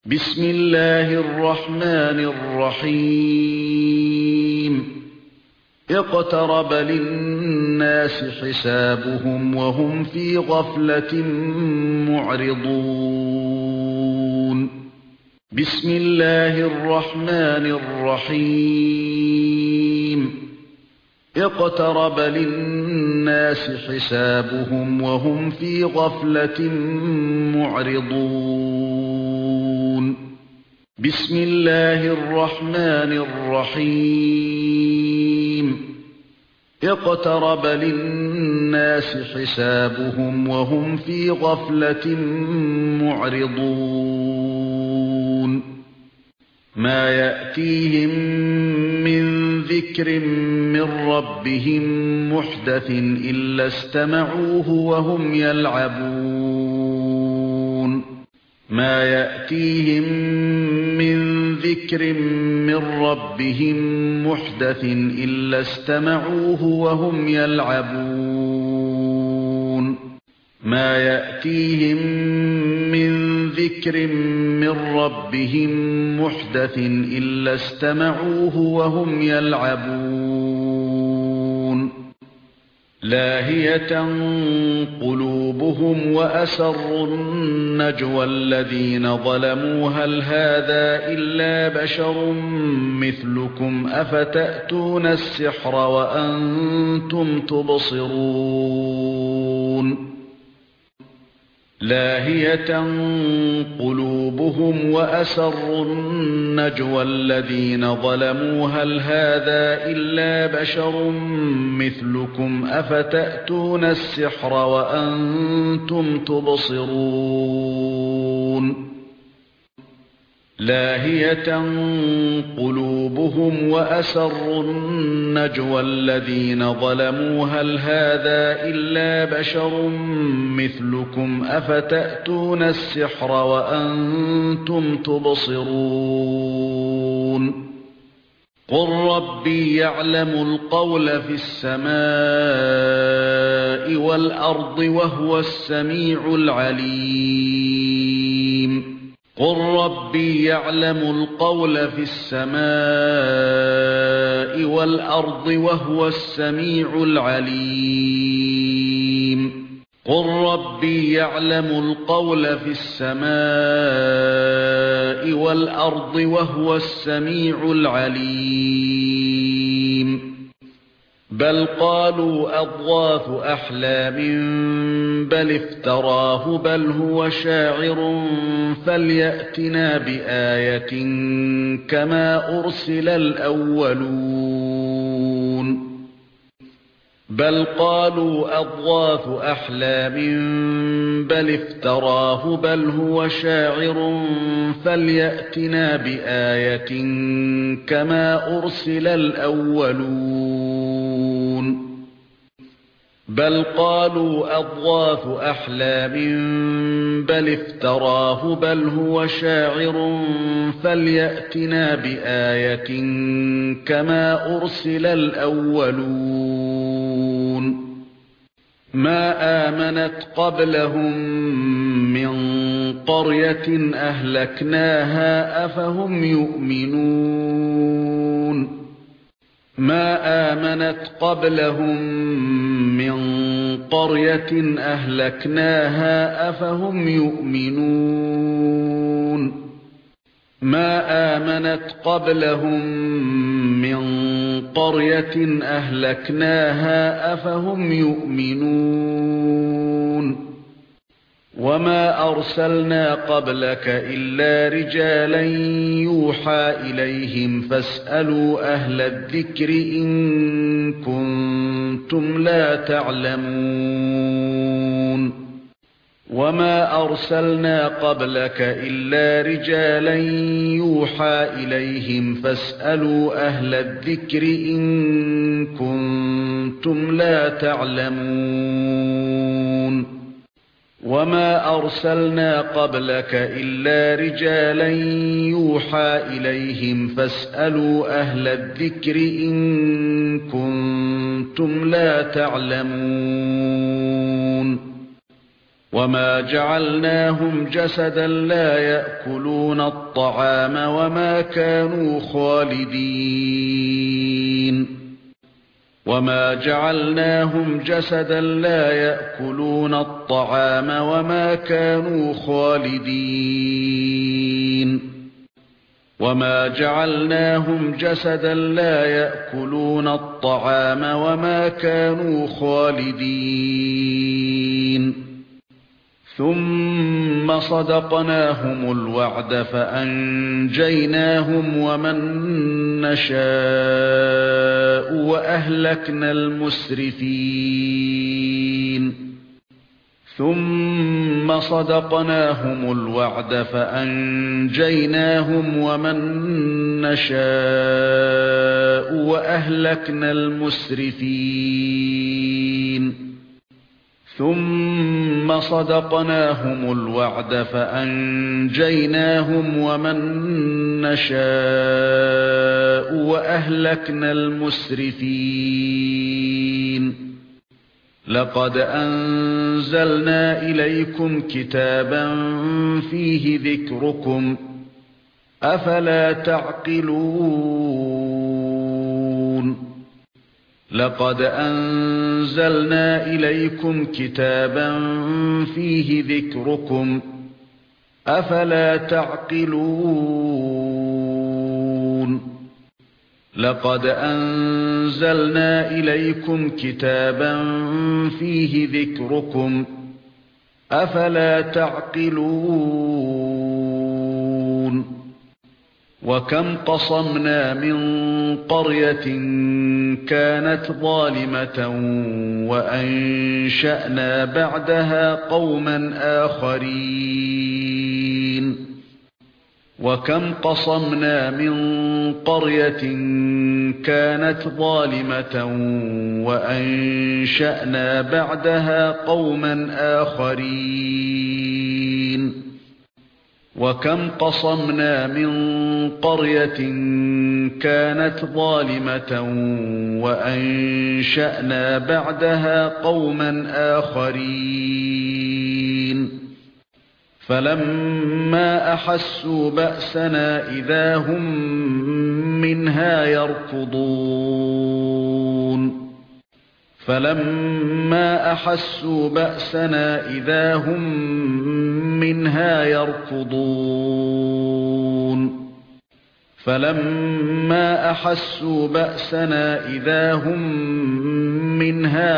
بسم الله الرحمن الرحيم اقترب للناس حسابهم وهم في غفلة معرضون بسم الله الرحمن الرحيم اقترب للناس حسابهم وهم في غفلة معرضون بسم الله الرحمن الرحيم اقترب للناس حسابهم وهم في غفلة معرضون ما يأتيهم من ذكر من ربهم محدث إلا استمعوه وهم يلعبون ما يأتيهم من ذكر من ربهم محدث إلا استمعوه وهم يلعبون ما يأتيهم من ذكر من ربهم محدث إلا استمعوه وهم يلعبون لاهية قلوبهم وأسروا النجوى الذين ظلموا هل هذا إلا بشر مثلكم أفتأتون السحر وأنتم تبصرون لاهية قلوبهم وأسروا النجوى الذين ظلموا هل هذا إلا بشر مثلكم أفتأتون السحر وأنتم تبصرون لاهية قلوبهم وأسروا النجوى الذين ظلموا هل هذا إلا بشر مثلكم أفتأتون السحر وأنتم تبصرون قل ربي يعلم القول في السماء والأرض وهو السميع العليم قل ربي يعلم القول في السماء والأرض وهو السميع العليم قل ربي يعلم القول في السماء والأرض وهو السميع العليم بل قالوا أضغاث أحلام بل افتراه بل هو شاعر فليأتنا بآية كما أرسل الأولون بل قالوا أضغاث أحلام بل افتراه بل هو شاعر فليأتنا بآية كما أرسل الأولون بل قالوا أضغاث أحلام بل افتراه بل هو شاعر فليأتنا بآية كما أرسل الأولون ما آمنت قبلهم من قرية أهلكناها أفهم يؤمنون ما آمنت قبلهم من قرية أهلكناها أفهم يؤمنون ما آمنت قبلهم من قرية أهلكناها أفهم يؤمنون وما أرسلنا قبلك إلا رجالا يوحى إليهم فاسألوا أهل الذكر إن كنتم لا تعلمون وما أرسلنا قبلك إلا رجالا يوحى إليهم فاسألوا أهل الذكر إن كنتم لا تعلمون وما أرسلنا قبلك إلا رجالا يوحى إليهم فاسألوا أهل الذكر إن كنتم لا تعلمون وما جعلناهم جسدا لا يأكلون الطعام وما كانوا خالدين وما جعلناهم جسدا لا يأكلون الطعام وما كانوا خالدين وما جعلناهم جسدا لا يأكلون الطعام وما كانوا خالدين ثم صدقناهم الوعد فأنجيناهم ومن نشاء وأهلكنا المسرفين ثم صدقناهم الوعد فأنجيناهم ومن نشاء وأهلكنا المسرفين ثم صدقناهم الوعد فأنجيناهم ومن نشاء وأهلكنا المسرفين لقد أنزلنا إليكم كتابا فيه ذكركم أفلا تعقلون لقد أنزلنا إليكم كتابا فيه ذكركم أفلا تعقلون لقد أنزلنا إليكم كتابا فيه ذكركم أفلا تعقلون وكم قصمنا من قرية كانت ظالمة وأنشأنا بعدها قوما آخرين وكم قصمنا من قرية كانت ظالمة وأنشأنا بعدها قوما آخرين وكم قصمنا من قرية كانت ظالمة وأنشأنا بعدها قوما آخرين فلما أحسوا بأسنا إذا هم منها يركضون فلما أحسوا بأسنا إذا هم منها يركضون فلما أحسوا بأسنا إذا هم منها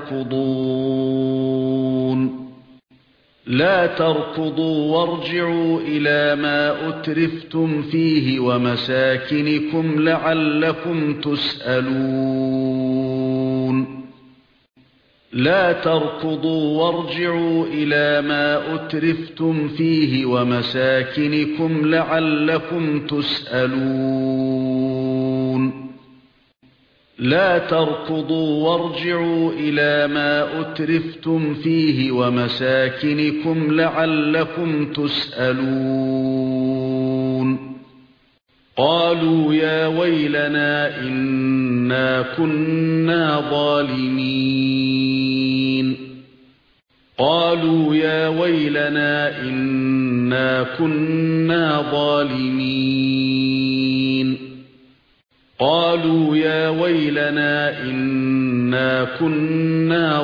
يركضون لا تركضوا وارجعوا إلى ما أترفتم فيه ومساكنكم لعلكم تسألون لا تركضوا وارجعوا إلى ما أترفتم فيه ومساكنكم لعلكم تسألون لا تركضوا وارجعوا إلى ما أترفتم فيه ومساكنكم لعلكم تسألون قالوا يا ويلنا إنا كنا ظالمين قالوا يا ويلنا إنا كنا ظالمين قالوا يا ويلنا إنا كنا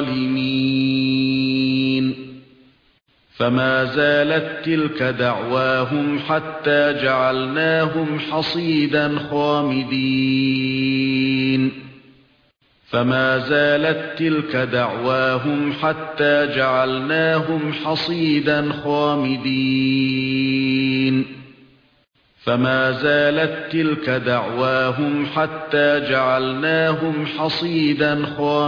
ظالمين فما زالت تلك دعواهم حتى جعلناهم حصيدا خامدين فما زالت تلك دعواهم حتى جعلناهم حصيدا خامدين فما زالت تلك دعواهم حتى جعلناهم حصيدا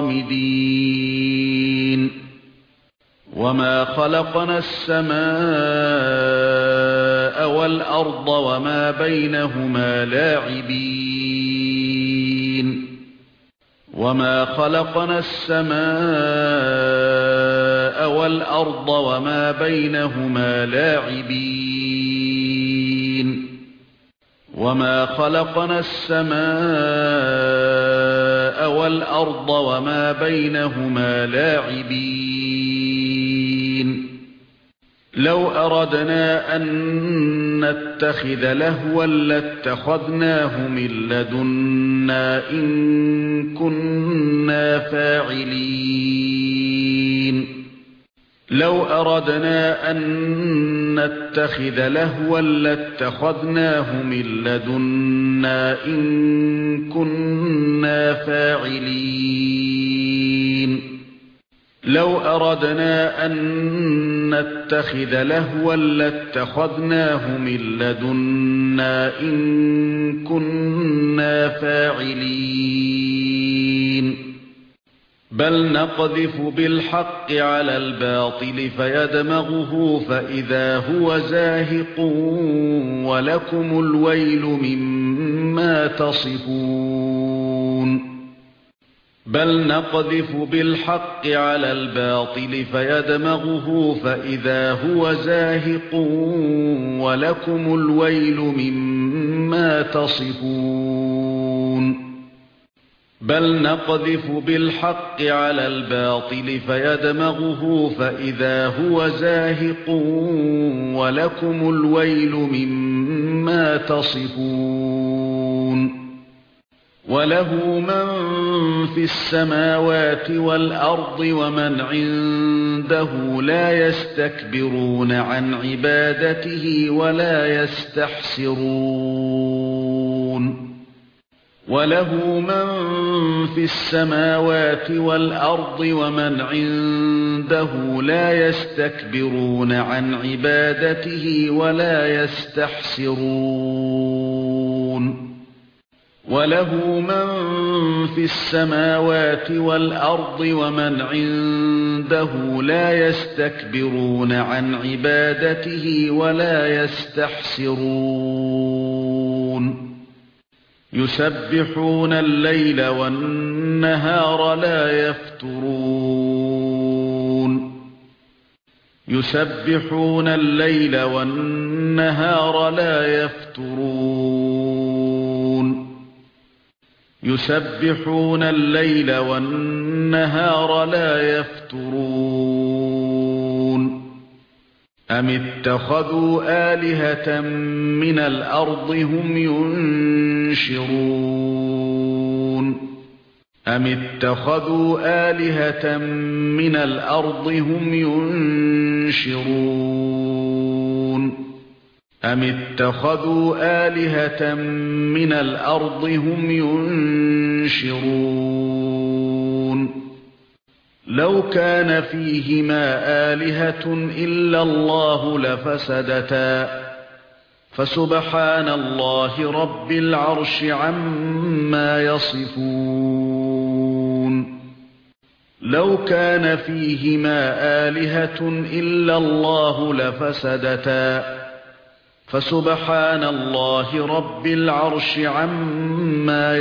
خامدين وما خلقنا السماء والأرض وما بينهما لاعبين وما خلقنا السماء والأرض وما بينهما لاعبين وما خلقنا السماء والأرض وما بينهما لاعبين لو أردنا أن نتخذ لهوا لاتخذناه من لدنا إن كنا فاعلين لو أردنا أن نتخذ لهوا لاتخذناه من لدنا إن كنا فاعلين لو أردنا أن نتخذ لهوا لاتخذناه من لدنا إن كنا فاعلين بل نقذف بالحق على الباطل فيدمغه فإذا هو زاهق ولكم الويل مما تصفون بل نقذف بالحق على الباطل فيدمغه فإذا هو زاهق ولكم الويل مما تصفون بل نقذف بالحق على الباطل فيدمغه فإذا هو زاهق ولكم الويل مما تصفون وله من في السماوات والأرض ومن عنده لا يستكبرون عن عبادته ولا يستحسرون وله من في السماوات والأرض ومن عنده لا يستكبرون عن عبادته ولا يستحسرون وله من في السماوات والأرض ومن عنده لا يستكبرون عن عبادته ولا يستحسرون يسبحون الليل والنهار لا يفترون يسبحون الليل والنهار لا يفترون يسبحون الليل والنهار لا يفترون أم اتخذوا آلهة من الأرض هم ينشرون أم اتخذوا آلهة من الأرض هم ينشرون أم اتخذوا آلهة من الأرض هم ينشرون لو كان فيهما آلهة إلا الله لفسدتا فسبحان الله رب العرش عما يصفون لو كان فيهما آلهة إلا الله لفسدتا فسبحان الله رب العرش عما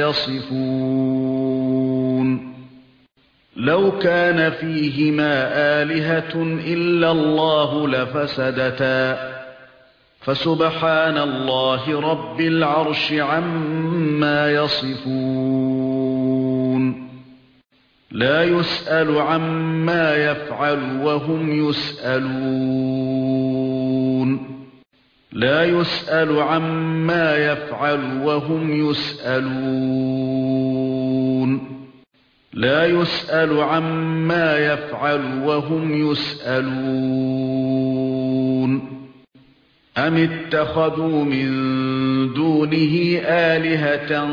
يصفون لو كان فيهما آلهة إلا الله لفسدتا فسبحان الله رب العرش عما يصفون لا يسأل عما يفعل وهم يسألون لا يسأل عما يفعل وهم يسألون لا يسأل عما يفعل وهم يسألون أم اتخذوا من دونه آلهة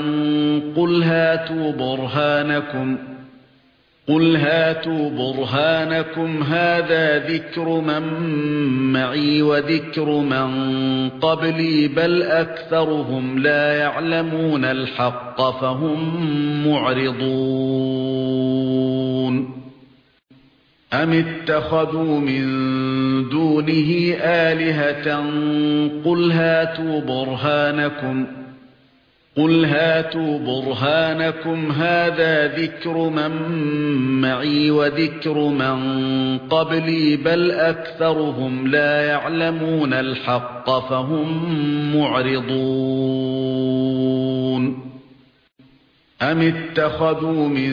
قل هاتوا برهانكم هذا ذكر من معي وذكر من قبلي بل أكثرهم لا يعلمون الحق فهم معرضون أم اتخذوا من دونه آلهة قل هاتوا برهانكم هذا ذكر من معي وذكر من قبلي بل أكثرهم لا يعلمون الحق فهم معرضون أم اتخذوا من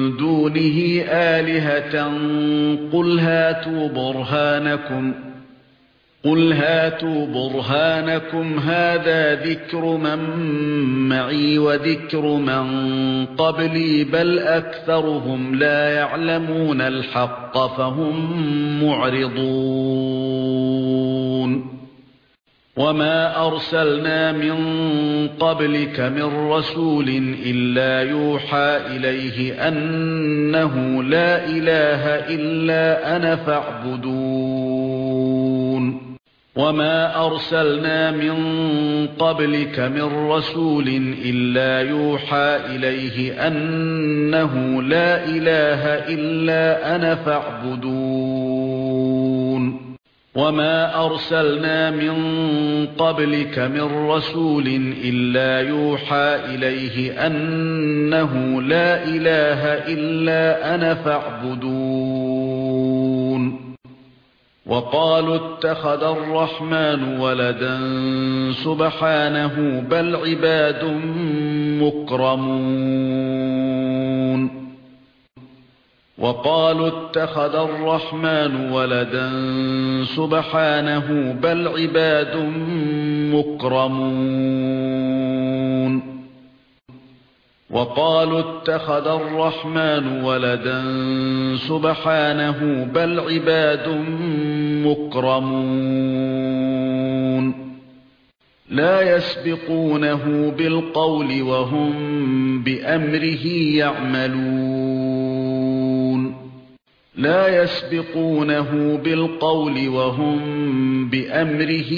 دونه آلهة قل هاتوا قُلْ هَاتُوا بُرْهَانَكُمْ هَذَا ذِكْرُ مَن مَّعِي وَذِكْرُ مَن قَبْلِي بَلْ أَكْثَرُهُمْ لَا يَعْلَمُونَ الْحَقَّ فَهُم مُّعْرِضُونَ وَمَا أَرْسَلْنَا مِن قَبْلِكَ مِن رَّسُولٍ إِلَّا يُوحَىٰ إِلَيْهِ أَنَّهُ لَا إِلَٰهَ إِلَّا أَنَا فَاعْبُدُونِ وَمَا أَرْسَلْنَا مِن قَبْلِكَ مِن رَّسُولٍ إِلَّا يُوحَىٰ إِلَيْهِ أَنَّهُ لَا إِلَٰهَ إِلَّا أَنَا فَاعْبُدُونِ وَمَا أَرْسَلْنَا مِن قَبْلِكَ مِن رَّسُولٍ إِلَّا يُوحَىٰ إِلَيْهِ أَنَّهُ لَا إِلَٰهَ إِلَّا أَنَا فَاعْبُدُونِ وَقَالُوا اتَّخَذَ الرَّحْمَنُ وَلَدًا سُبْحَانَهُ بَلْ عِبَادٌ مُّكْرَمُونَ وَقَالُوا اتَّخَذَ الرَّحْمَنُ وَلَدًا سُبْحَانَهُ بَلْ عِبَادٌ مُّكْرَمُونَ وَقَالُوا اتَّخَذَ الرَّحْمَنُ وَلَدًا سُبْحَانَهُ بَلْ عِبَادٌ مُّكْرَمُونَ لَا يَسْبِقُونَهُ بِالْقَوْلِ وَهُمْ بِأَمْرِهِ يَعْمَلُونَ لَا يَسْبِقُونَهُ بِالْقَوْلِ وَهُمْ بِأَمْرِهِ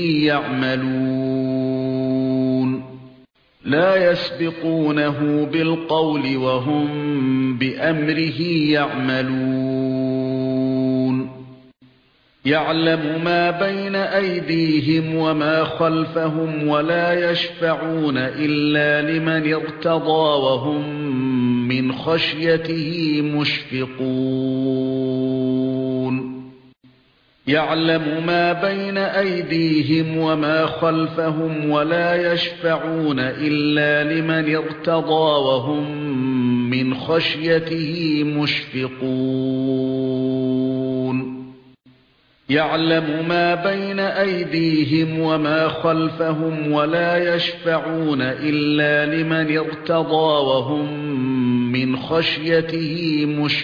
يَعْمَلُونَ لَا يَسْبِقُونَهُ بِالْقَوْلِ وَهُمْ بِأَمْرِهِ يَعْمَلُونَ يَعْلَمُ مَا بَيْنَ أَيْدِيهِمْ وَمَا خَلْفَهُمْ وَلَا يَشْفَعُونَ إِلَّا لِمَنِ ارْتَضَىٰ وَهُمْ مِنْ خَشْيَتِهِ مُشْفِقُونَ يَعْلَمُ مَا بَيْنَ أَيْدِيهِمْ وَمَا خَلْفَهُمْ وَلَا يَشْفَعُونَ إِلَّا لِمَنِ ارْتَضَىٰ وَهُمْ مِنْ خَشْيَتِهِ مُشْفِقُونَ يَعْلَمُ مَا بَيْنَ أَيْدِيهِمْ وَمَا خَلْفَهُمْ وَلَا يَشْفَعُونَ إِلَّا لِمَنِ ارْتَضَىٰ وَهُمْ مِنْ خَشْيَتِهِ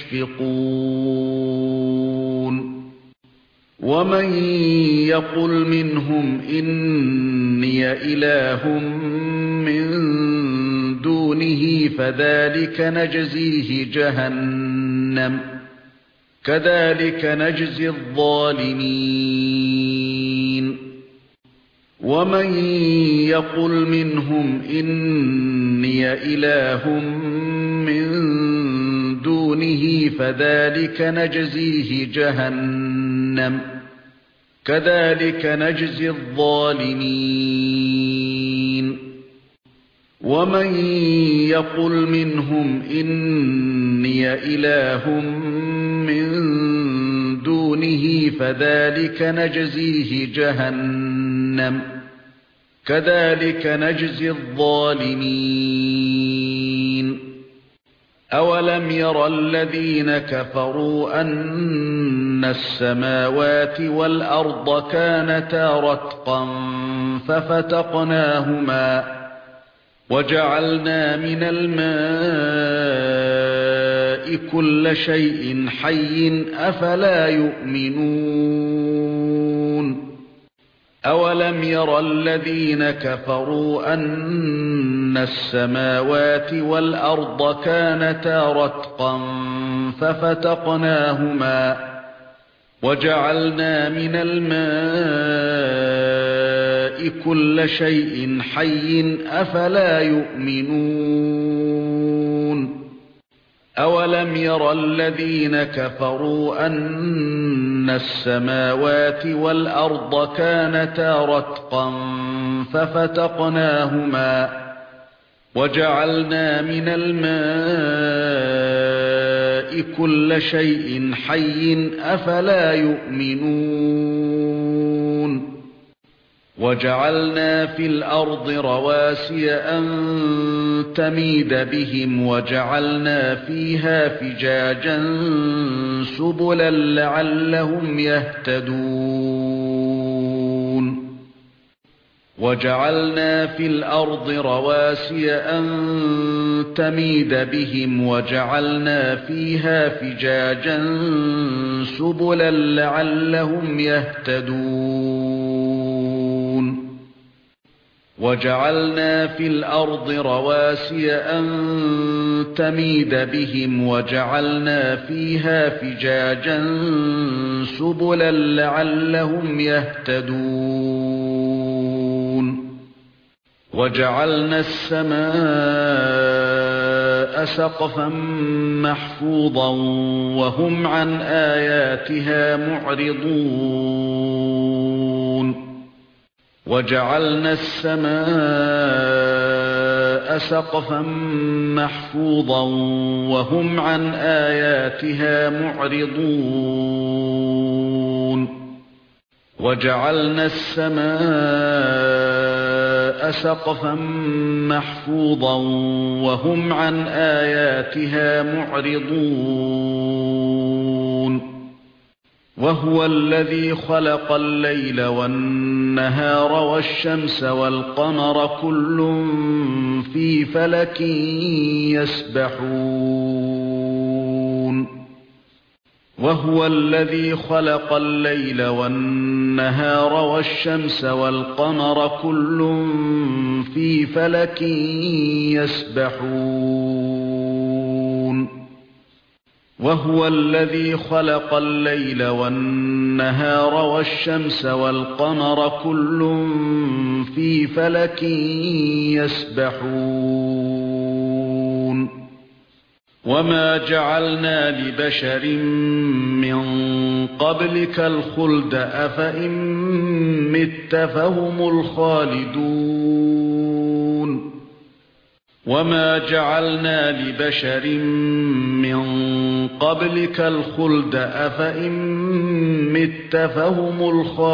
مُشْفِقُونَ وَمَن يَقُلْ مِنْهُمْ إِنِّي إِلَٰهٌ مِّن دُونِهِ فَذَلِكَ نَجْزِيهِ جَهَنَّمَ كَذَلِكَ نَجْزِي الظَّالِمِينَ وَمَن يَقُلْ مِنْهُمْ إِنِّي إِلَٰهٌ مِّن دُونِهِ فَذَلِكَ نَجْزِيهِ جَهَنَّمَ كَذَلِكَ نَجْزِي الظَّالِمِينَ وَمَن يَقُلْ مِنْهُمْ إِنِّي إِلَٰهٌ مِّن دُونِهِ فَذَلِكَ نَجْزِيهِ جَهَنَّمَ كَذَلِكَ نَجْزِي الظَّالِمِينَ أَوَلَمْ يَرَ الَّذِينَ كَفَرُوا أَنَّ السَّمَاوَاتِ وَالْأَرْضَ كَانَتَا رَتْقًا فَفَتَقْنَاهُمَا وَجَعَلْنَا مِنَ الْمَاءِ كُلَّ شَيْءٍ حَيٍّ أَفَلَا يُؤْمِنُونَ أَوَلَمْ يَرَ الَّذِينَ كَفَرُوا أَنَّ السَّمَاوَاتِ وَالْأَرْضَ كَانَتَا رَتْقًا فَفَتَقْنَاهُمَا وَجَعَلْنَا مِنَ الْمَاءِ كُلَّ شَيْءٍ حَيٍّ أَفَلَا يُؤْمِنُونَ أَوَلَمْ يَرَ الَّذِينَ كَفَرُوا أَنَّ السَّمَاوَاتِ وَالْأَرْضَ كَانَتَا رَتْقًا فَفَتَقْنَاهُمَا وَجَعَلْنَا مِنَ الْمَاءِ كُلَّ شَيْءٍ حَيٍّ أَفَلَا يُؤْمِنُونَ وَجَعَلْنَا فِي الْأَرْضِ رَوَاسِيَ أَن تَمِيدَ بِهِمْ وَجَعَلْنَا فِيهَا فِجَاجًا سُبُلًا لَّعَلَّهُمْ يَهْتَدُونَ وَجَعَلْنَا فِي الْأَرْضِ رَوَاسِيَ أَن تَمِيدَ بِهِمْ وَجَعَلْنَا فِيهَا فِجَاجًا سُبُلًا لَّعَلَّهُمْ يَهْتَدُونَ وَجَعَلْنَا فِي الْأَرْضِ رَوَاسِيَ أَن تَمِيدَ بِهِمْ وَجَعَلْنَا فِيهَا فِجَاجًا سُبُلًا لَّعَلَّهُمْ يَهْتَدُونَ وَجَعَلْنَا السَّمَاءَ سَقْفًا مَّحْفُوظًا وَهُمْ عَن آيَاتِهَا مُعْرِضُونَ وَجَعَلْنَا السَّمَاءَ سَقْفًا مَّحْفُوظًا وَهُمْ عَن آيَاتِهَا مُعْرِضُونَ وَجَعَلْنَا السَّمَاءَ سَقْفًا مَّحْفُوظًا وَهُمْ عَن آيَاتِهَا مُعْرِضُونَ وَهُوَ الَّذِي خَلَقَ اللَّيْلَ وَالنَّهَارَ وَالشَّمْسَ وَالْقَمَرَ كُلٌّ فِي فَلَكٍ يَسْبَحُونَ وَهُوَ الَّذِي خَلَقَ اللَّيْلَ وَالنَّهَارَ وَالشَّمْسَ وَالْقَمَرَ كُلٌّ فِي فَلَكٍ يَسْبَحُونَ وَهُوَ الَّذِي خَلَقَ اللَّيْلَ وَالنَّهَارَ وَالشَّمْسَ وَالْقَمَرَ كُلٌّ فِي فَلَكٍ يَسْبَحُونَ وَمَا جَعَلْنَا لِبَشَرٍ مِّن قَبْلِكَ الْخُلْدَ أَفَإِن مِّتَّ فَهُمُ الْخَالِدُونَ وَمَا جَعَلْنَا لِبَشَرٍ مِّن قَبْلِكَ الْخُلْدَ أَفَإِن مِّتَّ فَهُمُ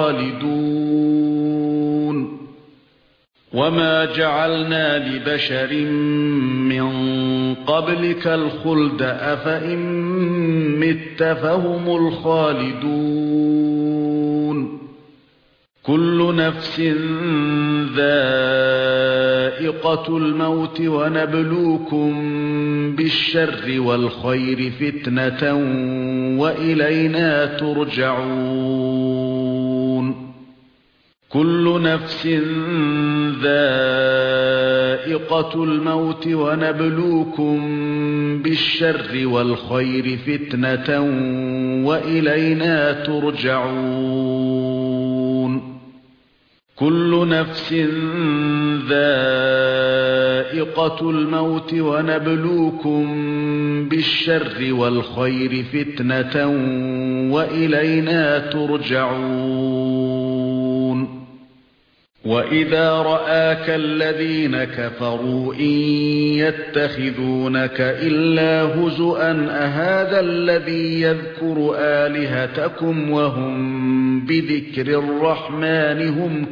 الْخَالِدُونَ وَمَا جَعَلْنَا لِبَشَرٍ مِّن قَبْلِكَ الْخُلْدَ أَفَإِن مِّتَّ فَهُمُ الْخَالِدُونَ كُلُّ نَفْسٍ ذَائِقَةُ الْمَوْتِ وَنَبْلُوكُم بِالشَّرِّ وَالْخَيْرِ فِتْنَةً وَإِلَيْنَا تُرْجَعُونَ كُلُّ نَفْسٍ ذَائِقَةُ الْمَوْتِ وَنَبْلُوكُم بِالشَّرِّ وَالْخَيْرِ فِتْنَةً وَإِلَيْنَا تُرْجَعُونَ كُلُّ نَفْسٍ ذَائِقَةُ الْمَوْتِ وَنَبْلُوكُم بِالشَّرِّ وَالْخَيْرِ فِتْنَةً وَإِلَيْنَا تُرْجَعُونَ وَإِذَا رَآكَ الَّذِينَ كَفَرُوا إِن يَتَّخِذُونَكَ إِلَّا هُزُوًا أَهَذَا الَّذِي يَذْكُرُ آلِهَتَكُمْ وَهُمْ بِذِكْرِ الرَّحْمَنِ هُمْ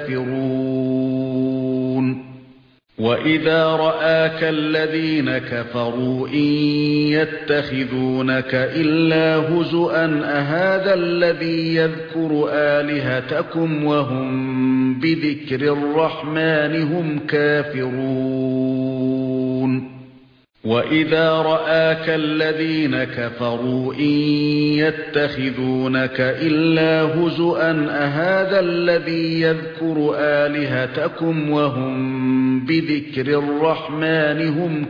كَافِرُونَ وَإِذَا رَآكَ الَّذِينَ كَفَرُوا إِن يَتَّخِذُونَكَ إِلَّا هُزُوًا أَهَذَا الَّذِي يَذْكُرُ آلِهَتَكُمْ وَهُمْ بِذِكْرِ الرَّحْمَنِ هُمْ كَافِرُونَ وَإِذَا رَآكَ الَّذِينَ كَفَرُوا إِن يَتَّخِذُونَكَ إِلَّا هُزُوًا أَهَذَا الَّذِي يَذْكُرُ آلِهَتَكُمْ وَهُمْ بِذِكْرِ الرَّحْمَنِ هُمْ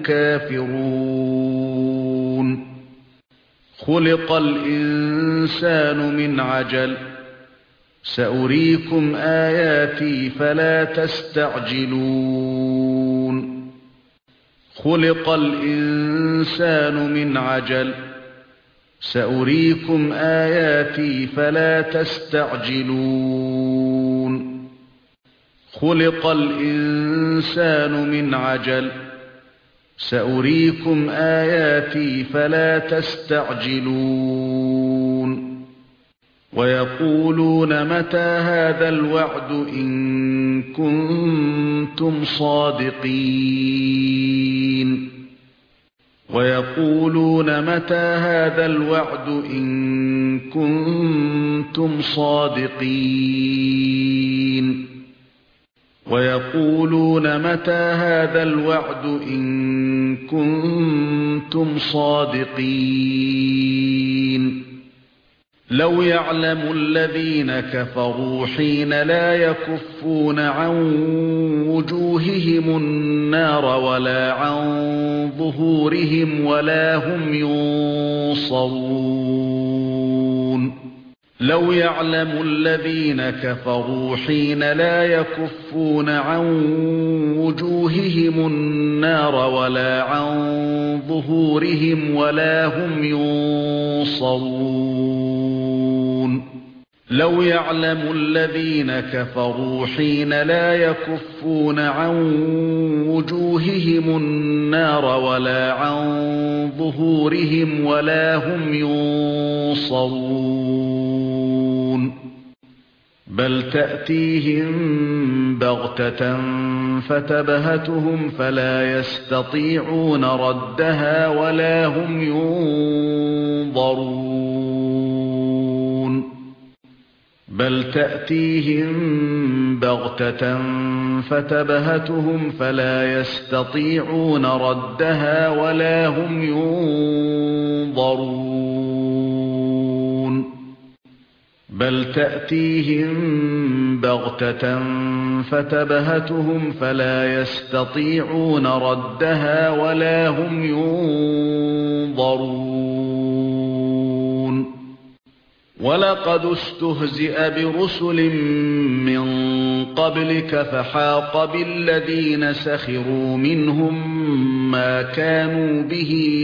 كَافِرُونَ خُلِقَ الْإِنسَانُ مِنْ عَجَلٍ سَأُرِيكُمْ آيَاتِي فَلَا تَسْتَعْجِلُونَ خُلِقَ الْإِنسَانُ مِنْ عَجَلٍ سَأُرِيكُمْ آيَاتِي فَلَا تَسْتَعْجِلُونَ خُلِقَ الْإِنسَانُ مِنْ عَجَلٍ سَأُرِيكُمْ آيَاتِي فَلَا تَسْتَعْجِلُونَ وَيَقُولُونَ مَتَى هَذَا الْوَعْدُ إِن كُنتُمْ صَادِقِينَ وَيَقُولُونَ مَتَى هَذَا الْوَعْدُ إِن كُنتُمْ صَادِقِينَ ويقولون متى هذا الوعد إن كنتم صادقين لو يعلم الذين كفروا حين لا يكفون عن وجوههم النار ولا عن ظهورهم ولا هم ينصرون لو يعلم الذين كفروا حين لا يكفون عن وجوههم النار ولا عن ظهورهم ولا هم ينصرون لو يعلم الذين كفروا حين لا يكفون عن وجوههم النار ولا عن ظهورهم ولا هم ينصرون بل تأتيهم بغتة فتبهتهم فلا يستطيعون ردها ولا هم ينظرون بل تأتيهم بغتة فتبهتهم فلا يستطيعون ردها ولا هم ينظرون بل تأتيهم بغتة فتبهتهم فلا يستطيعون ردها ولا هم ينظرون ولقد استهزئ برسل من قبلك فحاق بالذين سخروا منهم ما كانوا به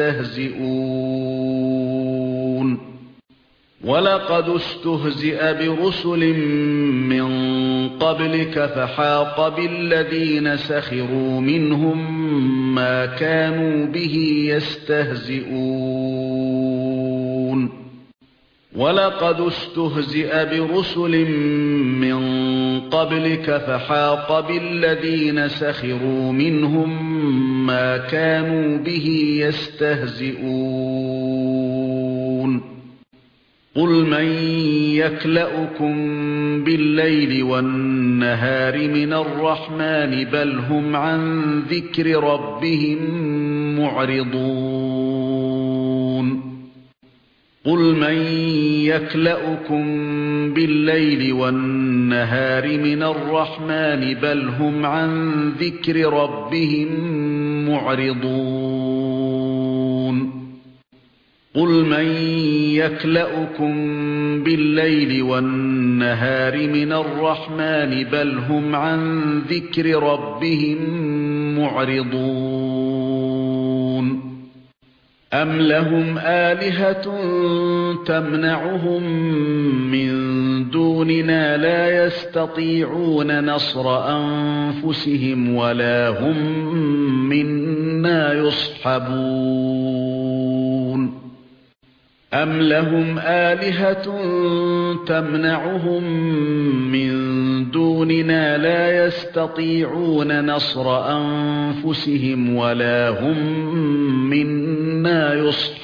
يستهزئون ولقد استهزئ برسل من قبلك فحاق بالذين سخروا منهم ما كانوا به يستهزئون ولقد استهزئ برسل من قبلك فحاق بالذين سخروا منهم ما كانوا به يستهزئون قل من يكلؤكم بالليل والنهار من الرحمن بل هم عن ذكر ربهم معرضون قل من يكلؤكم بالليل والنهار من الرحمن بل هم عن ذكر ربهم معرضون قل من يكلؤكم بالليل والنهار من الرحمن بل هم عن ذكر ربهم معرضون أم لهم آلهة تمنعهم من دوننا لا يستطيعون نصر أنفسهم ولا هم منا يصحبون أم لهم آلهة تمنعهم من دوننا لا يستطيعون نصر أنفسهم ولا هم منا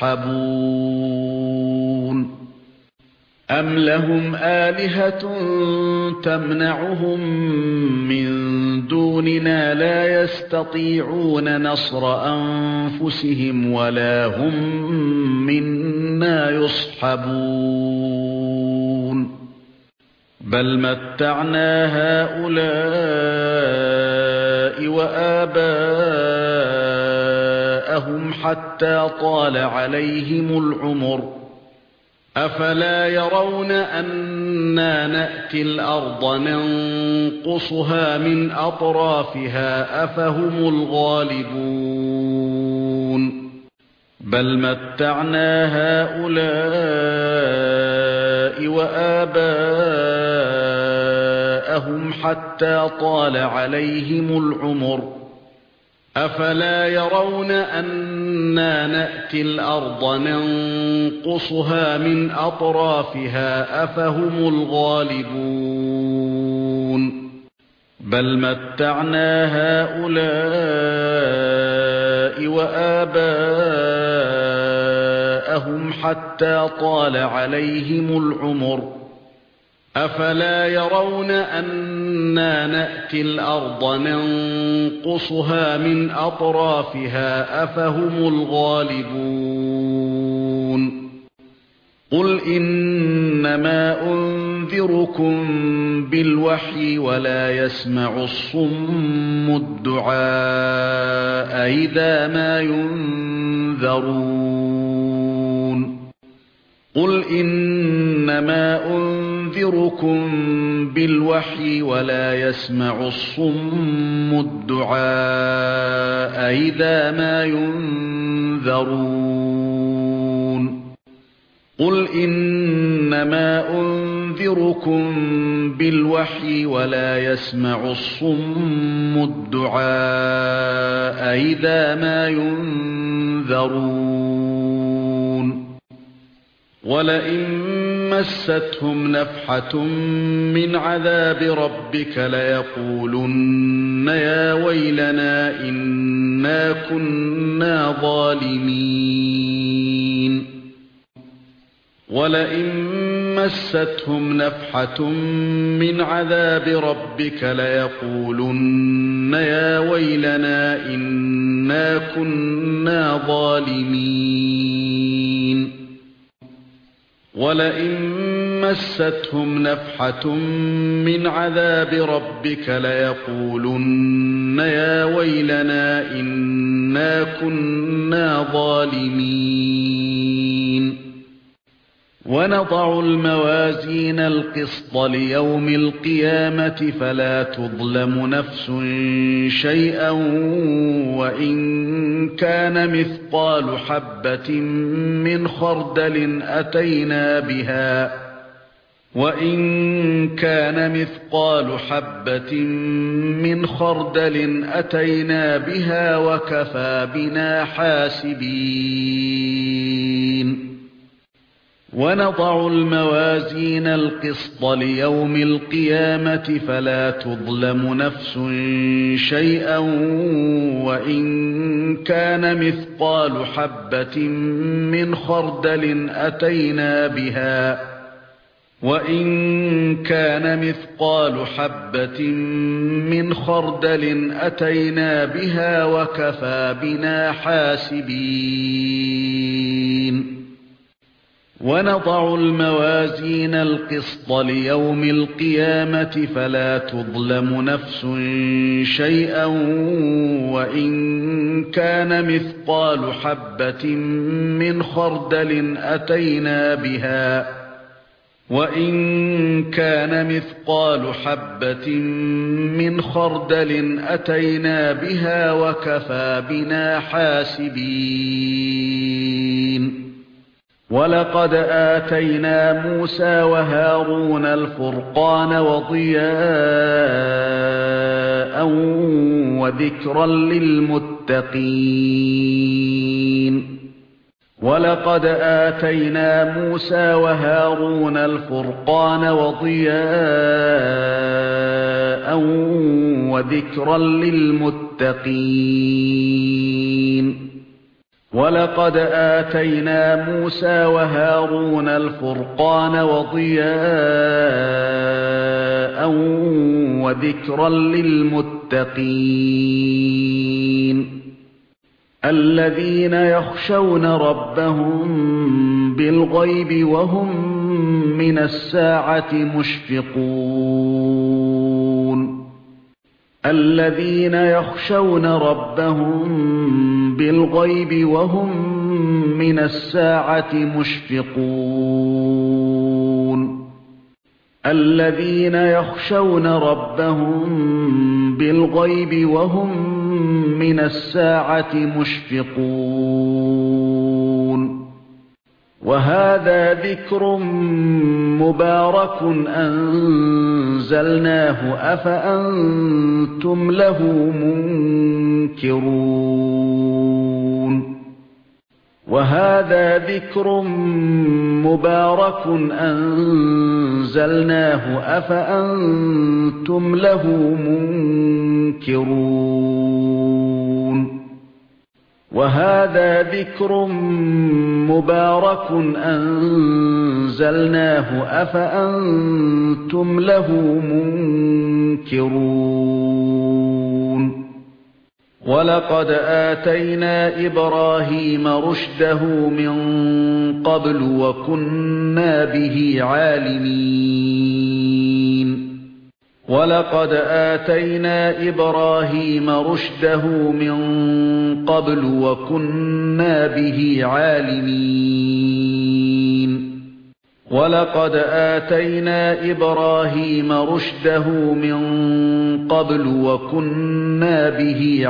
يصحبون أم لهم آلهة تمنعهم من دوننا لا يستطيعون نصر أنفسهم ولا هم منا يصحبون بل متعنا هؤلاء وآباءهم حتى طال عليهم العمر أفلا يرون أنا نأتي الأرض ننقصها من أطرافها أفهم الغالبون بل متعنا هؤلاء وآباءهم حتى طال عليهم العمر أفلا يرون أنا نأتي الأرض ننقصها من أطرافها أفهم الغالبون بل متعنا هؤلاء وآباءهم حتى طال عليهم العمر أفلا يرون أنا إِنَّا نَأْتِي الْأَرْضَ نَنقُصُهَا مِنْ أَطْرَافِهَا أَفَهُمُ الْغَالِبُونَ قُلْ إِنَّمَا أُنذِرُكُم بِالْوَحْيِ وَلَا يَسْمَعُ الصُّمُّ الدُّعَاءَ إِذَا مَا يُنذَرُونَ قُلْ إِنَّمَا أُنذِرُكُم بِالْوَحْيِ وَلَا يَسْمَعُ الصُّمُّ الدُّعَاءَ إِذَا مَا يُنذَرُونَ قُلْ إِنَّمَا أُنذِرُكُم بِالْوَحْيِ وَلَا يَسْمَعُ الصُّمُّ الدُّعَاءَ إِذَا مَا يُنذَرُونَ وَلَئِن مَّسَّتْهُمْ نَفْحَةٌ مِّنْ عَذَابِ رَبِّكَ لَيَقُولُنَّ يَا وَيْلَنَا إِنَّا كُنَّا ظَالِمِينَ وَلَئِن مَّسَّتْهُمْ نَفْحَةٌ مِّنْ عَذَابِ رَبِّكَ لَيَقُولُنَّ يَا وَيْلَنَا إِنَّا كُنَّا ظَالِمِينَ وَلَئِن مَّسَّتْهُمْ نَفْحَةٌ مِّنْ عَذَابِ رَبِّكَ لَيَقُولُنَّ يَا وَيْلَنَا إِنَّا كُنَّا ظَالِمِينَ وَنَضَعُ الْمَوَازِينَ الْقِسْطَ لِيَوْمِ الْقِيَامَةِ فَلَا تُظْلَمُ نَفْسٌ شَيْئًا وَإِن كَانَ مِثْقَالُ حَبَّةٍ مِّنْ خَرْدَلٍ أَتَيْنَا بِهَا وَإِن كَانَ مِثْقَالُ حَبَّةٍ مِّنْ خَرْدَلٍ أَتَيْنَا بِهَا وَكَفَى بِنَا حَاسِبِينَ وَنَضَعُ الْمَوَازِينَ الْقِسْطَ لِيَوْمِ الْقِيَامَةِ فَلَا تُظْلَمُ نَفْسٌ شَيْئًا وَإِن كَانَ مِثْقَالُ حَبَّةٍ مِّنْ خَرْدَلٍ أَتَيْنَا بِهَا وَإِن كَانَ مِثْقَالُ حَبَّةٍ مِّنْ خَرْدَلٍ أَتَيْنَا بِهَا وَكَفَى بِنَا حَاسِبِينَ وَنَضَعُ الْمَوَازِينَ الْقِسْطَ لِيَوْمِ الْقِيَامَةِ فَلَا تُظْلَمُ نَفْسٌ شَيْئًا وَإِن كَانَ مِثْقَالُ حَبَّةٍ مِّنْ خَرْدَلٍ أَتَيْنَا بِهَا وَإِن كَانَ مِثْقَالُ حَبَّةٍ مِّنْ خَرْدَلٍ أَتَيْنَا بِهَا وَكَفَى بِنَا حَاسِبِينَ وَلَقَدْ آتَيْنَا مُوسَى وَهَارُونَ الْفُرْقَانَ وَضِيَاءً وَذِكْرًا لِّلْمُتَّقِينَ وَلَقَدْ آتَيْنَا مُوسَى وَهَارُونَ الْفُرْقَانَ وَضِيَاءً وَذِكْرًا لِّلْمُتَّقِينَ وَلَقَدْ آتَيْنَا مُوسَى وَهَارُونَ الْفُرْقَانَ وَضِيَاءً وَذِكْرًا لِّلْمُتَّقِينَ الَّذِينَ يَخْشَوْنَ رَبَّهُم بِالْغَيْبِ وَهُم مِّنَ السَّاعَةِ مُشْفِقُونَ الَّذِينَ يَخْشَوْنَ رَبَّهُم بِالْغَيْبِ وَهُم مِّنَ السَّاعَةِ مُشْفِقُونَ الَّذِينَ يَخْشَوْنَ رَبَّهُم بِالْغَيْبِ وَهُم مِّنَ السَّاعَةِ مُشْفِقُونَ وَهَذَا ذِكْرٌ مُبَارَكٌ أَنزَلْنَاهُ أَفَأَنتُمْ لَهُ مُنكِرُونَ وَهَذَا ذِكْرٌ مُبَارَكٌ أَنزَلْنَاهُ أَفَأَنتُمْ لَهُ مُنكِرُونَ وهذا ذكر مبارك أنزلناه أفأنتم له منكرون ولقد آتينا إبراهيم رشده من قبل وكنا به عالمين ولقد آتينا إبراهيم رشده من قبل وكنا به عالمين ولقد آتينا إبراهيم رشده من قبل وكنا به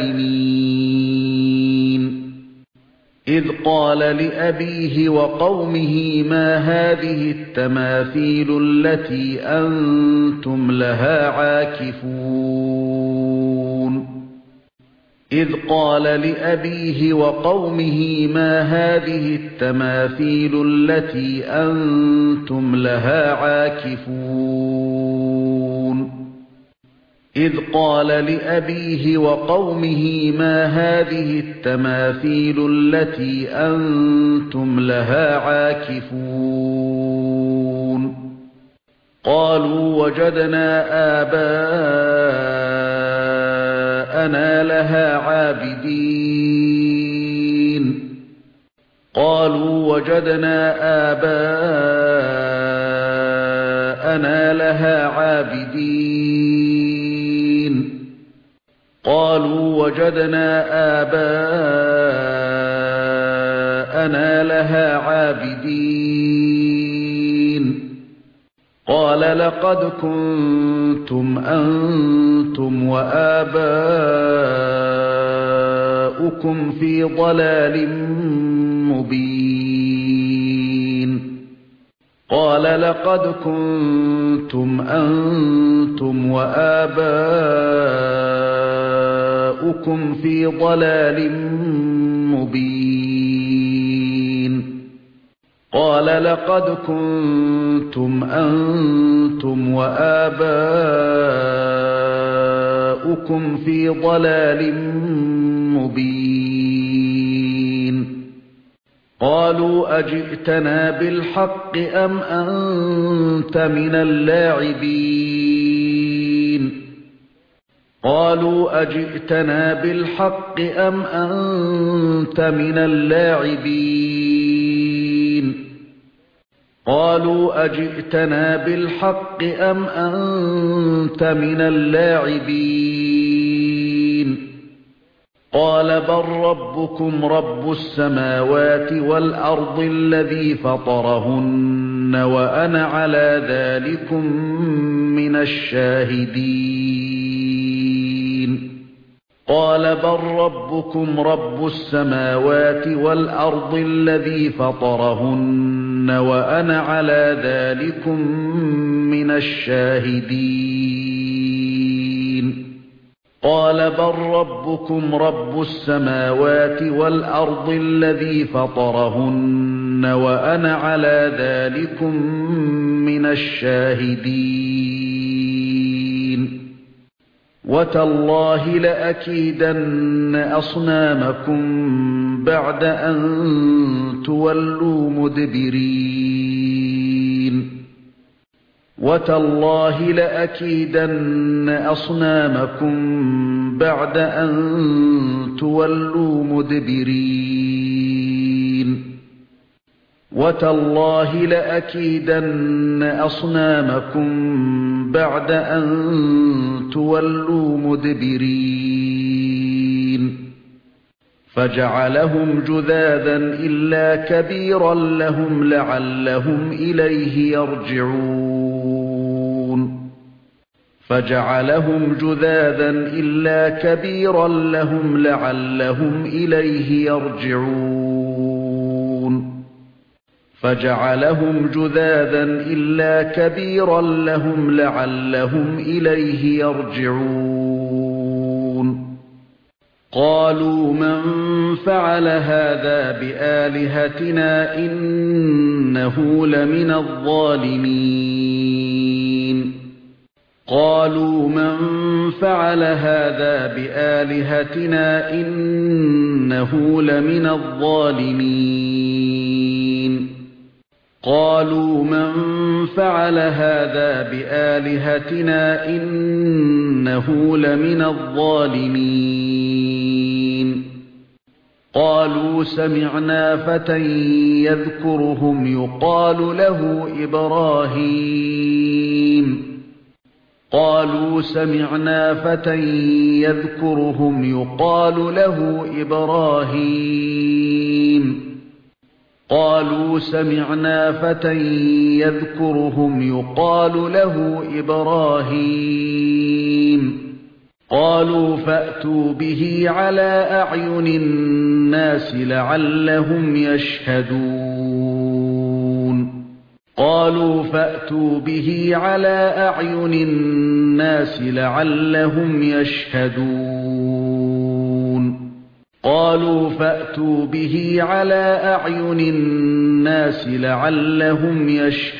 عالمين إذ قال لأبيه وقومه ما هذه التماثيل التي أنتم لها عاكفون إذ قال لأبيه وقومه ما هذه التماثيل التي أنتم لها عاكفون إذ قال لأبيه وقومه ما هذه التماثيل التي أنتم لها عاكفون قالوا وجدنا آباءنا لها عابدين قالوا وجدنا آباءنا لها عابدين قالوا وجدنا آباءنا لها عابدين قال لقد كنتم أنتم وآباؤكم في ضلال مبين قال لقد كنتم أنتم وآباؤكم في ضلال مبين قال لقد كنتم أنتم وآباؤكم في ضلال مبين قالوا أجئتنا بالحق أم أنت من اللاعبين قالوا أجئتنا بالحق أم أنت من اللاعبين قالوا أجئتنا بالحق أم أنت من اللاعبين قال بل ربكم رب السماوات والأرض الذي فطرهن وأنا على ذلكم من الشاهدين قال بل ربكم رب السماوات والأرض الذي فطرهن وأنا على ذلكم من الشاهدين قال بل ربكم رب السماوات والأرض الذي فطرهن وأنا على ذلكم من الشاهدين وتالله لأكيدن أصنامكم بعد أن تولوا مدبرين وتالله لأكيدن أصنامكم بعد أن تولوا مدبرين وتالله لأكيدن أصنامكم بعد أن تولوا مدبرين فجعلهم جذاذا إلا كبيرا لهم لعلهم إليه يرجعون فجعلهم جذاذا إلا كبيرا لهم لعلهم إليه يرجعون فجعلهم جذاذا إلا كبيرا لهم لعلهم إليه يرجعون قالوا من فعل هذا بآلهتنا إنه لمن الظالمين قالوا من فعل هذا بآلهتنا إنه لمن الظالمين قالوا من فعل هذا بآلهتنا إنه لمن الظالمين قالوا سمعنا فتى يذكرهم يقال له إبراهيم قالوا سمعنا فتى يذكرهم يقال له إبراهيم قالوا سمعنا فتى يذكرهم يقال له إبراهيم قالوا فأتوا به على أعين الناس لعلهم يشهدون قالوا فأتوا به على أعين الناس لعلهم يشهدون قالوا فأتوا به على أعين الناس لعلهم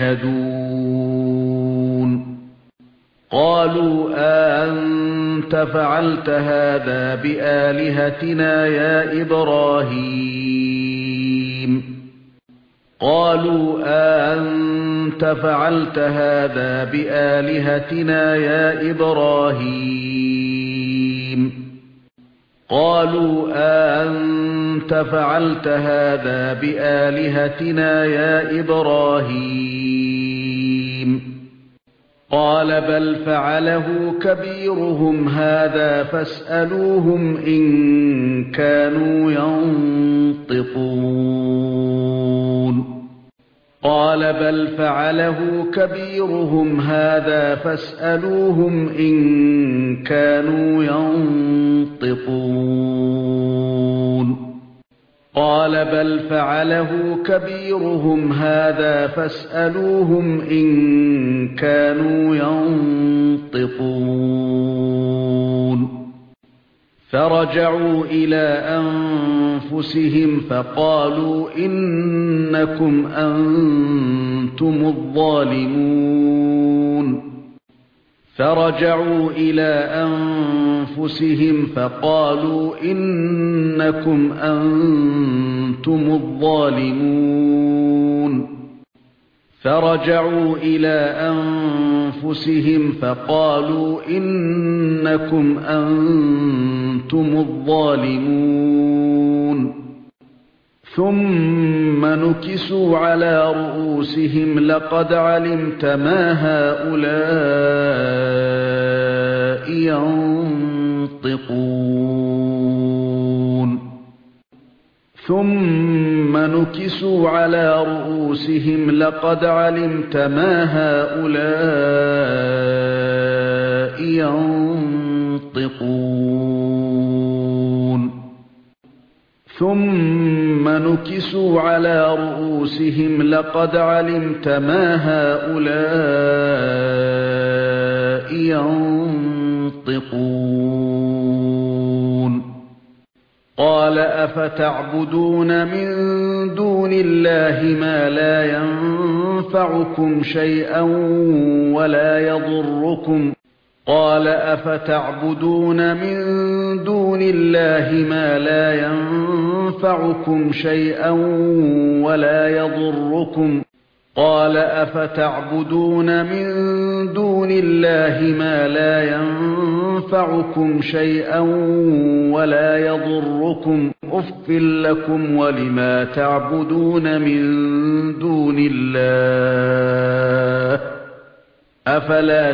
يشهدون قالوا أأنت فعلت هذا بآلهتنا يا إبراهيم قالوا أأنت فعلت هذا بآلهتنا يا إبراهيم قالوا أأنت فعلت هذا بآلهتنا يا إبراهيم قال بل فعله كبيرهم هذا فاسألوهم إن كانوا ينطقون قال بل فعله كبيرهم هذا فاسألوهم إن كانوا ينطقون قال بل فعله كبيرهم هذا فاسألوهم إن كانوا ينطقون فرجعوا إلى أنفسهم فقالوا إنكم أنتم الظالمون فرجعوا إلى أنفسهم فقالوا إنكم أنتم الظالمون فرجعوا إلى أنفسهم فقالوا إنكم أنتم الظالمون ثم نكسوا على رؤوسهم لقد علمت ما هؤلاء ينطقون ثم نكسوا على رؤوسهم لقد علمت ما هؤلاء ينطقون ثم نكسوا على رؤوسهم لقد علمت ما هؤلاء ينطقون قال أفتعبدون من دون الله ما لا ينفعكم شيئا ولا يضركم قال أفتعبدون من دون الله ما لا ينفعكم شيئا ولا يضركم قال أفتعبدون من دون الله ما لا ينفعكم شيئا ولا يضركم أُفٍّ لكم ولما تعبدون من دون الله أفلا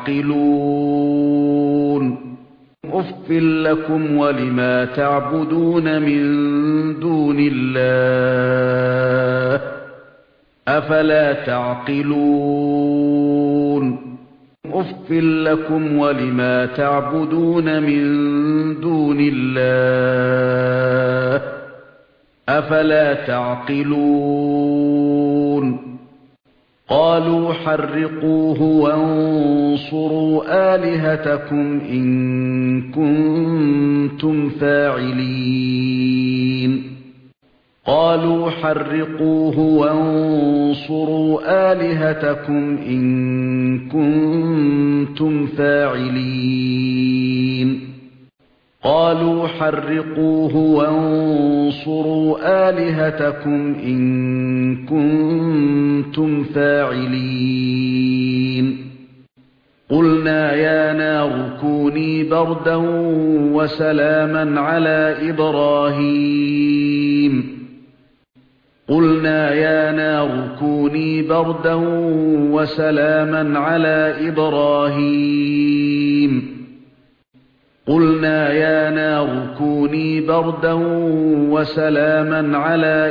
تعقلون أُفٍّ لكم ولما تعبدون من دون الله أفلا تعقلون أُفٍّ لكم ولما تعبدون من دون الله أفلا تعقلون قالوا حرقوه وانصروا آلهتكم إن كنتم فاعلين قال قالوا حرقوه وانصروا آلهتكم إن كنتم فاعلين قالوا حرقوه وانصروا آلهتكم إن كنتم فاعلين قلنا يا نار كوني بردا وسلاما على إبراهيم قلنا يا نار كوني بردا وسلاما على إبراهيم قلنا يا نار كوني بردا وسلاما على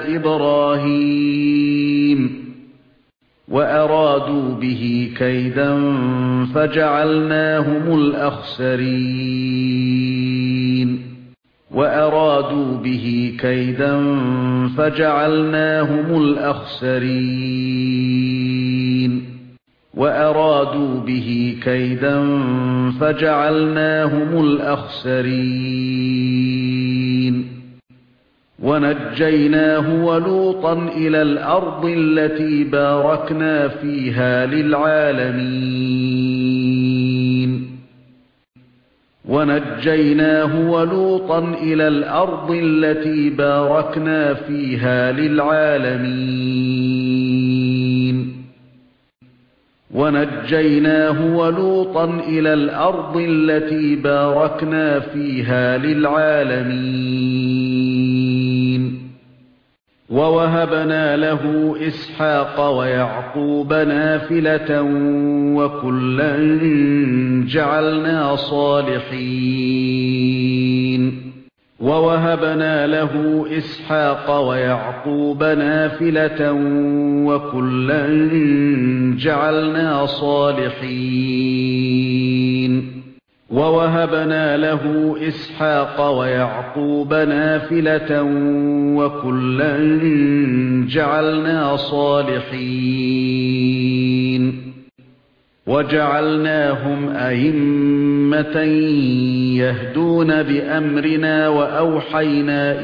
إبراهيم وأرادوا به كيدا فجعلناهم الأخسرين وأرادوا به كيدا فجعلناهم الأخسرين وأرادوا به كيدا فجعلناهم الأخسرين ونجيناه ولوطا إلى الأرض التي باركنا فيها للعالمين ونجيناه ولوطا إلى الأرض التي باركنا فيها للعالمين ونجيناه ولوطا إلى الأرض التي باركنا فيها للعالمين ووهبنا له إسحاق ويعقوب نافلة وكلا جعلنا صالحين ووهبنا له إسحاق ويعقوب نافلة وكلا جعلنا صالحين ووهبنا له إسحاق ويعقوب نافلة وكلا جعلنا صالحين وجعلناهم أئمة يهدون بأمرنا وأوحينا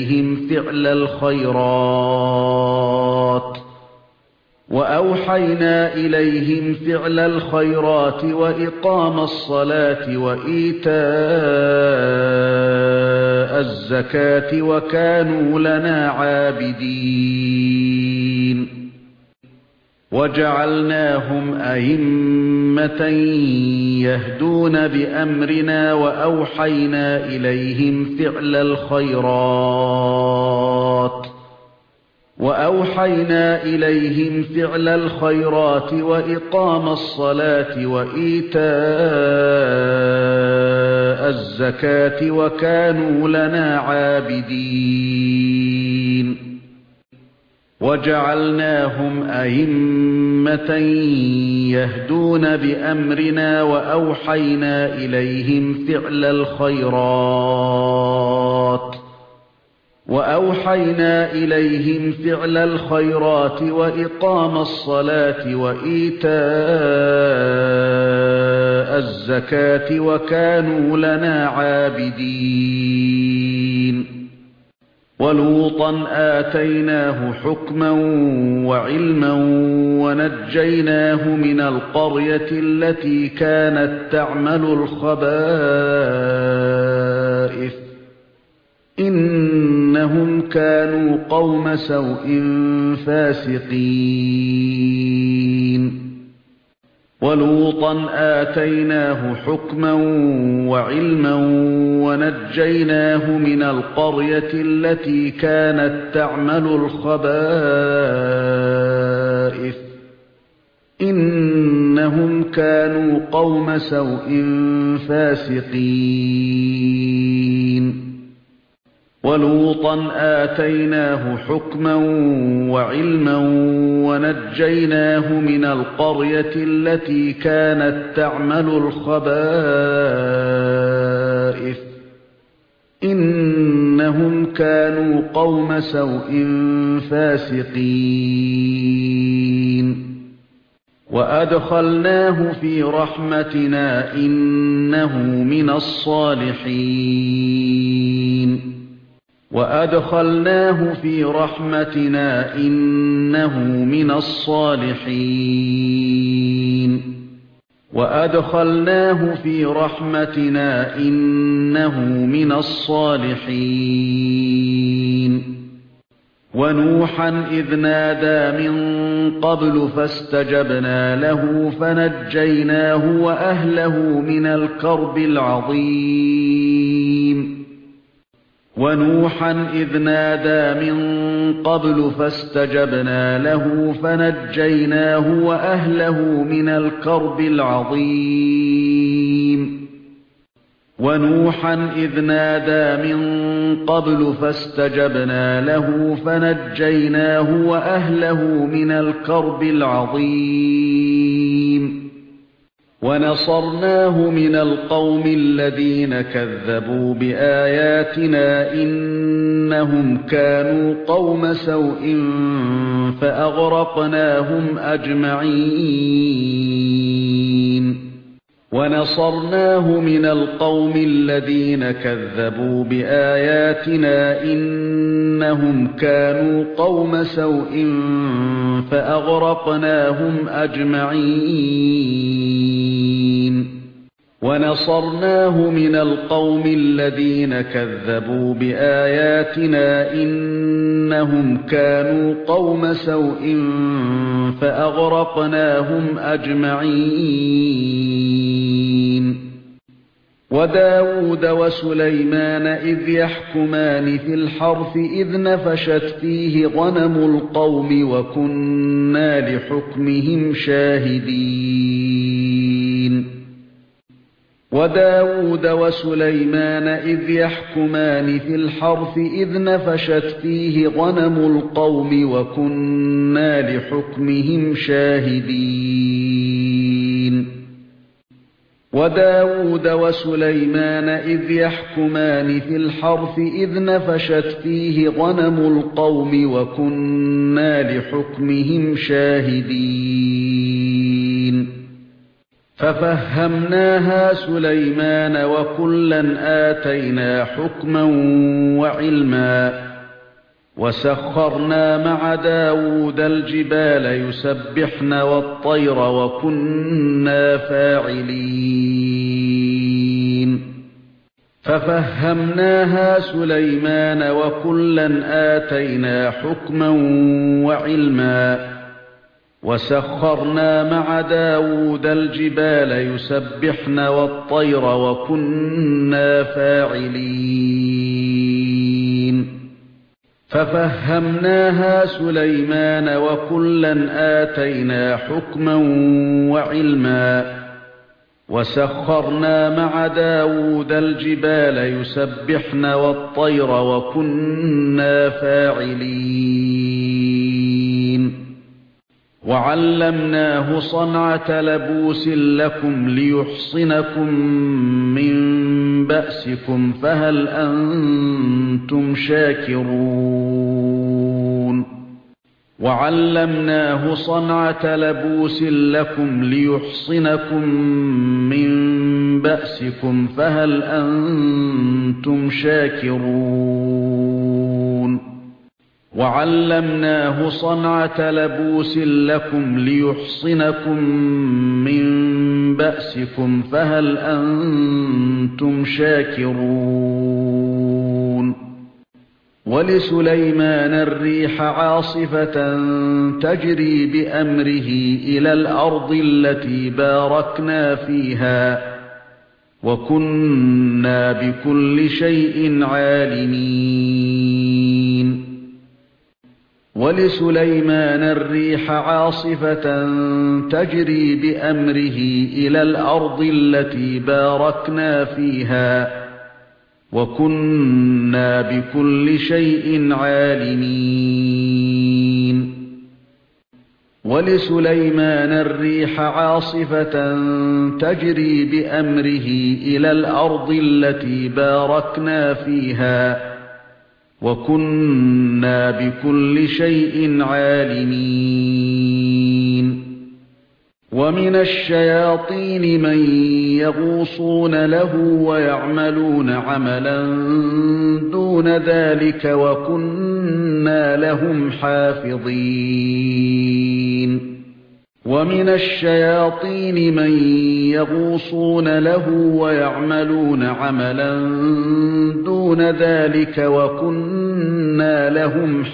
إليهم فعل الخيرات وإقام الصلاة وإيتاء الزكاة وكانوا لنا عابدين وجعلناهم أئمة يهدون بأمرنا وأوحينا إليهم فعل الخيرات وإقام الصلاة وإيتاء الزكاة وكانوا لنا عابدين وجعلناهم أئمة يهدون بأمرنا وأوحينا إليهم فعل الخيرات وإقام الصلاة وإيتاء الزكاة وكانوا لنا عابدين ولوطا آتيناه حكما وعلما ونجيناه من القرية التي كانت تعمل الخبائث إنهم كانوا قوم سوء فاسقين ولوطا آتيناه حكما وعلما ونجيناه من القرية التي كانت تعمل الخبائث إنهم كانوا قوم سوء فاسقين ولوطا آتيناه حكما وعلما ونجيناه من القرية التي كانت تعمل الخبائث إنهم كانوا قوم سوء فاسقين وأدخلناه في رحمتنا إنه من الصالحين وأدخلناه في رحمتنا إنه من الصالحين وأدخلناه في رحمتنا إنه من الصالحين ونوحا إذ نادى من قبل فاستجبنا له فنجيناه وأهله من الكرب العظيم ونوحا إذ نادى من قبل فاستجبنا له فنجيناه وأهله من الكرب العظيم ونوحا إذ نادى من قبل فاستجبنا له فنجيناه وأهله من الكرب العظيم ونصرناه من القوم الذين كذبوا بآياتنا إنهم كانوا قوم سوء فأغرقناهم أجمعين ونصرناه من القوم الذين كذبوا بآياتنا إنهم كانوا قوم سوء فأغرقناهم أجمعين ونصرناه من القوم الذين كذبوا بآياتنا إنهم كانوا قوم سوء فأغرقناهم أجمعين وداود وسليمان إذ يحكمان في الحرث إذ نفشت فيه غنم القوم وكنا لحكمهم شاهدين وداود وسليمان إذ يحكمان في الحرث إذ نفشت فيه غنم القوم وكنا لحكمهم شاهدين وداود وسليمان إذ يحكمان في الحرث إذ نفشت فيه غنم القوم وكنا لحكمهم شاهدين ففهمناها سليمان وكلا آتينا حكما وعلما وسخرنا مع داود الجبال يسبحن والطير وكنا فاعلين ففهمناها سليمان وكلا آتينا حكما وعلما وسخرنا مع داود الجبال يسبحن والطير وكنا فاعلين ففهمناها سليمان وكلا آتينا حكما وعلما وسخرنا مع داود الجبال يسبحن والطير وكنا فاعلين وعلمناه صنعة لبوس لكم ليحصنكم من بأسكم فهل أنتم شاكرون وعلمناه صنعة لبوس لكم ليحصنكم من بأسكم فهل أنتم شاكرون وعلمناه صنعة لبوس لكم ليحصنكم من بأسكم فهل أنتم شاكرون ولسليمان الريح عاصفة تجري بأمره إلى الأرض التي باركنا فيها وكنا بكل شيء عالمين ولسليمان الريح عاصفة تجري بأمره إلى الأرض التي باركنا فيها وكنا بكل شيء عالمين ولسليمان الريح عاصفة تجري بأمره إلى الأرض التي باركنا فيها وكنا بكل شيء عالمين وَمِنَ الشَّيَاطِينِ مَن يَغُوصُونَ لَهُ وَيَعْمَلُونَ عَمَلًا دُونَ ذَلِكَ وَكُنَّا لَهُمْ حَافِظِينَ وَمِنَ الشَّيَاطِينِ مَن يَغُوصُونَ لَهُ وَيَعْمَلُونَ عَمَلًا دُونَ ذَلِكَ وَكُنَّا لَهُمْ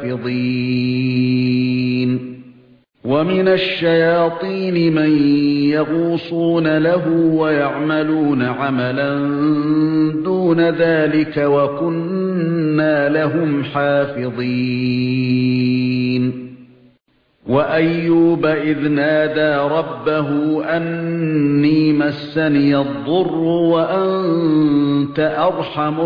حَافِظِينَ وَمِنَ الشَّيَاطِينِ مَن يَغُوصُونَ لَهُ وَيَعْمَلُونَ عَمَلًا دُونَ ذَلِكَ وَكُنَّا لَهُمْ حَافِظِينَ وَأَيُّوبَ إِذْ نَادَى رَبَّهُ أَنِّي مَسَّنِيَ الضُّرُّ وَأَنْتَ أَرْحَمُ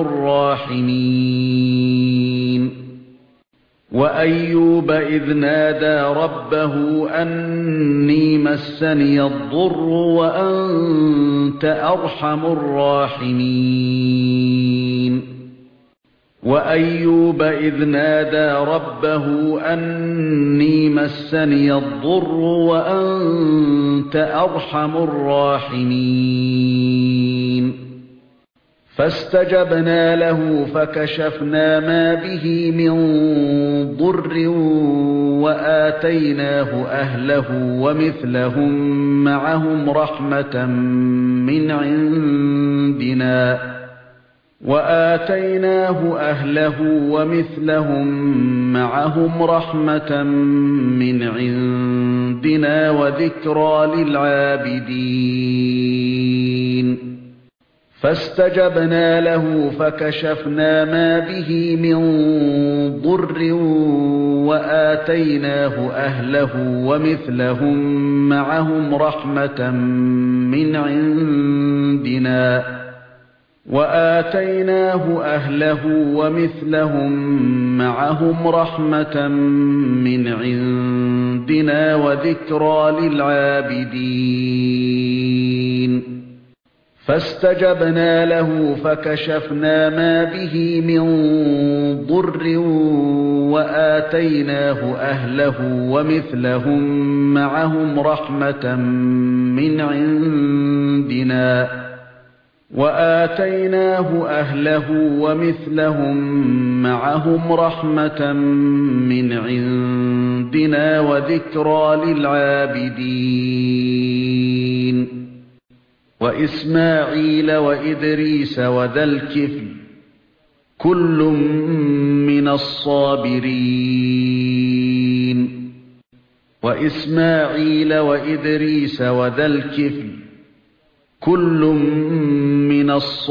الرَّاحِمِينَ وَأَيُّوبَ إِذْ نَادَى رَبَّهُ أَنِّي مَسَّنِيَ الضُّرُّ وَأَنْتَ أَرْحَمُ الرَّاحِمِينَ وَأَيُّوبَ إِذْ نَادَى رَبَّهُ أَنِّي مَسَّنِيَ الضُّرُّ وَأَنْتَ أَرْحَمُ الرَّاحِمِينَ فَاسْتَجَبْنَا لَهُ فَكَشَفْنَا مَا بِهِ مِنْ ضُرٍّ وَآتَيْنَاهُ أَهْلَهُ وَمِثْلَهُم مَّعَهُمْ رَحْمَةً مِّنْ عِندِنَا وَذِكْرَىٰ لِلْعَابِدِينَ فَاسْتَجَبْنَا لَهُ فَكَشَفْنَا مَا بِهِ مِنْ ضُرٍّ وَآتَيْنَاهُ أَهْلَهُ وَمِثْلَهُم مَّعَهُمْ رَحْمَةً مِّنْ عِندِنَا وَذِكْرَىٰ لِلْعَابِدِينَ فَاسْتَجَبْنَا لَهُ فَكَشَفْنَا مَا بِهِ مِنْ ضُرٍّ وَآتَيْنَاهُ أَهْلَهُ وَمِثْلَهُم مَّعَهُمْ رَحْمَةً مِّنْ عِندِنَا وَذِكْرَىٰ لِلْعَابِدِينَ وَإِسْمَاعِيلَ وَإِدْرِيسَ وَذَا الْكِفْلِ كُلٌّ مِّنَ الصَّابِرِينَ وَإِسْمَاعِيلَ وَإِدْرِيسَ وَذَا الْكِفْلِ كُلٌّ مِّنَ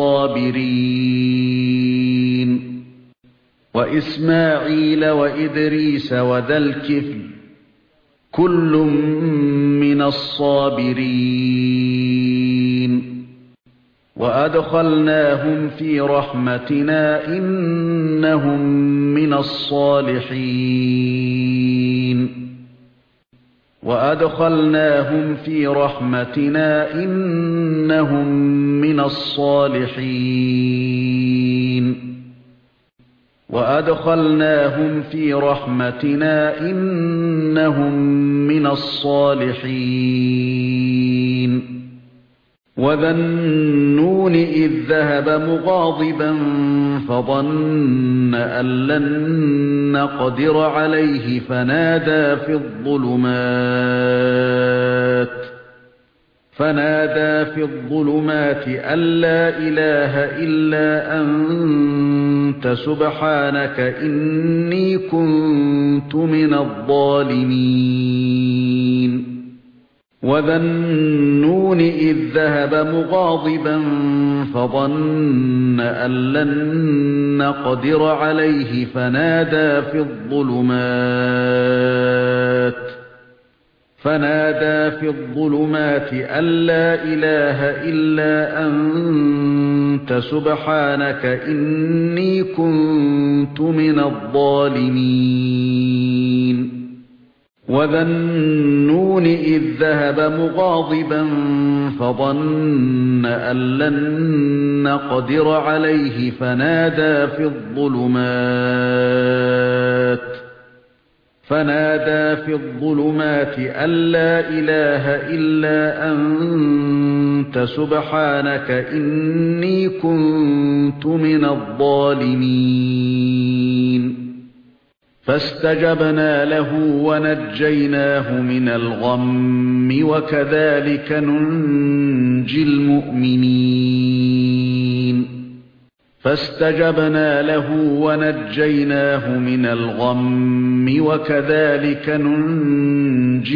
الصَّابِرِينَ وَإِسْمَاعِيلَ وَإِدْرِيسَ وَذَا الْكِفْلِ كُلٌّ مِّنَ الصَّابِرِينَ وَأَدْخَلْنَاهُمْ فِي رَحْمَتِنَا إِنَّهُمْ مِنَ الصَّالِحِينَ وَأَدْخَلْنَاهُمْ فِي رَحْمَتِنَا إِنَّهُمْ مِنَ الصَّالِحِينَ وَأَدْخَلْنَاهُمْ فِي رَحْمَتِنَا إِنَّهُمْ مِنَ الصَّالِحِينَ وَذَا النُّونِ إِذ ذَّهَبَ مُغَاضِبًا فَظَنَّ أَن لَّن نَّقْدِرَ عَلَيْهِ فَنَادَىٰ فِي الظُّلُمَاتِ أَن لَّا إِلَٰهَ إِلَّا أَنتَ سُبْحَانَكَ إِنِّي كُنتُ مِنَ الظَّالِمِينَ وَذَا النُّونِ إِذ ذَّهَبَ مُغَاضِبًا فَظَنَّ أَن لَّن نَّقْدِرَ عَلَيْهِ فَنَادَىٰ فِي الظُّلُمَاتِ أَن لَّا إِلَٰهَ إِلَّا أَنتَ سُبْحَانَكَ إِنِّي كُنتُ مِنَ الظَّالِمِينَ وَذَا النُّونِ إِذ ذَّهَبَ مُغَاضِبًا فَظَنَّ أَن لَّن نَّقْدِرَ عَلَيْهِ فَنَادَىٰ فنادى في الظلمات أن لا إله إلا أنت سبحانك إني كنت من الظالمين فاستجبنا له ونجيناه من الغم وكذلك ننجي المؤمنين فاستجبنا له ونجيناه من الغم وكذلك ننجي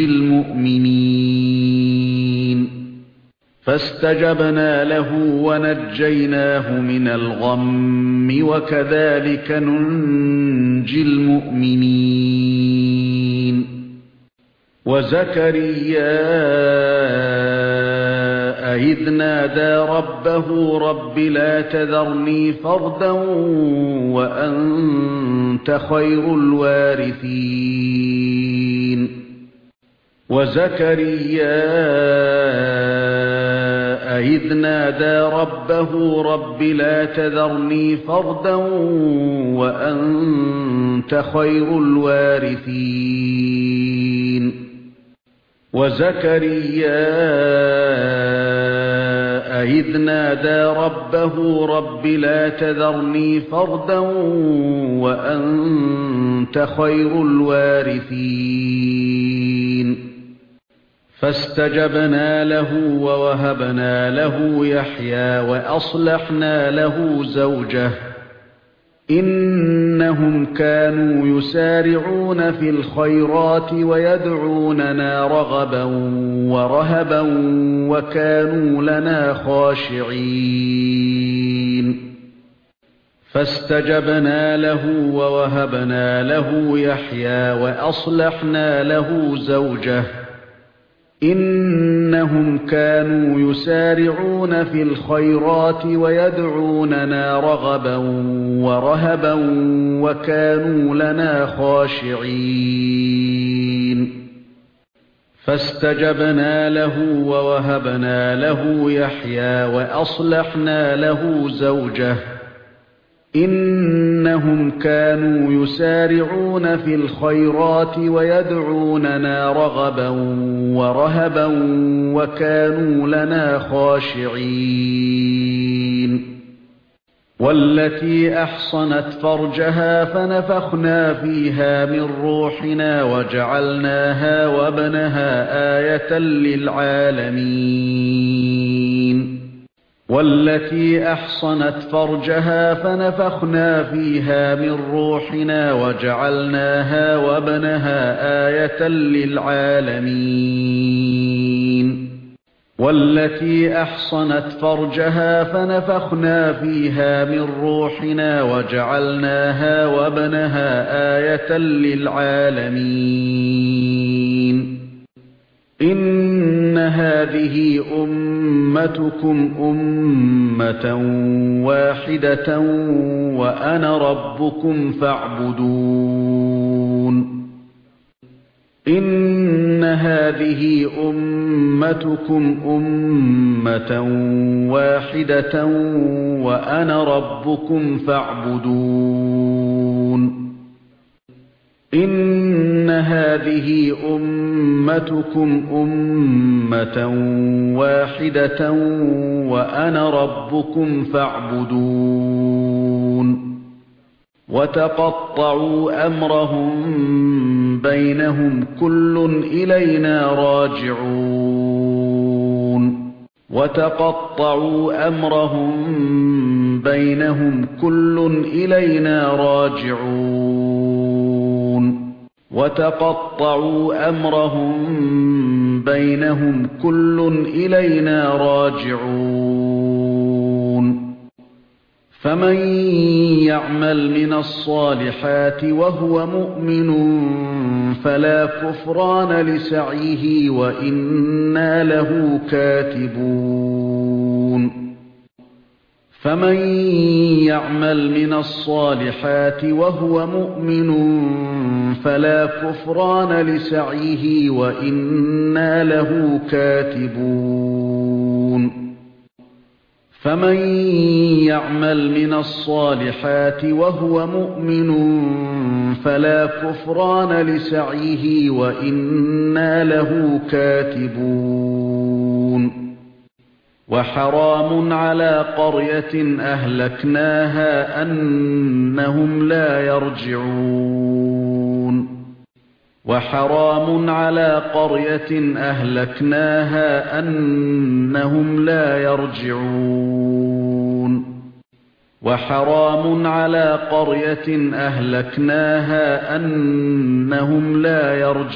المؤمنين فاستجبنا له ونجيناه من الغم وكذلك ننجي المؤمنين وزكريا إذ نادى ربه رب لا تذرني فردا وأنت خير الوارثين وزكريا إذ نادى ربه رب لا تذرني فردا وأنت خير الوارثين وزكريا إذ نادى ربه رب لا تذرني فردا وأنت خير الوارثين فاستجبنا له ووهبنا له يحيى وأصلحنا له زوجه إنهم كانوا يسارعون في الخيرات ويدعوننا رغبا ورهبا وكانوا لنا خاشعين فاستجبنا له ووهبنا له يحيى وأصلحنا له زوجه إنهم كانوا يسارعون في الخيرات ويدعوننا رغبا ورهبا وكانوا لنا خاشعين فاستجبنا له ووهبنا له يحيى وأصلحنا له زوجه إنهم كانوا يسارعون في الخيرات ويدعوننا رغبا ورهبا وكانوا لنا خاشعين والتي أحصنت فرجها فنفخنا فيها من روحنا وجعلناها وابنها آية للعالمين والتي أحصنت فرجها فنفخنا فيها من روحنا وجعلناها وابنها آية للعالمين والتي أحصنت فرجها فنفخنا فيها من روحنا وجعلناها وابنها آية للعالمين إن هذه أمتكم أمة واحدة وأنا ربكم فاعبدون إن هذه أمتكم أمة واحدة وأنا ربكم فاعبدون إن هذه أمتكم أمة واحدة وأنا ربكم فاعبدون وتقطعوا أمرهم بينهم كل إلينا راجعون وتقطعوا أمرهم بينهم كل إلينا راجعون وتقطعوا أمرهم بينهم كل إلينا راجعون فمن يعمل من الصالحات وهو مؤمن فلا كفران لسعيه وإنا له كاتبون فمن يعمل من الصالحات وهو مؤمن فلا كفران لسعيه وإنا له كاتبون فمن يعمل من الصالحات وهو مؤمن فلا كفران لسعيه وإنا له كاتبون وحرام على قرية أهلكناها أنهم لا يرجعون وحرام على قرية أهلكناها أنهم لا يرجعون وحرام على قرية أهلكناها أنهم لا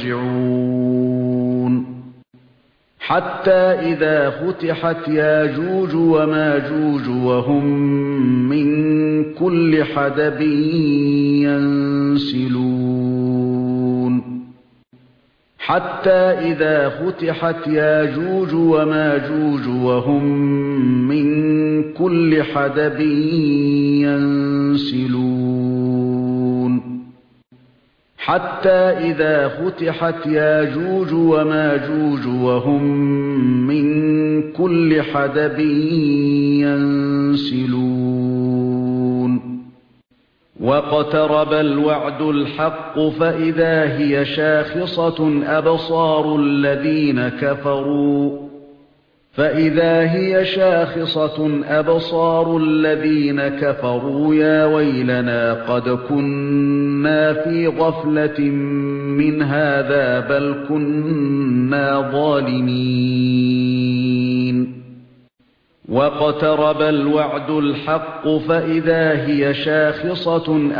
يرجعون حتى إذا فتحت ياجوج وماجوج وهم من كل حدب ينسلون حتى إذا فتحت ياجوج وماجوج وهم من كل حدب ينسلون حتى إذا فتحت ياجوج وماجوج وهم من كل حدب ينسلون واقترب الوعد الحق فإذا هي شاخصة أبصار الذين كفروا يا ويلنا قد كنا في غفلة من هذا بل كنا ظالمين واقترب الوعد الحق فإذا هي شاخصة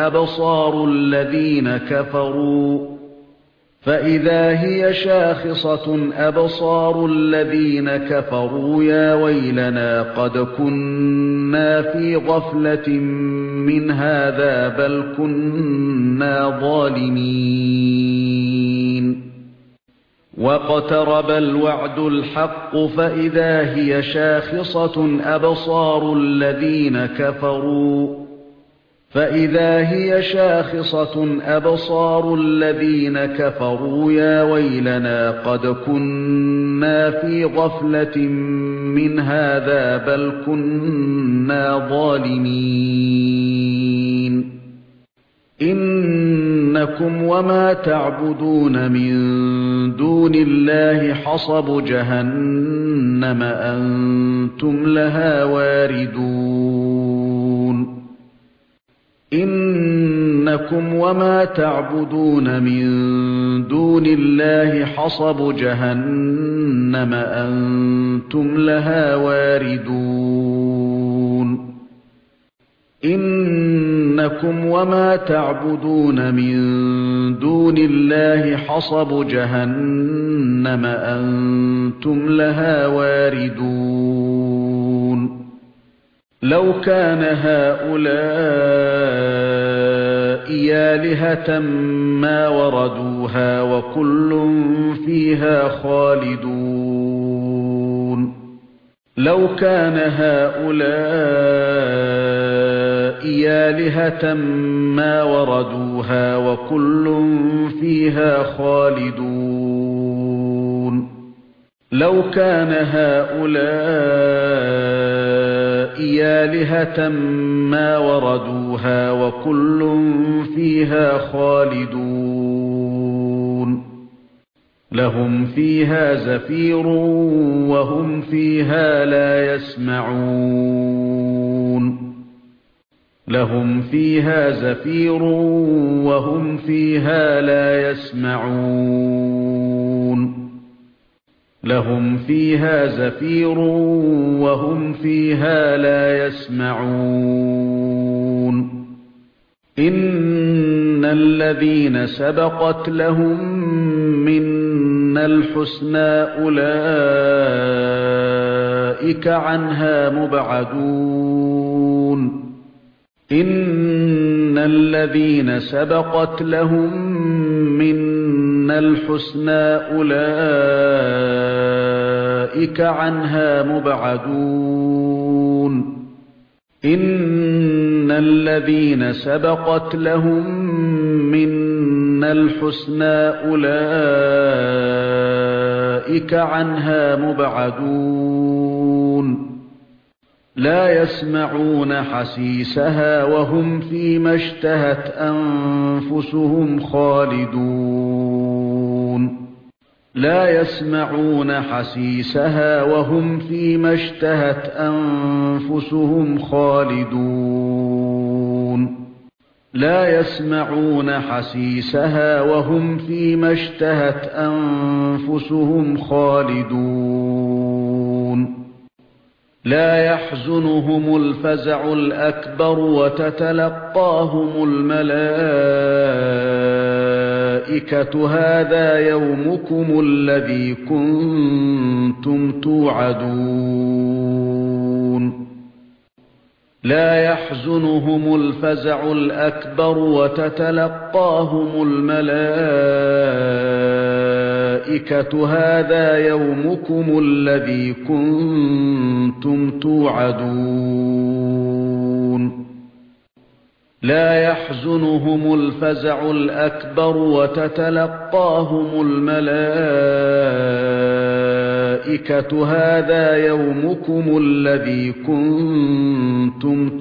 أبصار الذين كفروا يا ويلنا قد كنا في غفلة من هذا بل كنا ظالمين واقترب الوعد الحق فإذا هي شاخصة أبصار الذين كفروا يا ويلنا قد كنا في غفلة من هذا بل كنا ظالمين إنكم وما تعبدون من دون الله حصب جهنم أنتم لها واردون إنكم وما تعبدون من دون الله حصب جهنم أنتم لها واردون إنكم وما تعبدون من دون الله حصب جهنم أنتم لها واردون لو كان هؤلاء آلهة ما وردوها وكل فيها خالدون لو كان هؤلاء آلهة ما وردوها وكل فيها خالدون لو كان هؤلاء آلهة ما وردوها وكل فيها خالدون لهم فيها زفير وهم فيها لا يسمعون لهم فيها زفير وهم فيها لا يسمعون لهم فيها زفير وهم فيها لا يسمعون إن الذين سبقت لهم منا الحسنى أولئك عنها مبعدون إن الذين سبقت لهم منا الحسنى أولئك عنها مبعدون إن الذين سبقت لهم منا الحسنى أولئك عنها مبعدون لا يسمعون حسيسها وهم فيما اشتهت أنفسهم خالدون لا يسمعون حسيسها وهم فيما اشتهت أنفسهم خالدون لا يسمعون حسيسها وهم فيما اشتهت أنفسهم خالدون لا يحزنهم الفزع الأكبر وتتلقاهم الملائكة هذا يومكم الذي كنتم توعدون لا يحزنهم الفزع الأكبر وتتلقاهم الملائكة هذا يومكم الذي كنتم توعدون لا يحزنهم الفزع الأكبر وتتلقاهم الملائكة هذا يومكم الذي كنتم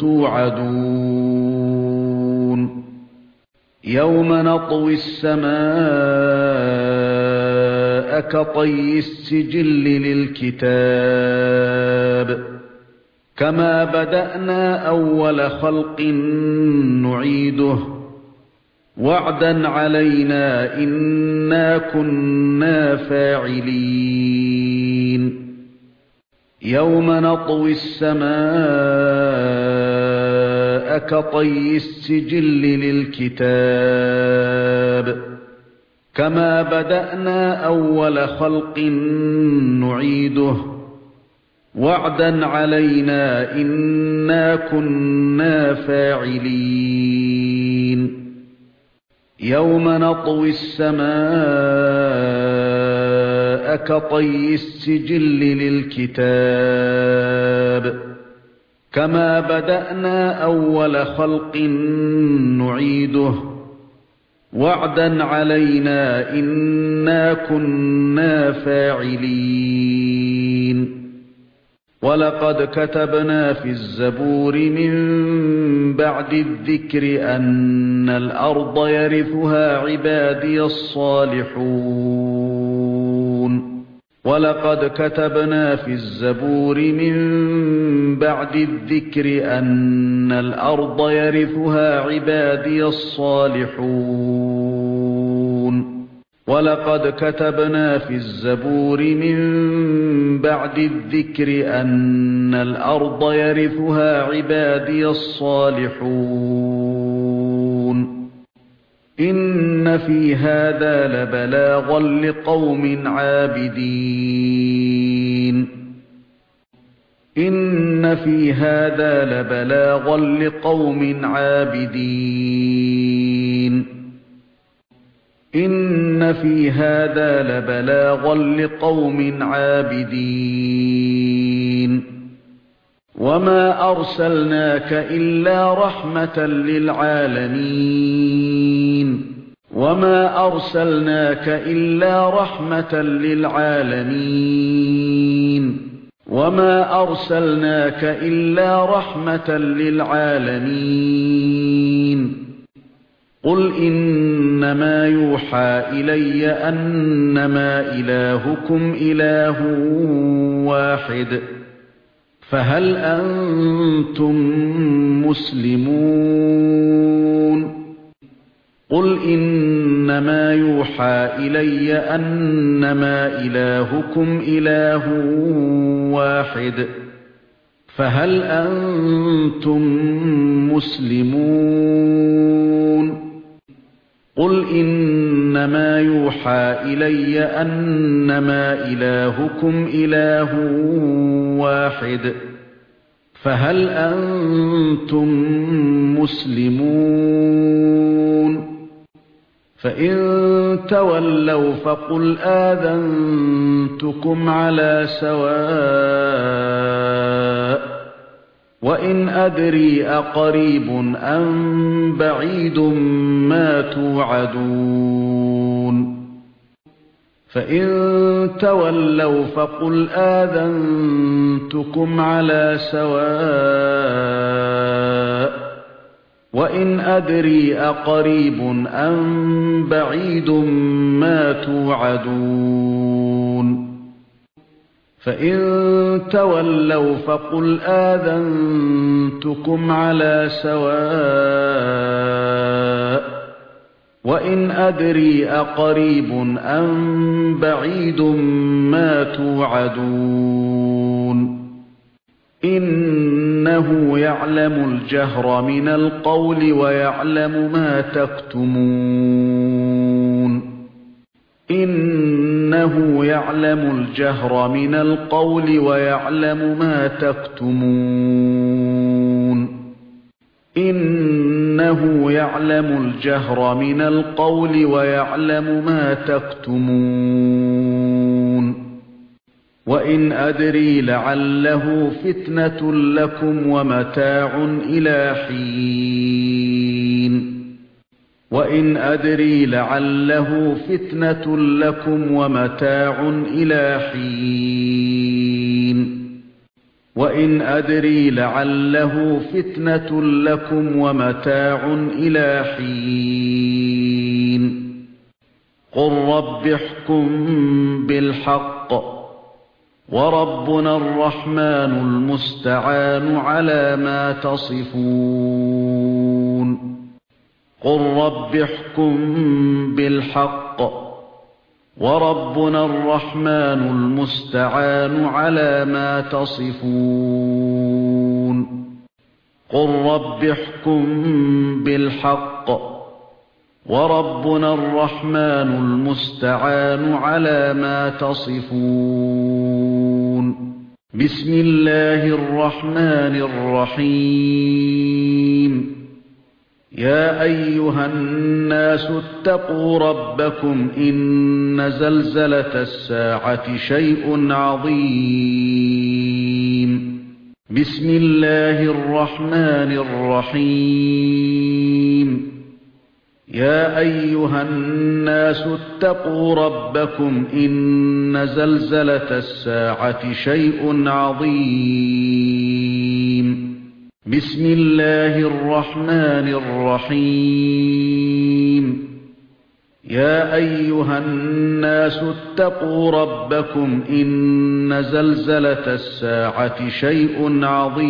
توعدون يوم نطوي السماء كطي السجل للكتاب كما بدأنا أول خلق نعيده وعدا علينا إنا كنا فاعلين يوم نطوي السماء كطي السجل للكتاب كما بدأنا أول خلق نعيده وعدا علينا إنا كنا فاعلين يوم نطوي السماء كطي السجل للكتاب كما بدأنا أول خلق نعيده وعدا علينا إنا كنا فاعلين ولقد كتبنا في الزبور من بعد الذكر أن الأرض يرثها عبادي الصالحون ولقد كتبنا في الزبور من بعد الذكر أن الأرض يرثها عبادي الصالحون ولقد كتبنا في الزبور من بعد الذكر أن الأرض يرثها عبادي الصالحون إن في هذا لبلاغا لقوم عابدين إن في هذا لبلاغا لقوم عابدين إن في هذا لبلاغا لقوم عابدين وما أرسلناك إلا رحمة للعالمين وما أرسلناك إلا رحمة للعالمين وما أرسلناك إلا رحمة للعالمين قل إنما يوحى إلي أنما إلهكم إله واحد فهل أنتم مسلمون قل إنما يوحى إلي أنما إلهكم إله واحد فهل أنتم مسلمون قل إنما يوحى إلي أنما إلهكم إله واحد فهل أنتم مسلمون فإن تولوا فقل آذنتكم على سواء وإن أدري أقريب أم بعيد ما توعدون فإن تولوا فقل آذنتكم على سواء وإن أدري أقريب أم بعيد ما توعدون فإن تولوا فقل آذنتكم على سواء وإن أدري أقريب أم بعيد ما توعدون إنه يعلم الجهر من القول ويعلم ما تكتمون إنه يعلم الجهر من القول ويعلم ما تكتمون إنه يعلم الجهر من القول ويعلم ما تكتمون وإن أدري لعله فتنة لكم ومتاع إلى حين وإن أدري لعله فتنة لكم ومتاع إلى حين وإن أدري لعله فتنة لكم ومتاع إلى حين قل رب احكم بالحق وربنا الرحمن المستعان على ما تصفون قل رب احكم بالحق وربنا الرحمن المستعان على ما تصفون قل رب احكم بالحق وربنا الرحمن المستعان على ما تصفون بسم الله الرحمن الرحيم يا أيها الناس اتقوا ربكم إن زلزلة الساعة شيء عظيم بسم الله الرحمن الرحيم يا أيها الناس اتقوا ربكم إن زلزلة الساعة شيء عظيم بسم الله الرحمن الرحيم يا أيها الناس اتقوا ربكم إن زلزلة الساعة شيء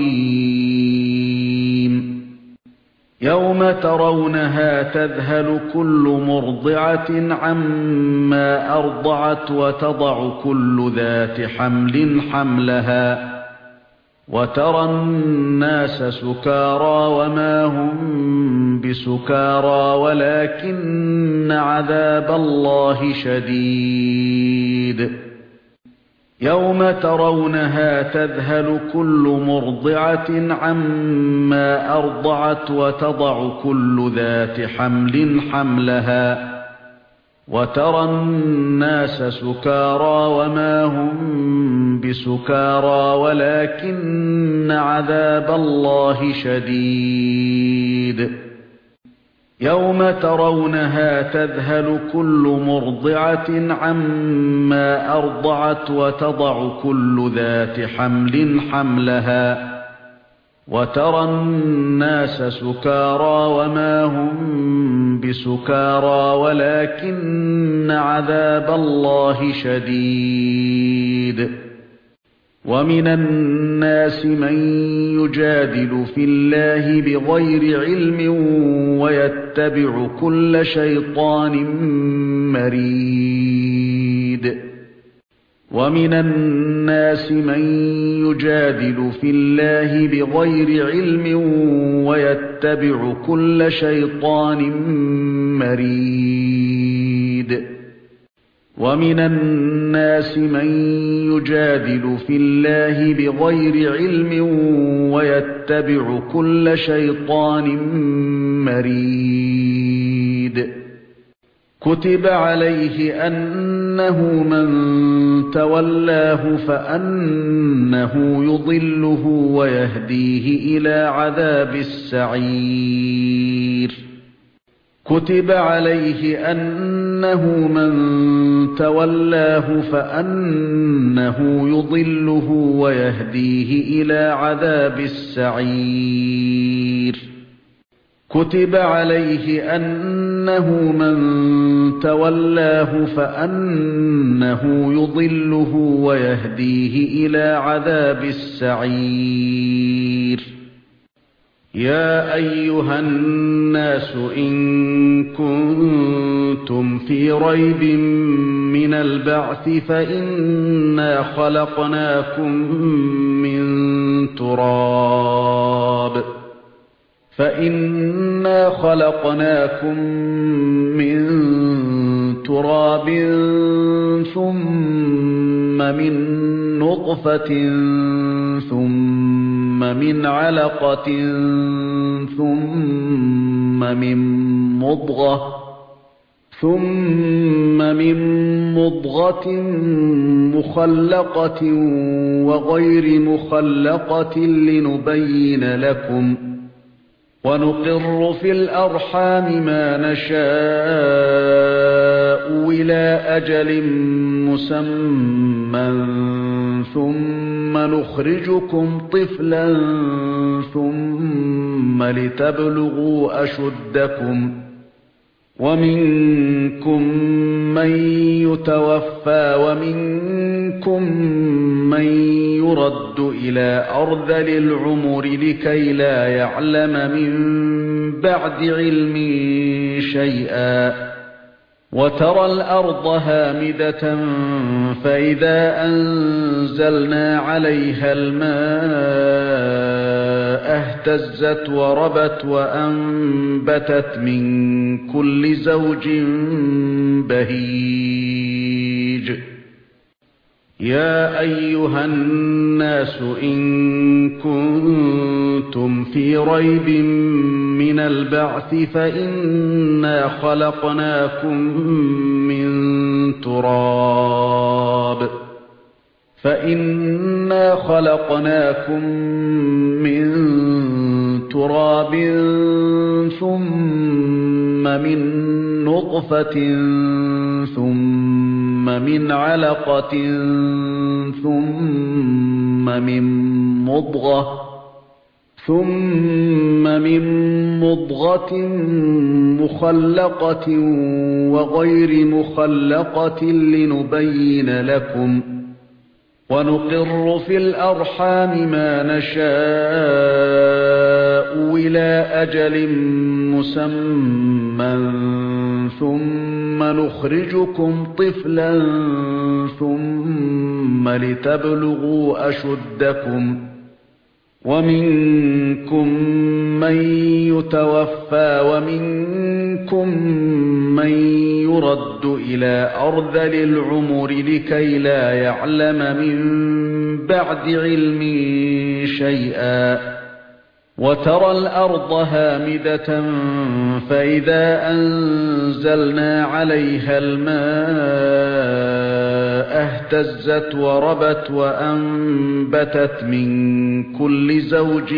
عظيم يوم ترونها تذهل كل مرضعة عما أرضعت وتضع كل ذات حمل حملها وترى الناس سكارى وما هم بسكارى ولكن عذاب الله شديد يوم ترونها تذهل كل مرضعة عما أرضعت وتضع كل ذات حمل حملها وترى الناس سكارى وما هم بسكارى ولكن عذاب الله شديد يوم ترونها تذهل كل مرضعة عما أرضعت وتضع كل ذات حمل حملها وترى الناس سكارى وما هم بسكارى ولكن عذاب الله شديد ومن الناس من يجادل في الله بغير علم ويتبع كل شيطان مريد ومن الناس من يجادل في الله بغير علم ويتبع كل شيطان مريد ومن الناس من يجادل في الله بغير علم ويتبع كل شيطان مريد كتب عليه أنه من تولاه فأنه يضله ويهديه إلى عذاب السعير كتب عليه أنه من تولاه فأنه يضله ويهديه إلى عذاب السعير كتب عليه أنه من تولاه فأنه يضله ويهديه إلى عذاب السعير يا أيها الناس إن كنتم في ريب من البعث فإنا خلقناكم من تراب ثم من نطفة ثم من علقة ثم من مضغة مخلقة وغير مخلقة لنبين لكم ونقر في الأرحام ما نشاء إلى أجل مسمى ثم نخرجكم طفلا ثم لتبلغوا أشدكم ومنكم من يتوفى ومنكم من يرد إلى أرذل العمر لكي لا يعلم من بعد علم شيئا وترى الأرض هامدة فإذا أنزلنا عليها الماء اهتزت وربت وأنبتت من كل زوج بهيج يا أيها الناس إن كنتم في ريب من البعث فإنا خلقناكم من تراب ثم من نطفة ثم من علقة ثم من مضغة مخلقة وغير مخلقة لنبين لكم ونقر في الأرحام ما نشاء إلى أجل مسمى ثم نخرجكم طفلا ثم لتبلغوا أشدكم ومنكم من يتوفى ومنكم من يرد إلى أرذل العمر لكي لا يعلم من بعد علم شيئا وترى الأرض هامدة فإذا أنزلنا عليها الماء اهتزت وربت وأنبتت من كل زوج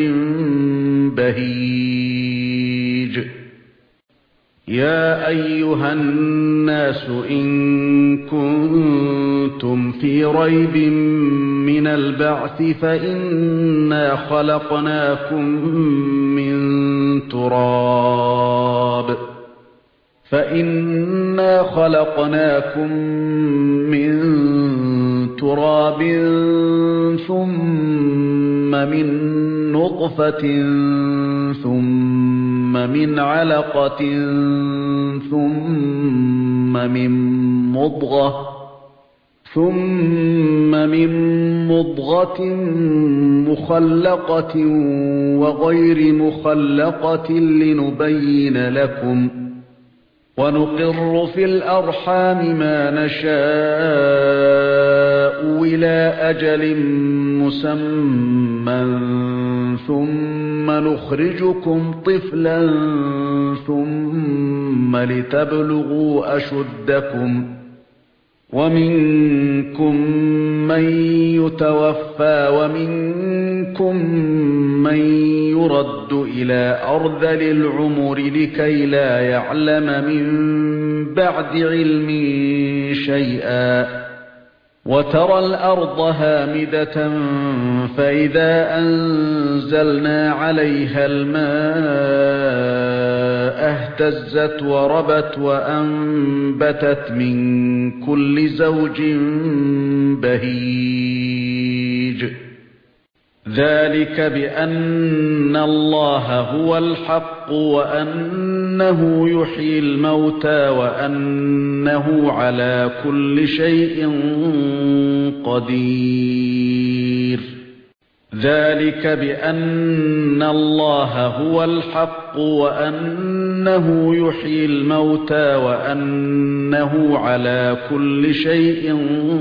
بهيج يا أيها الناس إن كنتم في ريب من البعث فإنا خلقناكم من تراب ثم من نطفة ثم من علقة ثم من مضغة مخلقة وغير مخلقة لنبين لكم ونقر في الأرحام ما نشاء إلى أجل مسمى ثم نخرجكم طفلا ثم لتبلغوا أشدكم ومنكم من يتوفى ومنكم من يرد إلى أرذل العمر لكي لا يعلم من بعد علم شيئا وترى الأرض هامدة فإذا أنزلنا عليها الماء اهتزت وربت وأنبتت من كل زوج بهيج ذلك بأن الله هو الحق وأنه يحيي الموتى وأنه على كل شيء قدير ذلك بأن الله هو الحق وأنه يحيي الموتى وأنه على كل شيء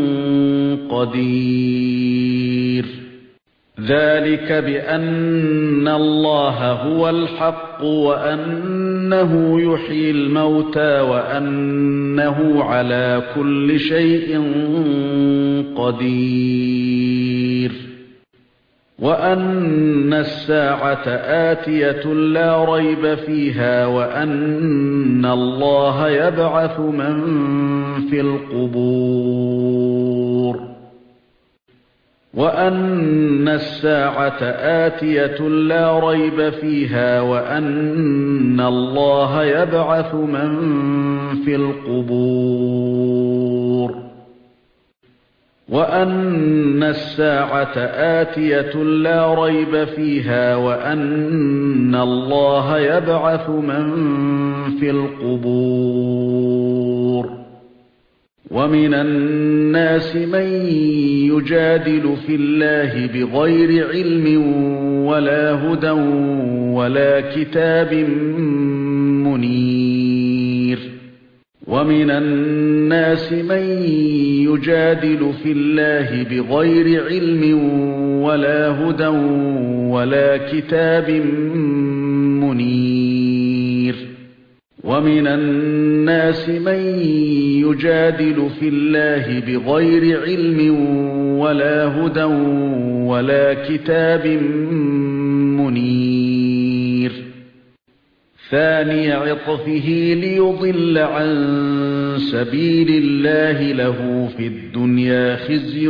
قدير ذلك بأن الله هو الحق وأنه يحيي الموتى وأنه على كل شيء قدير وأن الساعة آتية لا ريب فيها وأن الله يبعث من في القبور وأن الساعة آتية لا ريب فيها وأن الله يبعث من في القبور وأن الساعة آتية لا ريب فيها وأن الله يبعث من في القبور ومن الناس من يجادل في الله بغير علم ولا هدى ولا كتاب منير ومن الناس من يجادل في الله بغير علم ولا هدى ولا كتاب منير ومن الناس من يجادل في الله بغير علم ولا هدى ولا كتاب منير ثاني عطفه ليضل عن سبيل الله له في الدنيا خزي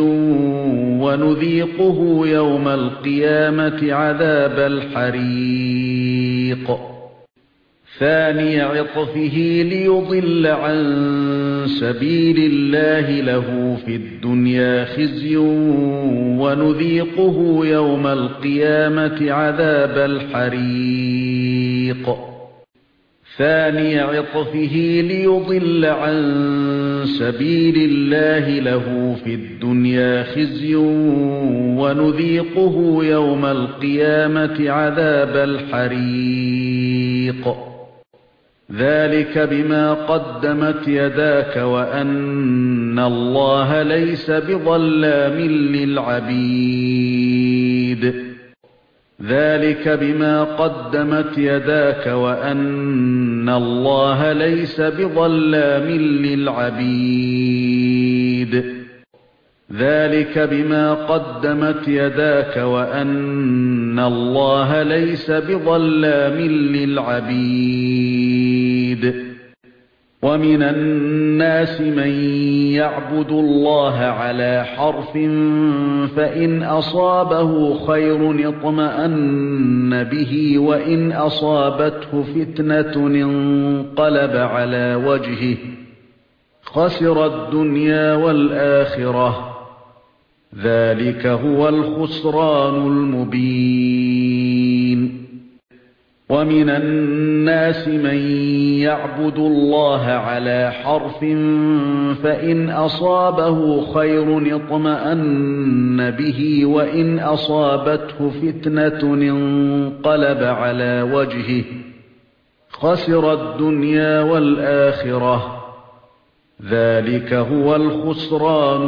ونذيقه يوم القيامة عذاب الحريق ثاني عطفه ليضل عن سبيل الله له في الدنيا خزي ونذيقه يوم القيامة عذاب الحريق ثاني عطفه ليضل عن سبيل الله له في الدنيا خزي ونذيقه يوم القيامة عذاب الحريق ذلك بما قدمت يداك وأن الله ليس بظلام للعبيد ذلك بما قدمت يداك وأن الله ليس بظلام للعبيد ذلك بما قدمت يداك وأن الله ليس بظلام للعبيد ومن الناس من يعبد الله على حرف فإن أصابه خير اطمأن به وإن أصابته فتنة انقلب على وجهه خسر الدنيا والآخرة ذلك هو الخسران المبين ومن الناس من يعبد الله على حرف فإن أصابه خير اطمأن به وإن أصابته فتنة انقلب على وجهه خسر الدنيا والآخرة ذلك هو الخسران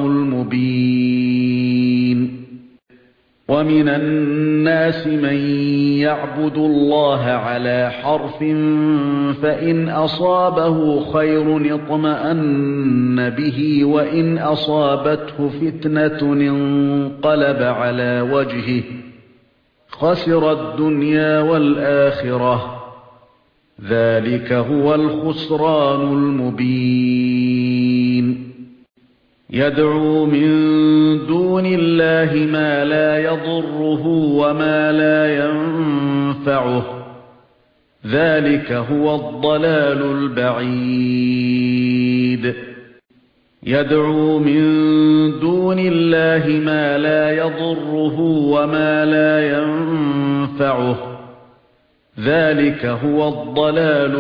المبين ومن الناس من يعبد الله على حرف فإن أصابه خير اطمأن به وإن أصابته فتنة انقلب على وجهه خسر الدنيا والآخرة ذلك هو الخسران المبين يدعو من دون الله ما لا يضره وما لا ينفعه ذلك هو الضلال البعيد يدعو من دون الله ما لا يضره وما لا ينفعه ذلك هو الضلال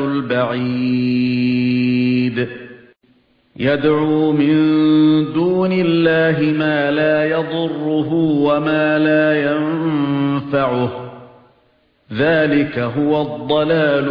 البعيد يدعو من دون الله ما لا يضره وما لا ينفعه ذلك هو الضلال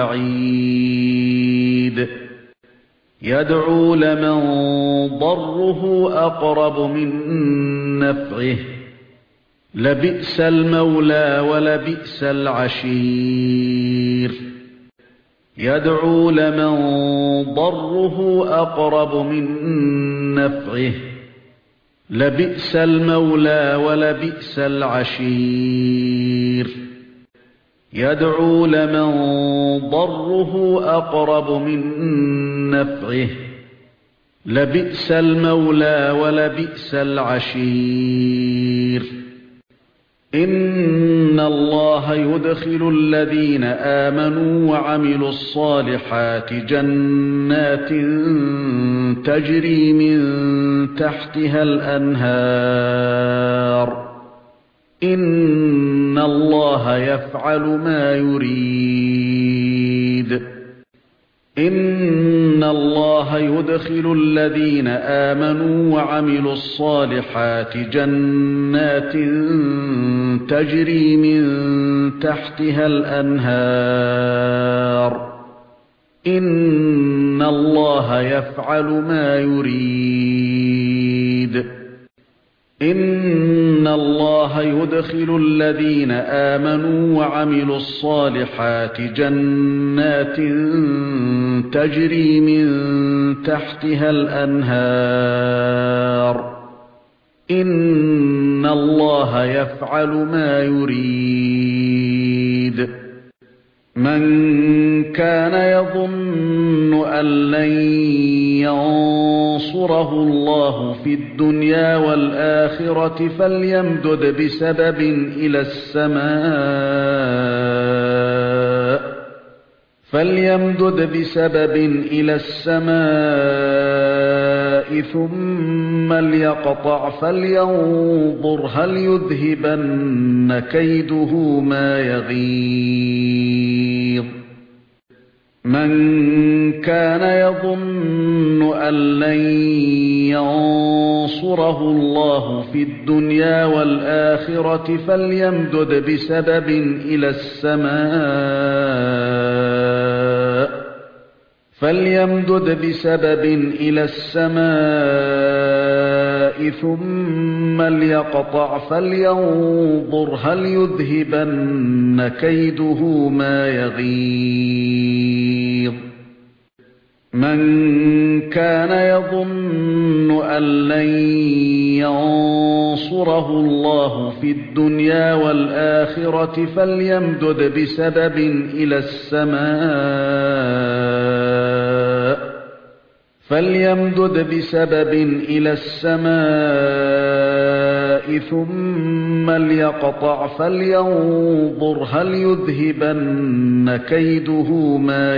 البعيد يدعو لمن ضره أقرب من نفعه لبئس المولى ولبئس العشير يدعو لمن ضره أقرب من نفعه لبئس المولى ولبئس العشير يدعو لمن ضره أقرب من نفعه لبئس المولى ولبئس العشير إن الله يدخل الذين آمنوا وعملوا الصالحات جنات تجري من تحتها الأنهار إن الله يفعل ما يريد إن الله يدخل الذين آمنوا وعملوا الصالحات جنات تجري من تحتها الأنهار إن الله يفعل ما يريد إن الله يدخل الذين آمنوا وعملوا الصالحات جنات تجري من تحتها الأنهار إن الله يفعل ما يريد من كان يظن أن لن ينصره الله في الدنيا والآخرة فليمدد بسبب إلى السماء ثم ليقطع فلينظر هل يذهبن كيده ما يغيظ من كان يظن أن لن ينصره الله في الدنيا والآخرة فليمدد بسبب إلى السماء ثم ليقطع فلينظر هل يذهبن كيده ما يغيظ من كان يظن أن لن ينصره الله في الدنيا والآخرة فليمدد بسبب إلى السماء ثم ليقطع فلينظر هل يذهبن كيده ما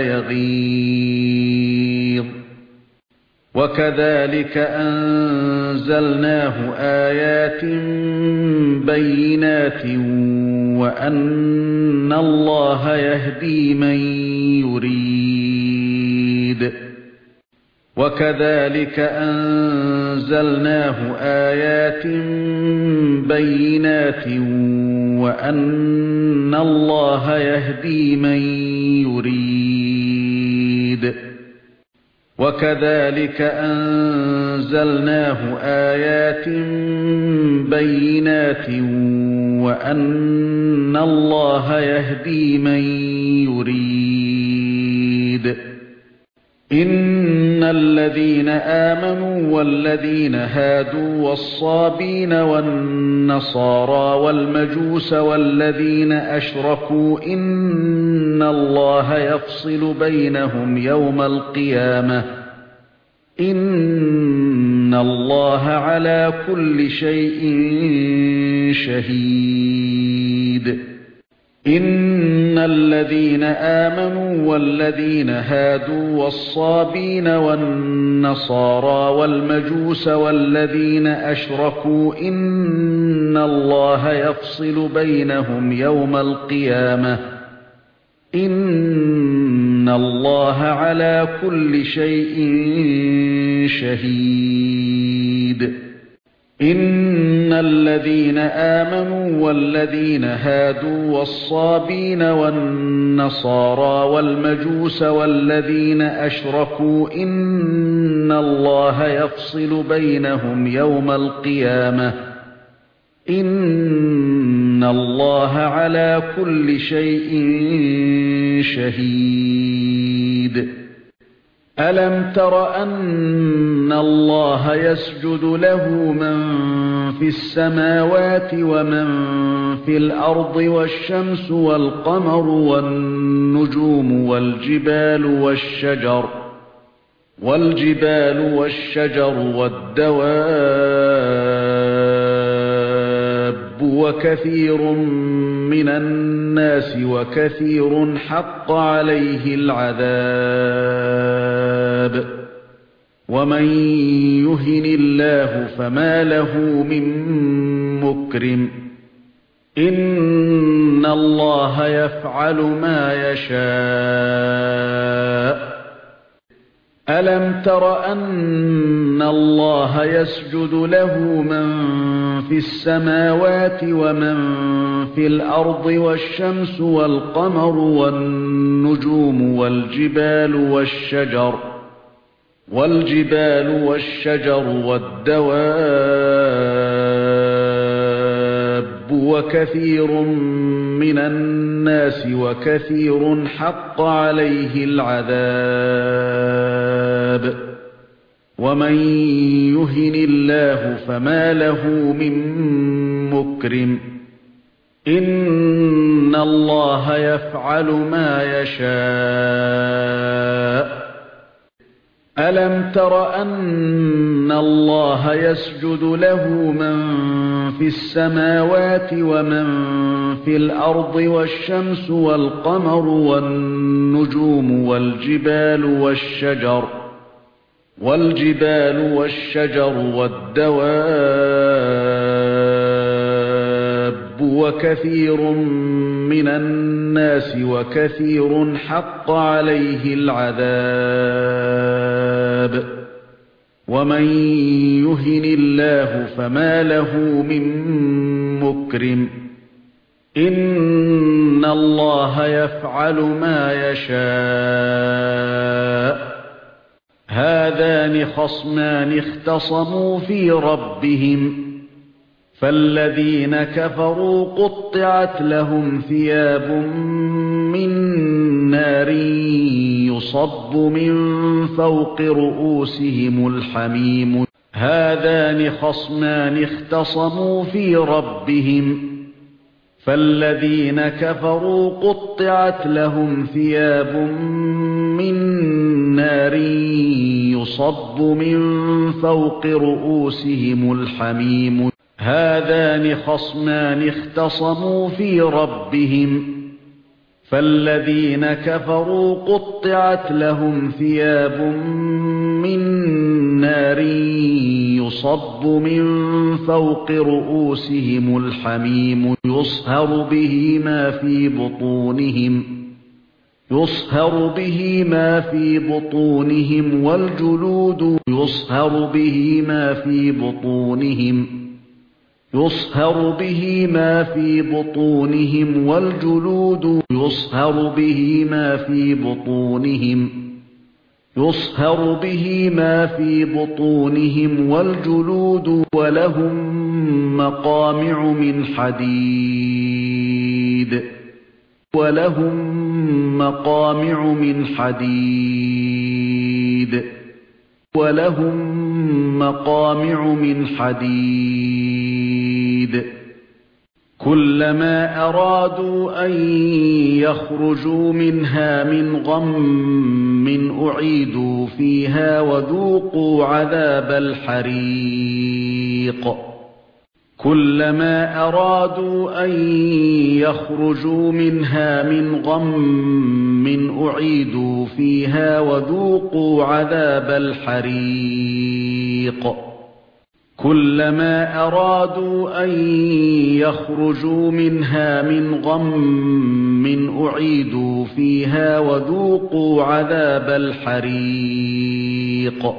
يغيظ وكذلك أنزلناه آيات بينات وأن الله يهدي من يريد وكذلك أنزلناه آيات بينات وأن الله يهدي من يريد وكذلك أنزلناه آيات بينات وأن الله يهدي من يريد إن الذين آمنوا والذين هادوا والصابين والنصارى والمجوس والذين أشركوا إن الله يفصل بينهم يوم القيامة إن الله على كل شيء شهيد إن الذين آمنوا والذين هادوا والصابين والنصارى والمجوس والذين أشركوا إن الله يفصل بينهم يوم القيامة إن الله على كل شيء شهيد إن الذين آمنوا والذين هادوا والصابين والنصارى والمجوس والذين أشركوا إن الله يفصل بينهم يوم القيامة إن الله على كل شيء شهيد ألم تر أن الله يسجد له من في السماوات ومن في الأرض والشمس والقمر والنجوم والجبال والشجر والدواب وكثير من الناس وكثير حق عليه العذاب ومن يهن الله فما له من مكرم إن الله يفعل ما يشاء ألم تر أن الله يسجد له من في السماوات ومن في الأرض والشمس والقمر والنجوم والجبال والشجر والدواب وكثير من الناس وكثير حق عليه العذاب ومن يهن الله فما له من مكرم إن الله يفعل ما يشاء ألم تر أن الله يسجد له من في السماوات ومن في الأرض والشمس والقمر والنجوم والجبال والشجر والدواب وكثير من الناس وكثير حق عليه العذاب ومن يهن الله فما له من مكرم إن الله يفعل ما يشاء هذان خصمان اختصموا في ربهم فالذين كفروا قطعت لهم ثياب من نار يصب من فوق رؤوسهم الحميم هذان خصمان اختصموا في ربهم فالذين كفروا قطعت لهم ثياب من نار يصب من فوق رؤوسهم الحميم هذان خصمان اختصموا في ربهم فالذين كفروا قطعت لهم ثياب من نار يصب من فوق رؤوسهم الحميم يصهر به ما في بطونهم والجلود يصهر به ما في بطونهم والجلود يصهر به ما في بطونهم والجلود ولهم مقامع من حديد وَلَهُم مَّقَامِعُ مِنْ حَدِيدٍ كُلَّمَا أَرَادُوا أَن يَخْرُجُوا مِنْهَا مِنْ غَمٍّ أُعِيدُوا فِيهَا وَذُوقُوا عَذَابَ الْحَرِيقِ كُلَّمَا أَرَادُوا أَن يَخْرُجُوا مِنْهَا مِنْ غَمٍّ أُعِيدُوا فِيهَا وَذُوقُوا عَذَابَ الْحَرِيقِ كُلَّمَا أَرَادُوا أَن يَخْرُجُوا مِنْهَا مِنْ غَمٍّ أُعِيدُوا فِيهَا وَذُوقُوا عَذَابَ الْحَرِيقِ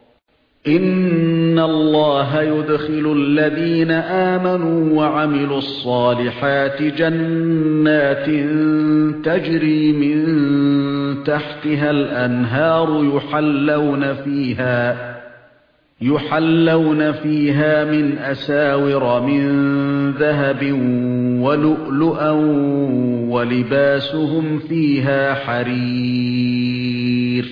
إِنَّ اللَّهَ يُدْخِلُ الَّذِينَ آمَنُوا وَعَمِلُوا الصَّالِحَاتِ جَنَّاتٍ تَجْرِي مِن تَحْتِهَا الْأَنْهَارُ يُحَلَّوْنَ فِيهَا مِنْ أَسَاوِرَ مِنْ ذَهَبٍ وَلُؤْلُؤًا وَلِبَاسُهُمْ فِيهَا حَرِيرٌ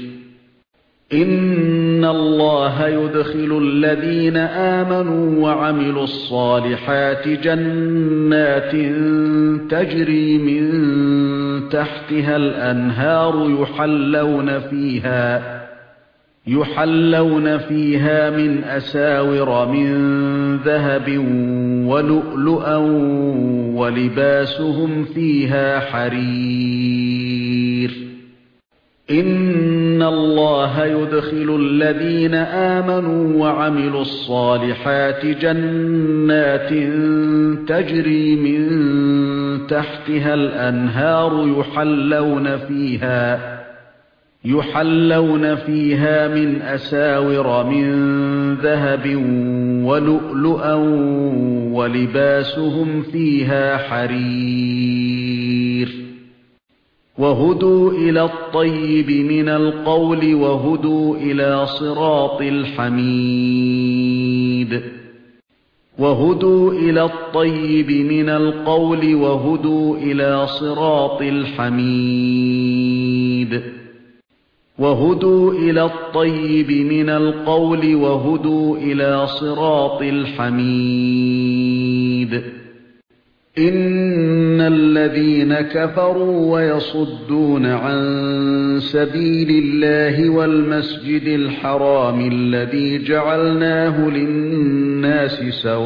إِنَّ اللَّهَ يُدْخِلُ الَّذِينَ آمَنُوا وَعَمِلُوا الصَّالِحَاتِ جَنَّاتٍ تَجْرِي مِن تَحْتِهَا الْأَنْهَارُ يُحَلَّوْنَ فِيهَا مِنْ أَسَاوِرَ مِنْ ذَهَبٍ وَلُؤْلُؤًا وَلِبَاسُهُمْ فِيهَا حَرِيرٌ إِنَّ اللَّهَ يُدْخِلُ الَّذِينَ آمَنُوا وَعَمِلُوا الصَّالِحَاتِ جَنَّاتٍ تَجْرِي مِن تَحْتِهَا الْأَنْهَارُ يُحَلَّوْنَ فِيهَا مِنْ أَسَاوِرَ مِنْ ذَهَبٍ وَلُؤْلُؤًا وَلِبَاسُهُمْ فِيهَا حَرِيرٌ وَهُدُوا إِلَى الطَّيِّبِ مِنَ الْقَوْلِ وَهُدُوا إِلَى صِرَاطِ الْحَمِيدِ وَهُدُوا إِلَى الطَّيِّبِ مِنَ الْقَوْلِ وَهُدُوا إِلَى صِرَاطِ الْحَمِيدِ وَهُدُوا إِلَى الطَّيِّبِ مِنَ الْقَوْلِ وَهُدُوا إِلَى صِرَاطِ الْحَمِيدِ إِنَّ الَّذِينَ كَفَرُوا وَيَصُدُّونَ عَن سَبِيلِ اللَّهِ وَالْمَسْجِدِ الْحَرَامِ الَّذِي جَعَلْنَاهُ لِلنَّاسِ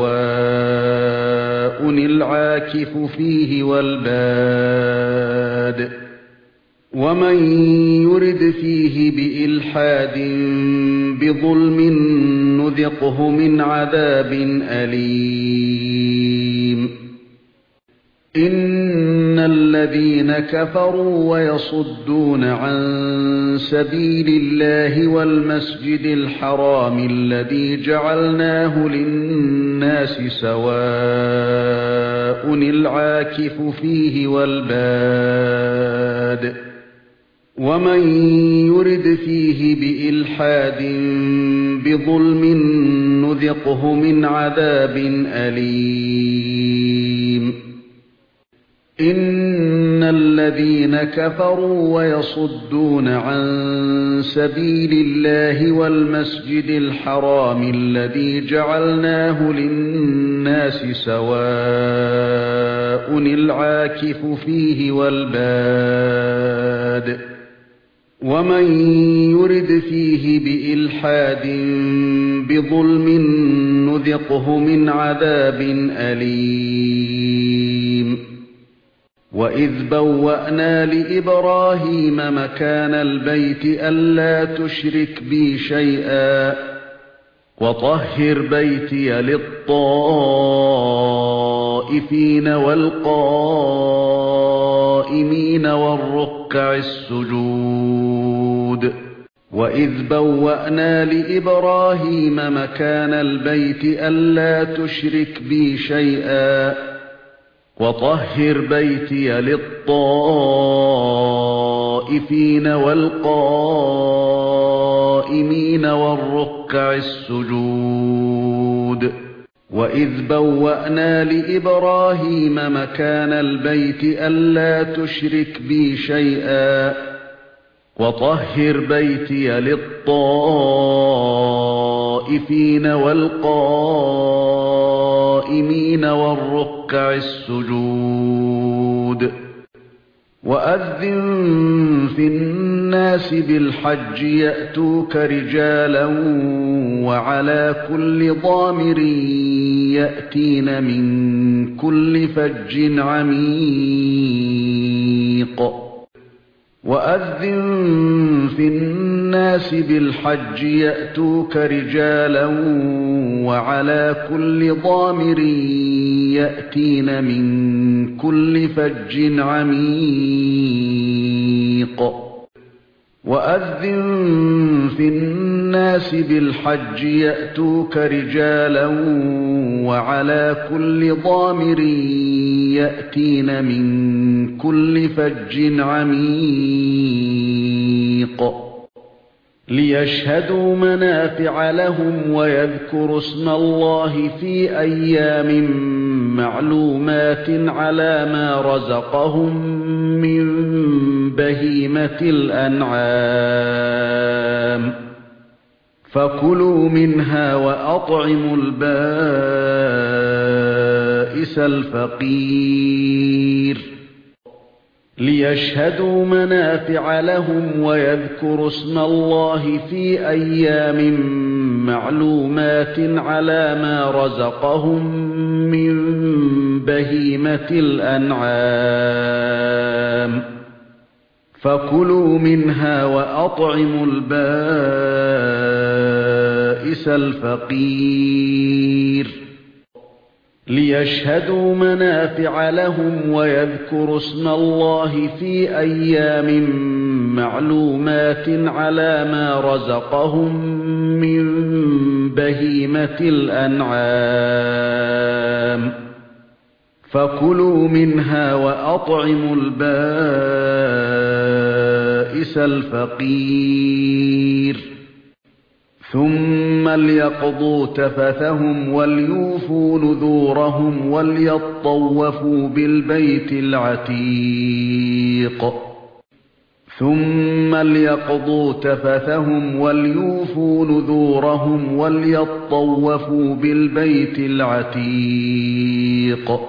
سَوَاءٌ الْعَاكِفُ فِيهِ وَالْبَادِ وَمَن يُرِدْ فِيهِ بِإِلْحَادٍ بِظُلْمٍ نُذِقْهُ مِنْ عَذَابٍ أَلِيمٍ إِنَّ الَّذِينَ كَفَرُوا وَيَصُدُّونَ عَن سَبِيلِ اللَّهِ وَالْمَسْجِدِ الْحَرَامِ الَّذِي جَعَلْنَاهُ لِلنَّاسِ سَوَاءٌ الْعَاكِفُ فِيهِ وَالْبَادِ وَمَن يُرِدْ فِيهِ بِإِلْحَادٍ بِظُلْمٍ نُذِقْهُ مِنْ عَذَابٍ أَلِيمٍ إِنَّ الَّذِينَ كَفَرُوا وَيَصُدُّونَ عَن سَبِيلِ اللَّهِ وَالْمَسْجِدِ الْحَرَامِ الَّذِي جَعَلْنَاهُ لِلنَّاسِ سَوَاءٌ الْعَاكِفُ فِيهِ وَالْبَادِ وَمَن يُرِدْ فِيهِ بِإِلْحَادٍ بِظُلْمٍ نُذِقْهُ مِنْ عَذَابٍ أَلِيمٍ وَإِذْ بَوَّأْنَا لِإِبْرَاهِيمَ مَكَانَ الْبَيْتِ أَلَّا تُشْرِكْ بِي شَيْئًا وَطَهِّرْ بَيْتِيَ لِلطَّائِفِينَ وَالْقَائِمِينَ وَالرُّكَّعِ السُّجُودِ وَإِذْ بَوَّأْنَا لِإِبْرَاهِيمَ مَكَانَ الْبَيْتِ أَلَّا تُشْرِكْ بِي شَيْئًا وَطَهِّرْ بَيْتِيَ لِلطَّائِفِينَ وَالْقَائِمِينَ وَالرُّكَّعِ السُّجُودِ وَإِذْ بَوَّأْنَا لِإِبْرَاهِيمَ مَكَانَ الْبَيْتِ أَلَّا تُشْرِكْ بِي شَيْئًا وطهر بيتي للطائفين والقائمين والركع السجود وأذن في الناس بالحج يأتوك رجالا وعلى كل ضامر يأتين من كل فج عميق وأذن في الناس بالحج يأتوك رجالا وعلى كل ضامر يأتين من كل فج عميق وأذن في الناس بالحج يأتوك رجالا وعلى كل ضامر يأتين من كل فج عميق ليشهدوا منافع لهم ويذكروا اسم الله في أيام معلومات على ما رزقهم من بهيمة الأنعام فكلوا منها وأطعموا البائس الفقير ليشهدوا منافع لهم ويذكروا اسم الله في أيام معلومات على ما رزقهم من بهيمة الأنعام فكلوا منها وأطعموا البائس الفقير ليشهدوا منافع لهم ويذكروا اسم الله في أيام معلومات على ما رزقهم من بهيمة الأنعام فكلوا منها وأطعموا البائس الفقير ثم ليقضوا تفثهم وليوفوا نذورهم وليطوفوا بالبيت العتيق ثم ليقضوا تفثهم وليوفوا نذورهم وليطوفوا بالبيت العتيق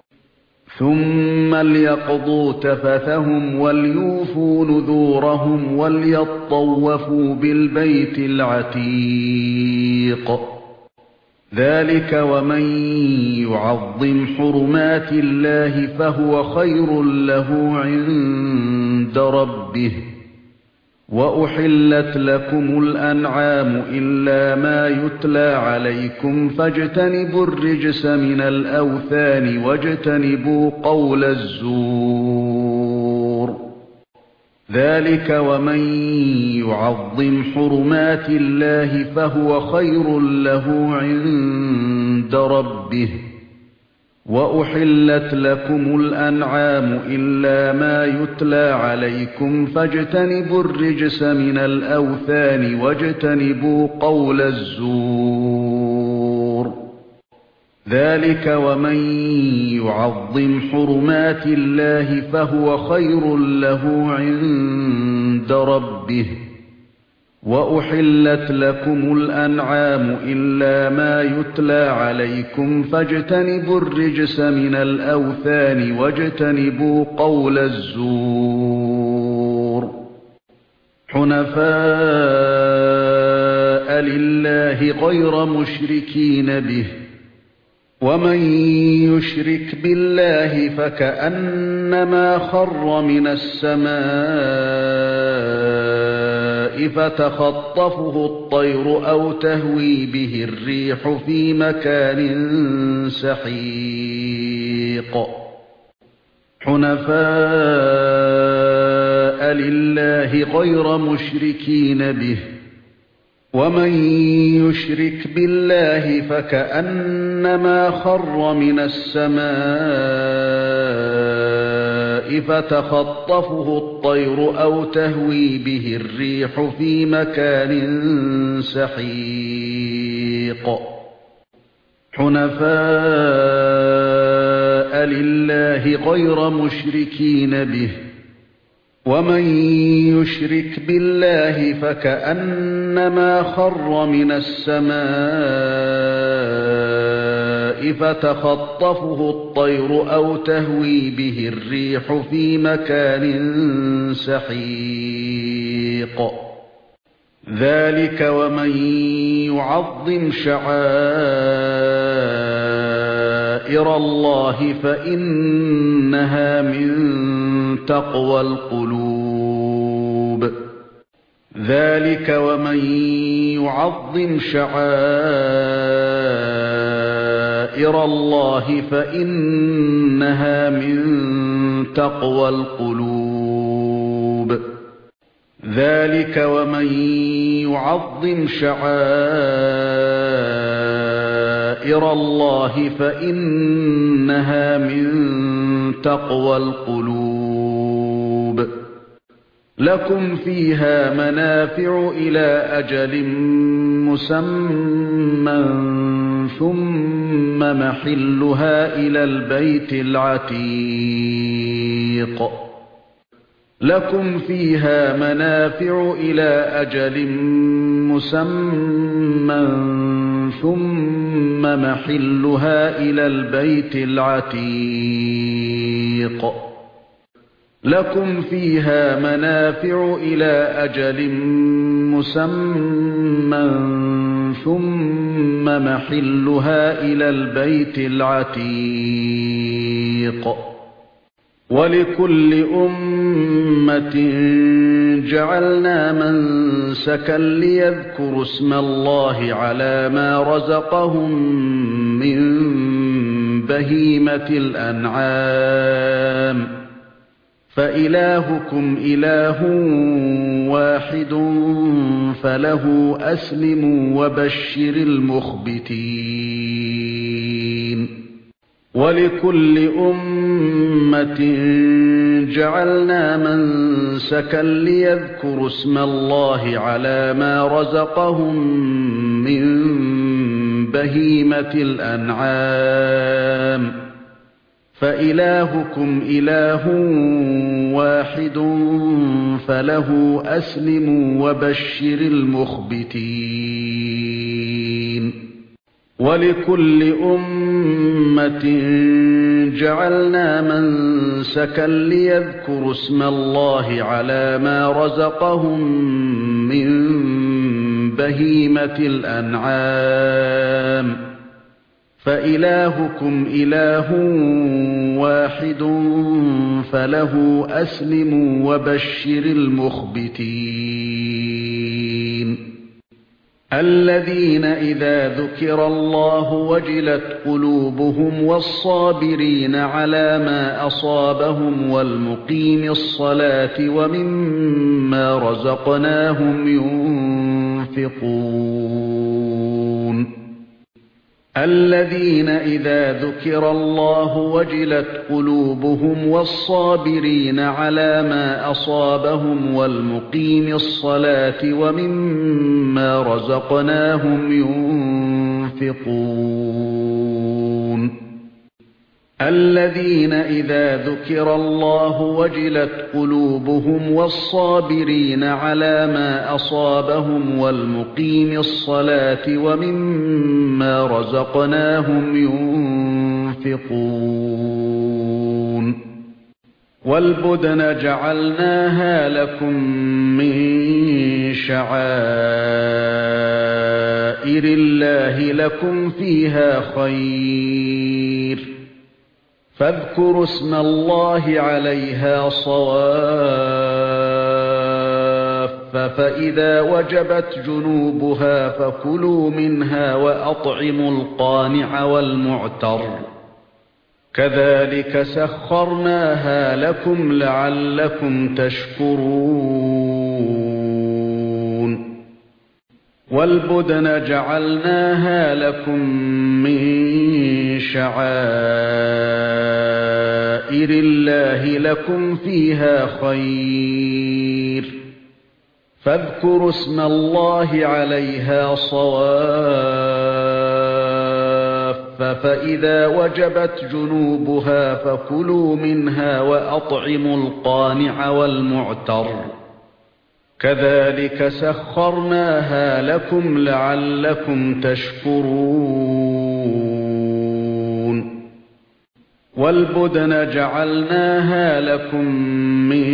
ثم ليقضوا تفثهم وليوفوا نذورهم وليطوفوا بالبيت العتيق ذلك ومن يعظم حرمات الله فهو خير له عند ربه وأحلت لكم الأنعام إلا ما يتلى عليكم فاجتنبوا الرجس من الأوثان واجتنبوا قول الزور ذلك ومن يعظم حرمات الله فهو خير له عند ربه وأحلت لكم الأنعام إلا ما يتلى عليكم فاجتنبوا الرجس من الأوثان واجتنبوا قول الزور ذلك ومن يعظم حرمات الله فهو خير له عند ربه وأحلت لكم الأنعام إلا ما يتلى عليكم فاجتنبوا الرجس من الأوثان واجتنبوا قول الزور حنفاء لله غير مشركين به ومن يشرك بالله فكأنما خر من السماء فتخطفه الطير أو تهوي به الريح في مكان سحيق حنفاء لله غير مشركين به ومن يشرك بالله فكأنما خر من السماء فتخطفه الطير أو تهوي به الريح في مكان سحيق حنفاء لله غير مشركين به ومن يشرك بالله فكأنما خر من السماء فتخطفه الطير أو تهوي به الريح في مكان سحيق ذلك ومن يعظم شعائر الله فإنها من تقوى القلوب ذلك ومن يعظم شعائر الله فإنها من تقوى القلوب ذلك ومن يعظم شعائر الله فإنها من تقوى القلوب لكم فيها منافع إلى أجل مسمى ثم محلها إلى البيت العتيق لكم فيها منافع إلى أجل مسمى ثم محلها إلى البيت العتيق لكم فيها منافع إلى أجل مسمى ثم محلها إلى البيت العتيق ولكل أمة جعلنا منسكا ليذكروا اسم الله على ما رزقهم من بهيمة الأنعام فإلهكم إله واحد فله أسلموا وبشر المخبتين ولكل أمة جعلنا منسكا ليذكروا اسم الله على ما رزقهم من بهيمة الأنعام فإلهكم إله واحد فله أسلموا وبشر المخبتين ولكل أمة جعلنا منسكا ليذكروا اسم الله على ما رزقهم من بهيمة الأنعام فإلهكم إله واحد فله أسلموا وبشر المخبتين الذين إذا ذكر الله وجلت قلوبهم والصابرين على ما أصابهم والمقيم الصلاة ومما رزقناهم ينفقون الذين إذا ذكر الله وجلت قلوبهم والصابرين على ما أصابهم والمقيم الصلاة ومما رزقناهم ينفقون الذين إذا ذكر الله وجلت قلوبهم والصابرين على ما أصابهم والمقيم الصلاة ومما رزقناهم ينفقون والبدن جعلناها لكم من شعائر الله لكم فيها خير فاذكروا اسم الله عليها صواف فإذا وجبت جنوبها فكلوا منها وأطعموا القانع والمعتر كذلك سخرناها لكم لعلكم تشكرون والبدن جعلناها لكم من شعائر الله لكم فيها خير فاذكروا اسم الله عليها صواف فإذا وجبت جنوبها فكلوا منها وأطعموا القانع والمعتر كذلك سخرناها لكم لعلكم تشكرون والبدن جعلناها لكم من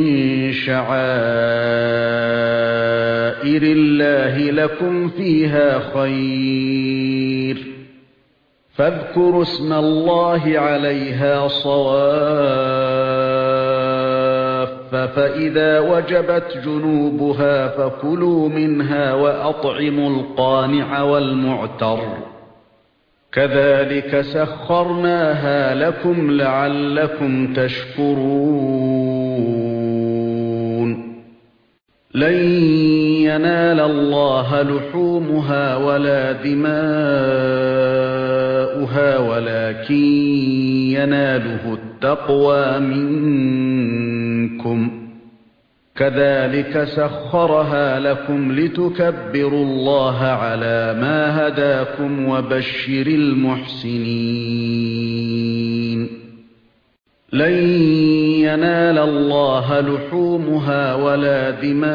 شعائر الله لكم فيها خير فاذكروا اسم الله عليها صواف فإذا وجبت جنوبها فكلوا منها وأطعموا القانع والمعتر كذلك سخرناها لكم لعلكم تشكرون لن ينال الله لحومها ولا دماؤها ولكن يناله التقوى منكم كذلك سخرها لكم لتكبروا الله على ما هداكم وبشر المحسنين لن ينال الله لحومها ولا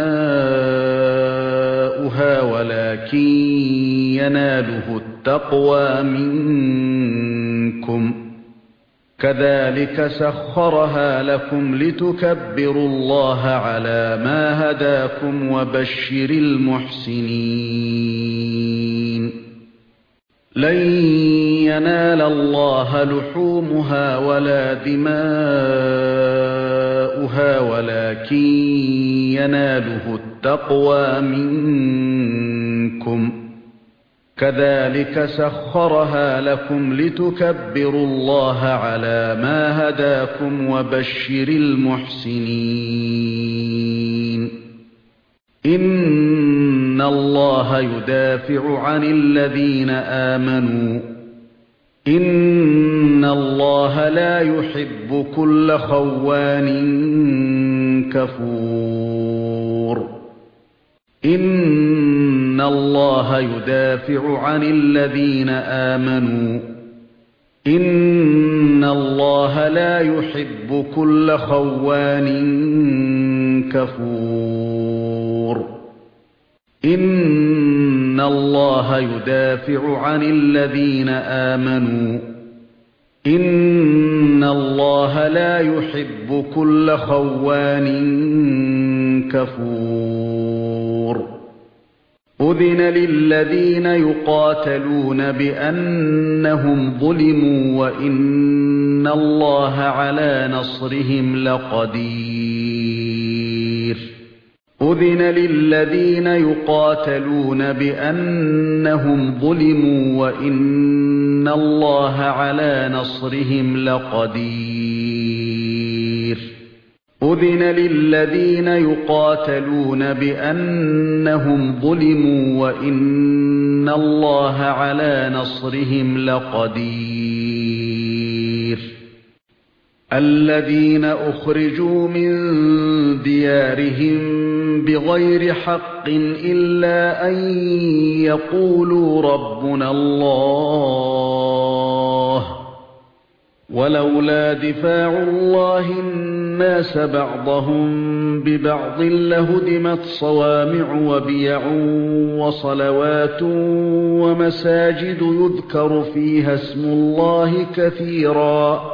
دماؤها ولكن يناله التقوى منكم كذلك سخرها لكم لتكبروا الله على ما هداكم وبشر المحسنين لن ينال الله لحومها ولا دماؤها ولكن يناله التقوى منكم كذلك سخرها لكم لتكبروا الله على ما هداكم وبشر المحسنين إن الله يدافع عن الذين آمنوا إن الله لا يحب كل خوان كفور إن الله يدافع عن الذين آمنوا إن الله لا يحب كل خوان كفور إن الله يدافع عن الذين آمنوا إن الله لا يحب كل خوان كفور أذن للذين يقاتلون بأنهم ظلموا وإن الله على نصرهم لقدير أذن للذين يقاتلون بأنهم ظلموا وإن الله على نصرهم لقدير أذن للذين يقاتلون بأنهم ظلموا وإن الله على نصرهم لقدير الذين أخرجوا من ديارهم بغير حق إلا أن يقولوا ربنا الله ولولا دفاع الله الناس بعضهم ببعض لهدمت صوامع وبيع وصلوات ومساجد يذكر فيها اسم الله كثيرا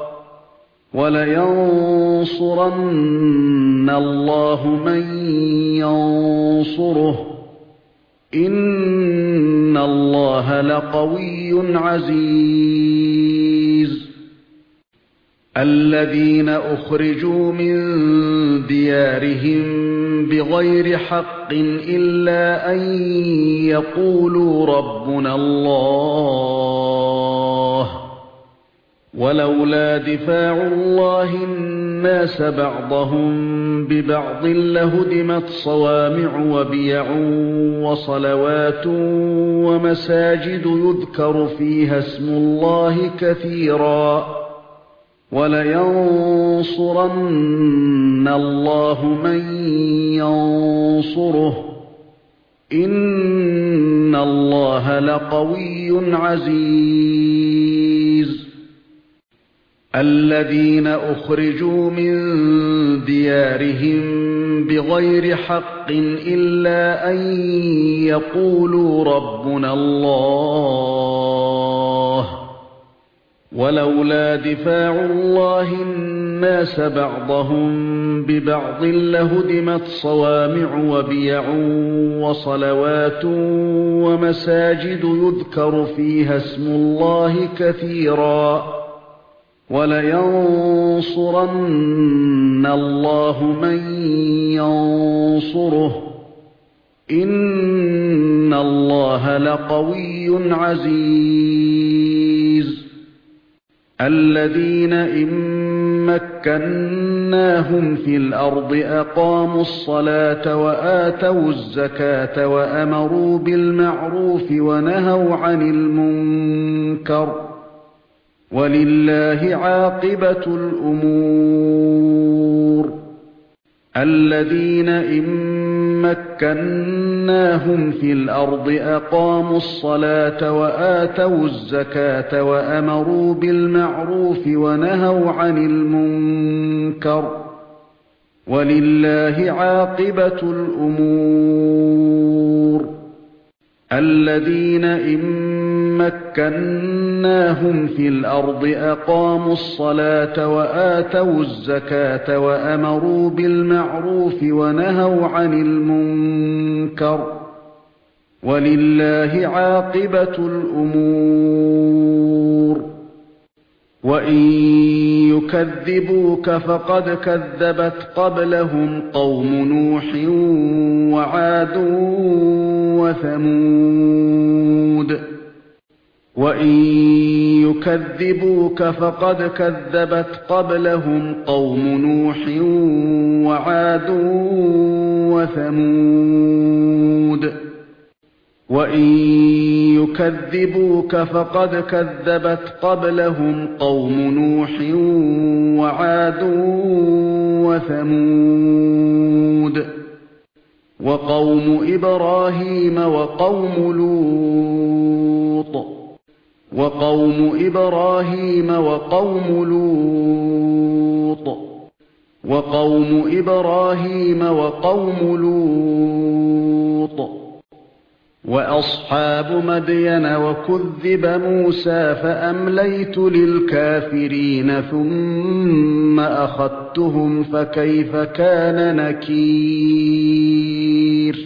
ولينصرن الله من ينصره إن الله لقوي عزيز الذين أخرجوا من ديارهم بغير حق إلا أن يقولوا ربنا الله ولولا دفاع الله الناس بعضهم ببعض لهدمت صوامع وبيع وصلوات ومساجد يذكر فيها اسم الله كثيرا ولينصرن الله من ينصره إن الله لقوي عزيز الذين أخرجوا من ديارهم بغير حق إلا أن يقولوا ربنا الله ولولا دفاع الله الناس بعضهم ببعض لهدمت صوامع وبيع وصلوات ومساجد يذكر فيها اسم الله كثيرا ولينصرن الله من ينصره إن الله لقوي عزيز الذين إن مكناهم في الأرض أقاموا الصلاة وآتوا الزكاة وأمروا بالمعروف ونهوا عن المنكر ولله عاقبة الأمور الذين إن مكناهم في الأرض أقاموا الصلاة وآتوا الزكاة وأمروا بالمعروف ونهوا عن المنكر ولله عاقبة الأمور الذين إن مكناهم في الأرض أقاموا الصلاة وآتوا الزكاة وأمروا بالمعروف ونهوا عن المنكر ولله عاقبة الأمور وإن يكذبوك فقد كذبت قبلهم قوم نوح وعاد وثمود وإن يكذبوك فقد كذبت قبلهم قوم نوح وعاد وثمود وإن يكذبوك فقد كذبت قبلهم قوم نوح وعاد وثمود وقوم إبراهيم وقوم لوط وقوم إبراهيم وقوم لوط وقوم إبراهيم وقوم لوط وأصحاب مدين وكذب موسى فأمليت للكافرين ثم أخذتهم فكيف كان نكير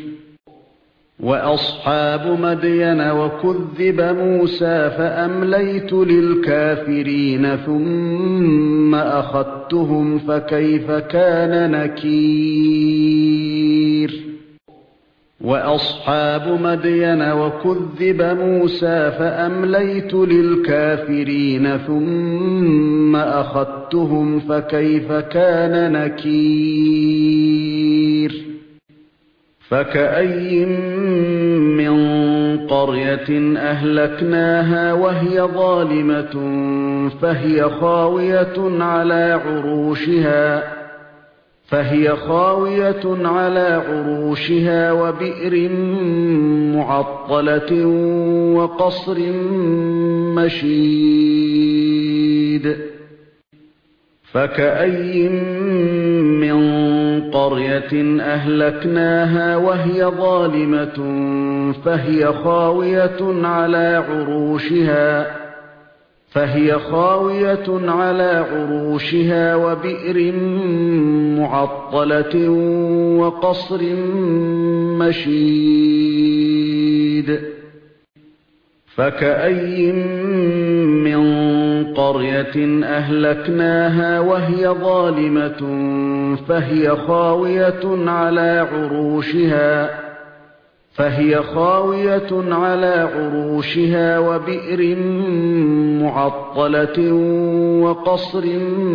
وأصحاب مدين وكذب موسى فأمليت للكافرين ثم أخذتهم فكيف كان نكير وأصحاب مدين وكذب موسى فأمليت للكافرين ثم أخذتهم فكيف كان نكير فكأي من قرية أهلكناها وهي ظالمة فهي خاوية على عروشها وبئر معطلة وقصر مشيد فكأي من قرية أهلكناها وهي ظالمة فهي خاوية على عروشها وبئر معطلة وقصر مشيد فكأي من قرية أهلكناها وهي ظالمة فهي خاوية على عروشها وبئر معطلة وقصر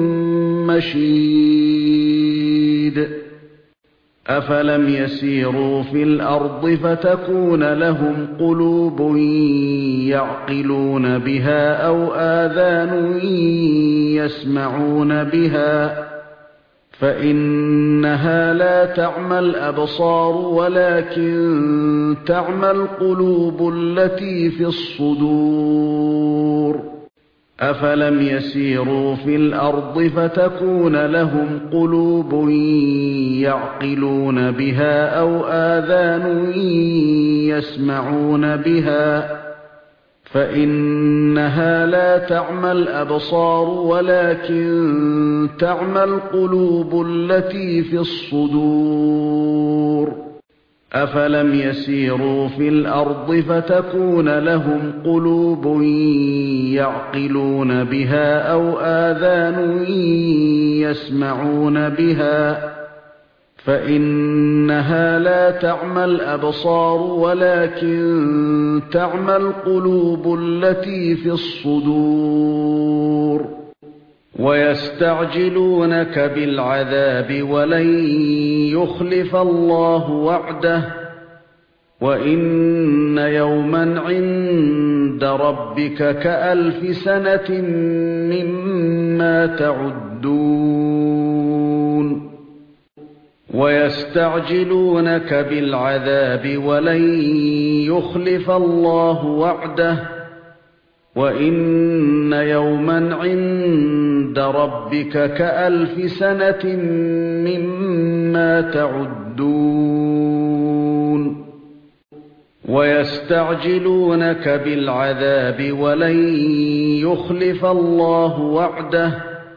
مشيد أفلم يسيروا في الأرض فتكون لهم قلوب يعقلون بها أو آذان يسمعون بها فإنها لا تعمى الأبصار ولكن تعمى القلوب التي في الصدور أفلم يسيروا في الأرض فتكون لهم قلوب يعقلون بها أو آذان يسمعون بها فإنها لا تعمى الأبصار ولكن تعمى القلوب التي في الصدور أفلم يسيروا في الأرض فتكون لهم قلوب يعقلون بها أو آذان يسمعون بها فإنها لا تعمى الأبصار ولكن تعمى القلوب التي في الصدور ويستعجلونك بالعذاب ولن يخلف الله وعده وإن يوما عند ربك كألف سنة مما تعدون ويستعجلونك بالعذاب ولن يخلف الله وعده وإن يوما عند ربك كألف سنة مما تعدون ويستعجلونك بالعذاب ولن يخلف الله وعده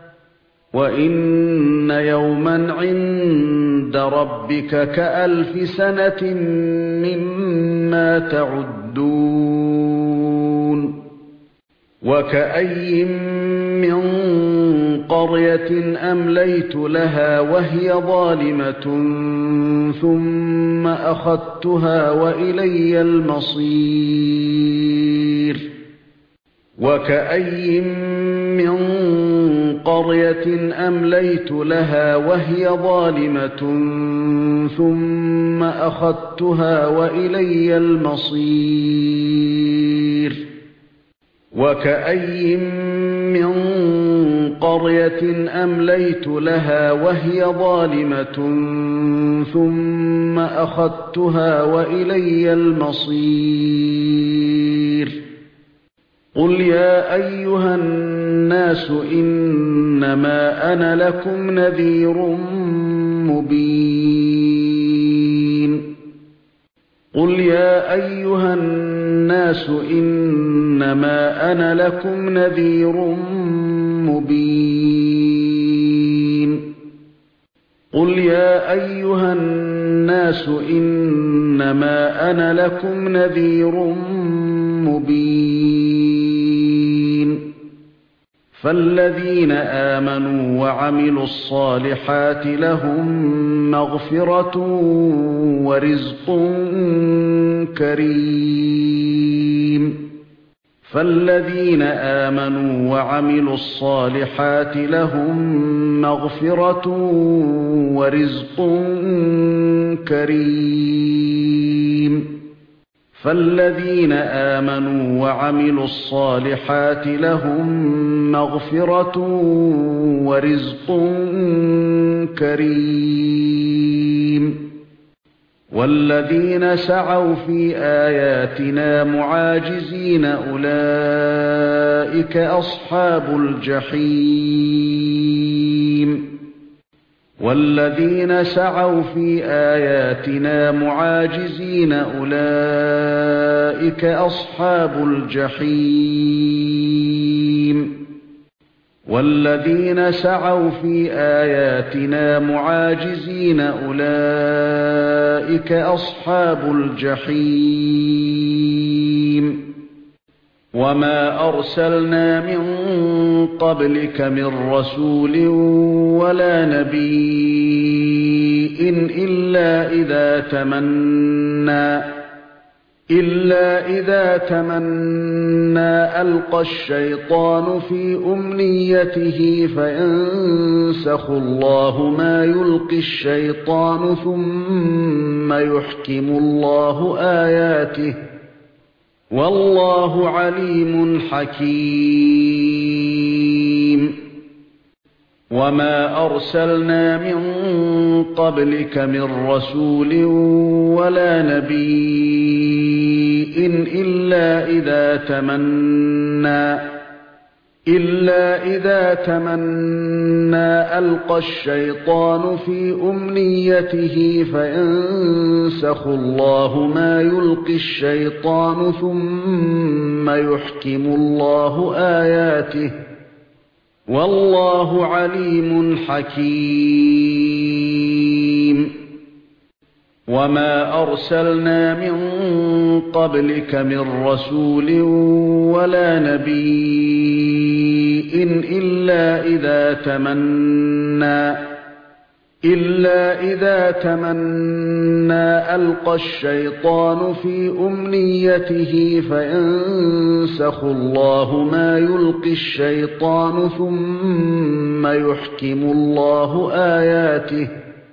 وإن يوما عند ربك كألف سنة مما تعدون وكأي من قرية أمليت لها وهي ظالمة ثم أخذتها وإلي المصير وكأي من قرية أمليت لها وهي ظالمة ثم أخذتها وإلي المصير وكأي من قرية أمليت لها وهي ظالمة ثم أخذتها وإلي المصير قل يا أيها الناس إنما أنا لكم نذير مبين قل يا أيها الناس إنما أنا لكم نذير مبين قل يا أيها الناس إنما أنا لكم نذير مبين فالذين آمنوا وعملوا الصالحات لهم مغفرة ورزق كريم فالذين آمنوا وعملوا الصالحات لهم مغفرة ورزق كريم فالذين آمنوا وعملوا الصالحات لهم مغفرة ورزق كريم والذين سعوا في آياتنا معاجزين أولئك أصحاب الجحيم والذين سعوا في آياتنا معاجزين أولئك أصحاب الجحيم والذين سعوا في آياتنا معاجزين أولئك أصحاب الجحيم وما أرسلنا من قبلك من رسول ولا نبي إلا إذا تمنى ألقى الشيطان في أمنيته فينسخ الله ما يلقي الشيطان ثم يحكم الله آياته والله عليم حكيم وما أرسلنا من قبلك من رسول ولا نبي إلا إذا تمنى ألقى الشيطان في أمنيته فينسخ الله ما يلقي الشيطان ثم يحكم الله آياته والله عليم حكيم. وما أرسلنا من قبلك من رسول ولا نبي إلا إذا تمنى ألقى الشيطان في أمنيته فينسخ الله ما يلقي الشيطان ثم يحكم الله آياته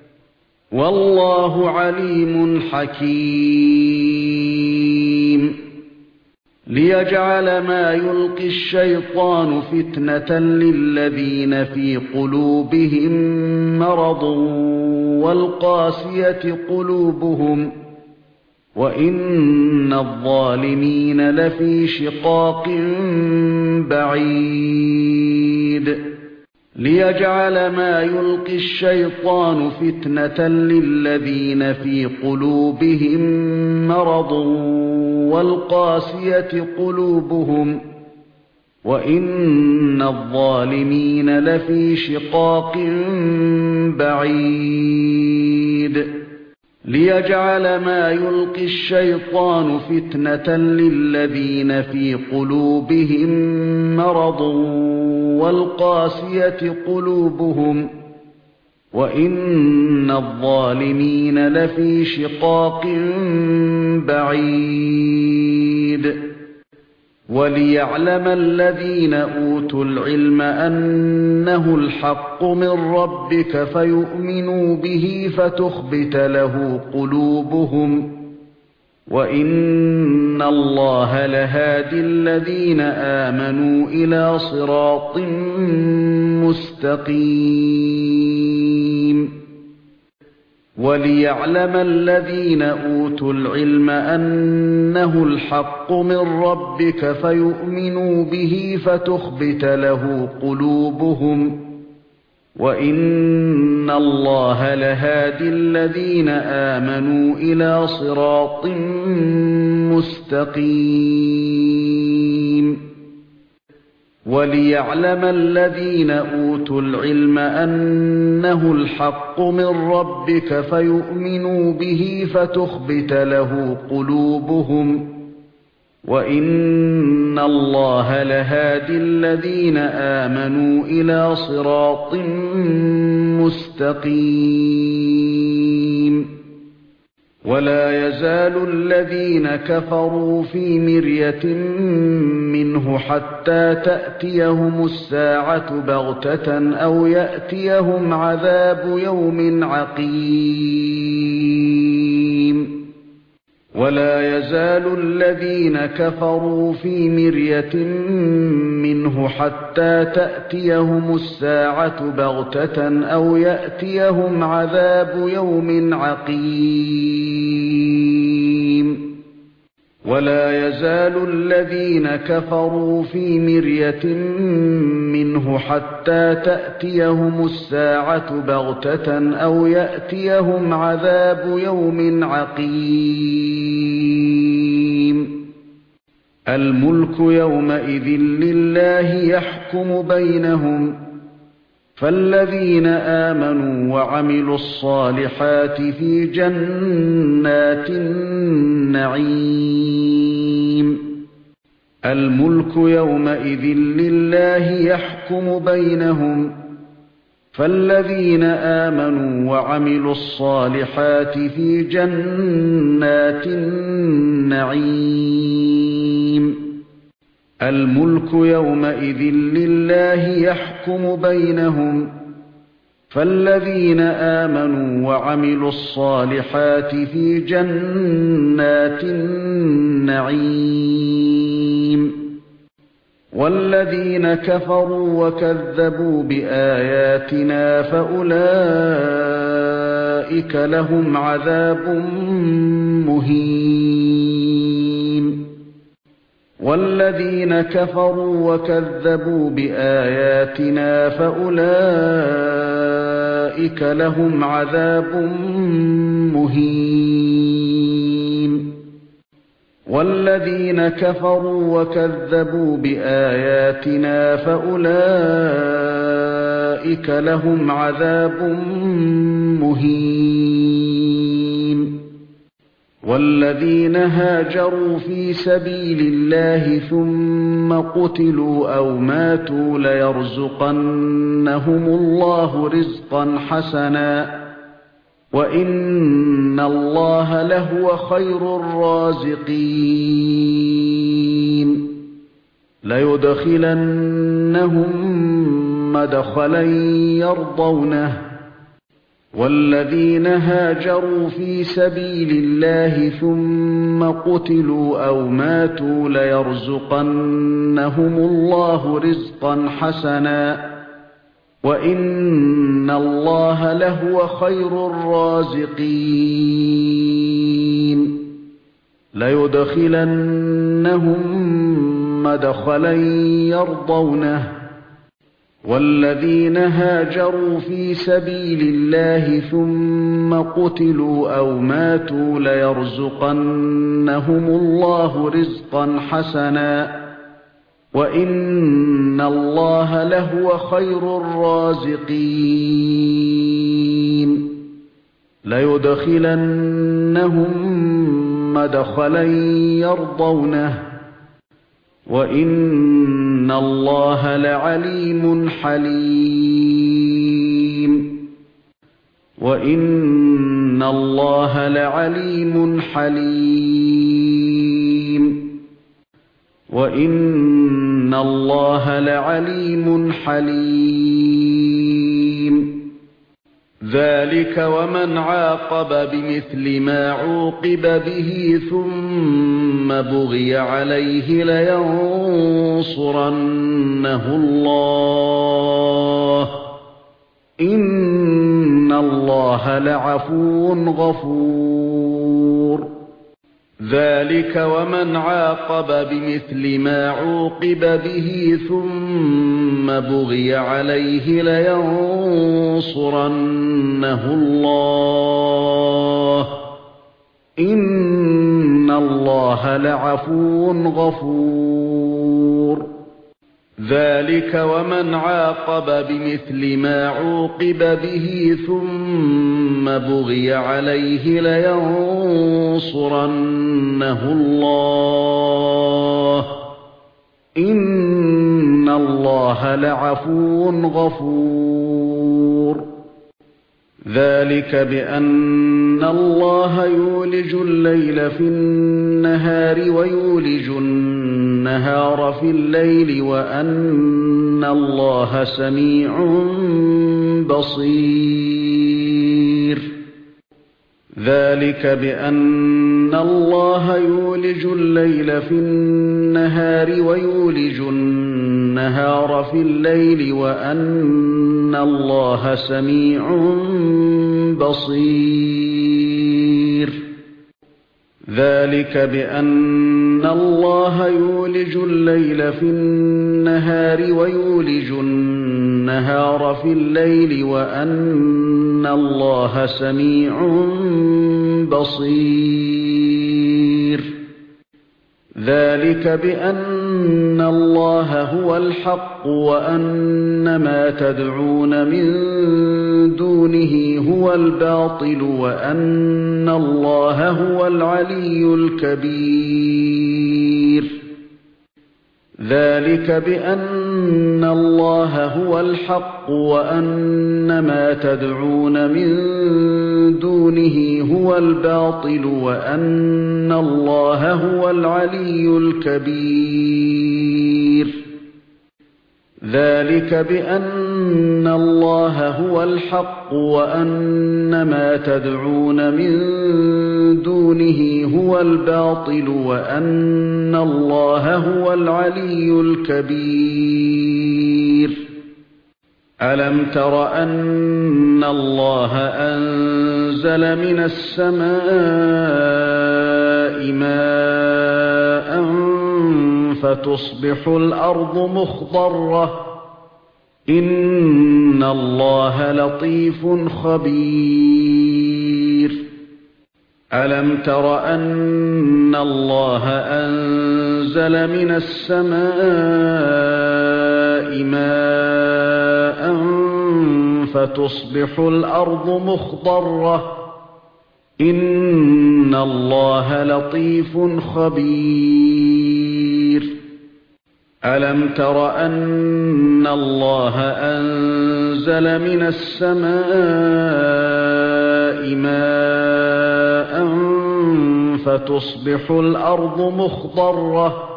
والله عليم حكيم. ليجعل ما يلقي الشيطان فتنة للذين في قلوبهم مرض والقاسية قلوبهم وإن الظالمين لفي شقاق بعيد. ليجعل ما يلقي الشيطان فتنة للذين في قلوبهم مرض والقاسية قلوبهم وإن الظالمين لفي شقاق بعيد. ليجعل ما يلقي الشيطان فتنة للذين في قلوبهم مرض والقاسية قلوبهم وإن الظالمين لفي شقاق بعيد. وليعلم الذين أوتوا العلم أنه الحق من ربك فيؤمنوا به فتخبت له قلوبهم وإن الله لهادي الذين آمنوا إلى صراط مستقيم. وليعلم الذين أوتوا العلم أنه الحق من ربك فيؤمنوا به فتخبت له قلوبهم وإن الله لهادي الذين آمنوا إلى صراط مستقيم. وليعلم الذين أوتوا العلم أنه الحق من ربك فيؤمنوا به فتخبت له قلوبهم وإن الله لهادي الذين آمنوا إلى صراط مستقيم. ولا يزال الذين كفروا في مرية منه حتى تأتيهم الساعة بغتة أو يأتيهم عذاب يوم عقيم. ولا يزال الذين كفروا في مرية منه حتى تأتيهم الساعة بغتة أو يأتيهم عذاب يوم عقيم. ولا يزال الذين كفروا في مرية منه حتى تأتيهم الساعة بغتة أو يأتيهم عذاب يوم عقيم. الملك يومئذ لله يحكم بينهم فالذين آمنوا وعملوا الصالحات في جنات النعيم. الملك يومئذ لله يحكم بينهم فالذين آمنوا وعملوا الصالحات في جنات النعيم. الملك يومئذ لله يحكم بينهم فالذين آمنوا وعملوا الصالحات في جنات النعيم. والذين كفروا وكذبوا بآياتنا فأولئك لهم عذاب مهين. وَالَّذِينَ كَفَرُوا وَكَذَّبُوا بِآيَاتِنَا فَأُولَئِكَ لَهُمْ عَذَابٌ مُهِينٌ وَالَّذِينَ كَفَرُوا وَكَذَّبُوا بِآيَاتِنَا فَأُولَئِكَ لَهُمْ عَذَابٌ مُهِينٌ وَالَّذِينَ هَاجَرُوا فِي سَبِيلِ اللَّهِ ثُمَّ قُتِلُوا أَوْ مَاتُوا لَيَرْزُقَنَّهُمُ اللَّهُ رِزْقًا حَسَنًا وَإِنَّ اللَّهَ لَهُوَ خَيْرُ الرَّازِقِينَ لَيُدْخِلَنَّهُم مَّدْخَلًا يَرْضَوْنَهُ وَالَّذِينَ هَاجَرُوا فِي سَبِيلِ اللَّهِ ثُمَّ قُتِلُوا أَوْ مَاتُوا لَيَرْزُقَنَّهُمُ اللَّهُ رِزْقًا حَسَنًا وَإِنَّ اللَّهَ لَهُوَ خَيْرُ الرَّازِقِينَ لَيُدْخِلَنَّهُم مَّدْخَلًا يَرْضَوْنَهُ وَالَّذِينَ هَاجَرُوا فِي سَبِيلِ اللَّهِ ثُمَّ قُتِلُوا أَوْ مَاتُوا لَيَرْزُقَنَّهُمُ اللَّهُ رِزْقًا حَسَنًا وَإِنَّ اللَّهَ لَهُوَ خَيْرُ الرَّازِقِينَ لَيُدْخِلَنَّهُم مَّدْخَلًا يَرْضَوْنَهُ وَإِنَّ اللَّهَ لَعَلِيمٌ حَلِيمٌ وَإِنَّ اللَّهَ لَعَلِيمٌ حَلِيمٌ وَإِنَّ اللَّهَ لَعَلِيمٌ حَلِيمٌ ذَلِكَ وَمَنْ عَاقَبَ بِمِثْلِ مَا عُوقِبَ بِهِ ثُمَّ بُغِيَ عَلَيْهِ لَيَنصُرَنَّهُ اللَّهُ إِنَّ اللَّهَ لَعَفُوٌّ غَفُورٌ ذَلِكَ وَمَنْ عَاقَبَ بِمِثْلِ مَا عُوقِبَ بِهِ ثُمَّ بُغِيَ عَلَيْهِ لَيَنصُرَنَّهُ اللَّهُ إِنَّ اللَّهَ لَعَفُوٌّ غَفُورٌ ذَلِكَ وَمَنْ عَاقَبَ بِمِثْلِ مَا عُوقِبَ بِهِ ثُمَّ بُغِيَ عَلَيْهِ لَيَنصُرَنَّهُ اللَّهُ إِنَّ اللَّهَ لَعَفُوٌّ غَفُورٌ ذَلِكَ بِأَنَّ اللَّهَ يُولِجُ اللَّيْلَ فِي النَّهَارِ وَيُولِجُ النَّهَارَ فِي اللَّيْلِ وَأَنَّ اللَّهَ سَمِيعٌ بَصِيرٌ ذَلِكَ بِأَنَّ اللَّهَ يُولِجُ اللَّيْلَ فِي النَّهَارِ وَيُولِجُ النَّهَارَ فِي اللَّيْلِ وَأَنَّ اللَّهَ سَمِيعٌ بَصِيرٌ ذَلِكَ بِأَنَّ اللَّهَ يُولِجُ اللَّيْلَ فِي النَّهَارِ وَيُولِجُ النَّهَارَ فِي اللَّيْلِ وَأَنَّ اللَّهَ سَمِيعٌ بَصِيرٌ ذَلِكَ بِأَنَّ اللَّهَ هُوَ الْحَقُّ وَأَنَّ مَا تَدْعُونَ مِن دُونِهِ هُوَ الْبَاطِلُ وَأَنَّ اللَّهَ هُوَ الْعَلِيُّ الْكَبِيرُ ذَلِكَ بِأَنَّ اللَّهَ هُوَ الْحَقُّ وَأَنَّ مَا تَدْعُونَ مِن دُونِهِ هُوَ الْبَاطِلُ وَأَنَّ اللَّهَ هُوَ الْعَلِيُّ الْكَبِيرُ ذَلِكَ بِأَنَّ اللَّهَ هُوَ الْحَقُّ وَأَنَّ مَا تَدْعُونَ مِن دُونِهِ هُوَ الْبَاطِلُ وَأَنَّ اللَّهَ هُوَ الْعَلِيُّ الْكَبِيرُ أَلَمْ تَرَ أَنَّ اللَّهَ أَنزَلَ مِنَ السَّمَاءِ مَاءً فتصبح الأرض مخضرة إن الله لطيف خبير ألم تر أن الله أنزل من السماء ماء فتصبح الأرض مخضرة إن الله لطيف خبير ألم تر أن الله أنزل من السماء ماء فتصبح الأرض مخضرة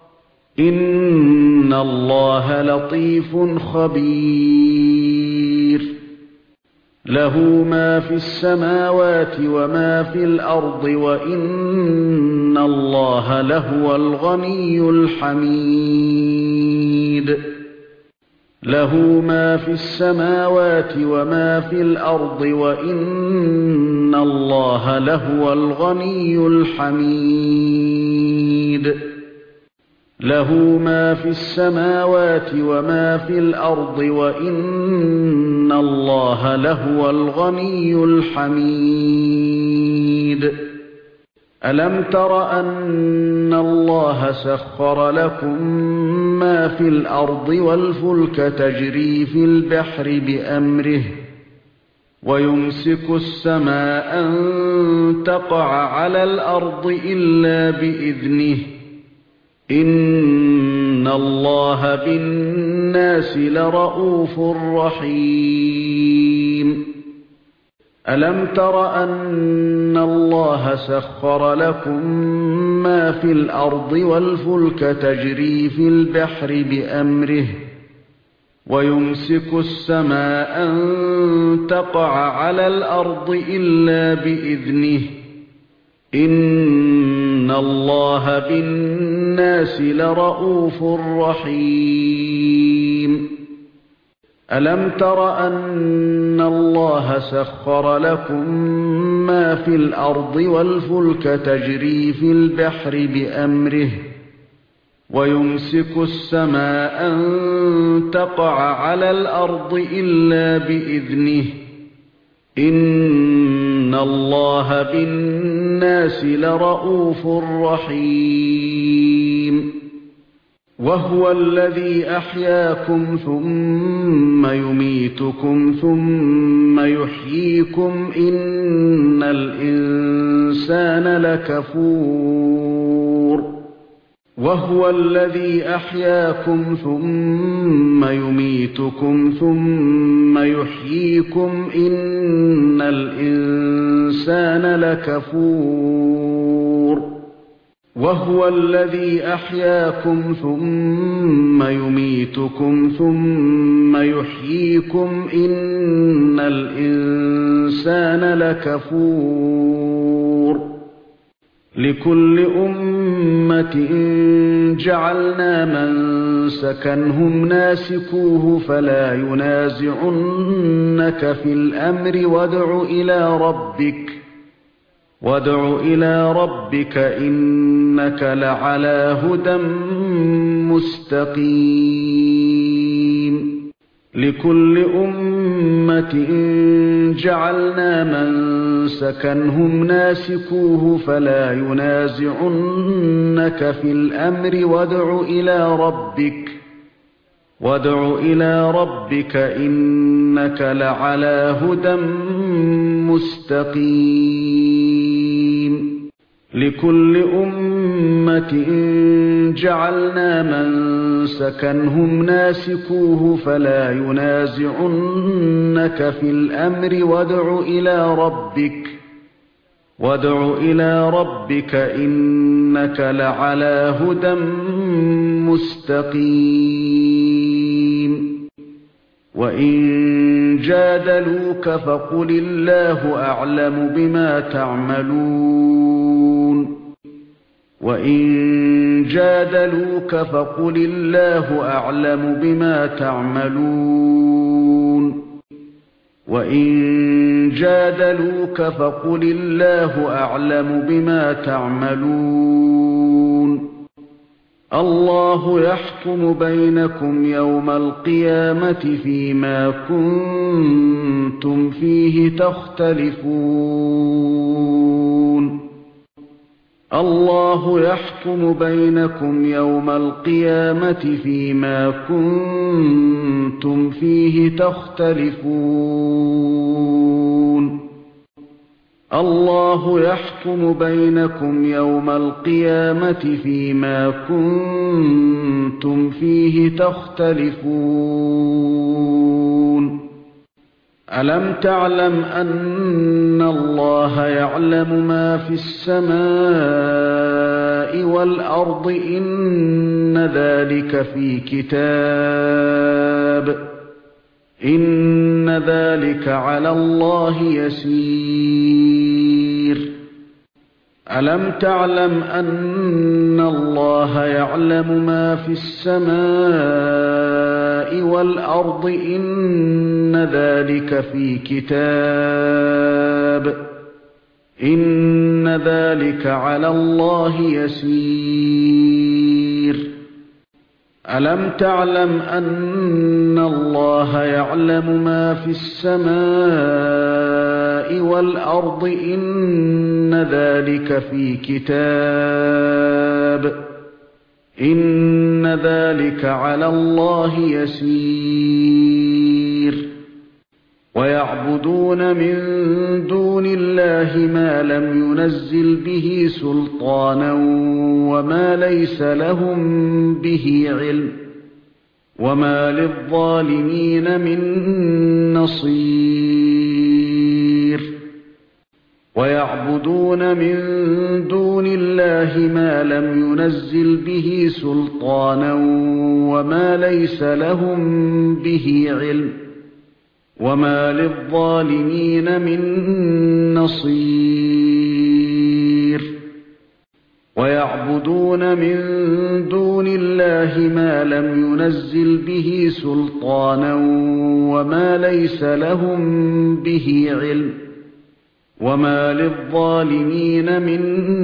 إن الله لطيف خبير له ما في السماوات وما في الأرض وإن الله لهو الغني الحميد له ما في السماوات وما في الأرض وإن الله لهو الغني الحميد له ما في السماوات وما في الأرض وإن الله لهو الغني الحميد ألم تر أن الله سخر لكم ما في الأرض والفلك تجري في البحر بأمره ويمسك السماء أن تقع على الأرض إلا بإذنه إن الله بالناس لرءوف رحيم ألم تر أن الله سخر لكم ما في الأرض والفلك تجري في البحر بأمره ويمسك السماء أن تقع على الأرض إلا بإذنه إن الله بالناس لرءوف رحيم ألم تر أن الله سخر لكم ما في الأرض والفلك تجري في البحر بأمره ويمسك السماء أن تقع على الأرض إلا بإذنه إن الله بالناس لرءوف رحيم وهو الذي أحياكم ثم يميتكم ثم يحييكم إن الإنسان لكفور وهو الذي أحياكم ثم يميتكم ثم يحييكم إن الإنسان لكفور وهو الذي أحياكم ثم يميتكم ثم يحييكم إن الإنسان لكفور لكل أمة جعلنا منسكا هم ناسكوه فلا ينازعنك في الأمر وادع إلى ربك إنك لعلى هدى مستقيم لكل أمة جعلنا منسكا هم ناسكوه فلا ينازعنك في الأمر وادع إلى ربك إنك لعلى هدى مستقيم لكل أمة جعلنا منسكا هم ناسكوه فلا ينازعنك في الأمر وادع إلى ربك إنك لعلى هدى مستقيم وإن جادلوك فقل الله أعلم بما تعملون وإن جادلوك فقل الله أعلم بما تعملون وإن جادلوك فقل الله أعلم بما تعملون الله يحكم بينكم يوم القيامة فيما كنتم فيه تختلفون الله يحكم بينكم يوم القيامة فيما كنتم فيه تختلفون الله يحكم بينكم يوم القيامة فيما كنتم فيه تختلفون ألم تعلم أن الله يعلم ما في السماء والأرض إن ذلك في كتاب إن ذلك على الله يسير ألم تعلم أن الله يعلم ما في السماء والأرض إن ذلك في كتاب إن ذلك على الله يسير ألم تعلم أن الله يعلم ما في السماء والأرض إن ذلك في كتاب إن ذلك على الله يسير ويعبدون من دون الله ما لم ينزل به سلطانا وما ليس لهم به علم وما للظالمين من نصير ويعبدون من دون الله ما لم ينزل به سلطانا وما ليس لهم به علم وما للظالمين من نصير ويعبدون من دون الله ما لم ينزل به سلطانا وما ليس لهم به علم وما للظالمين من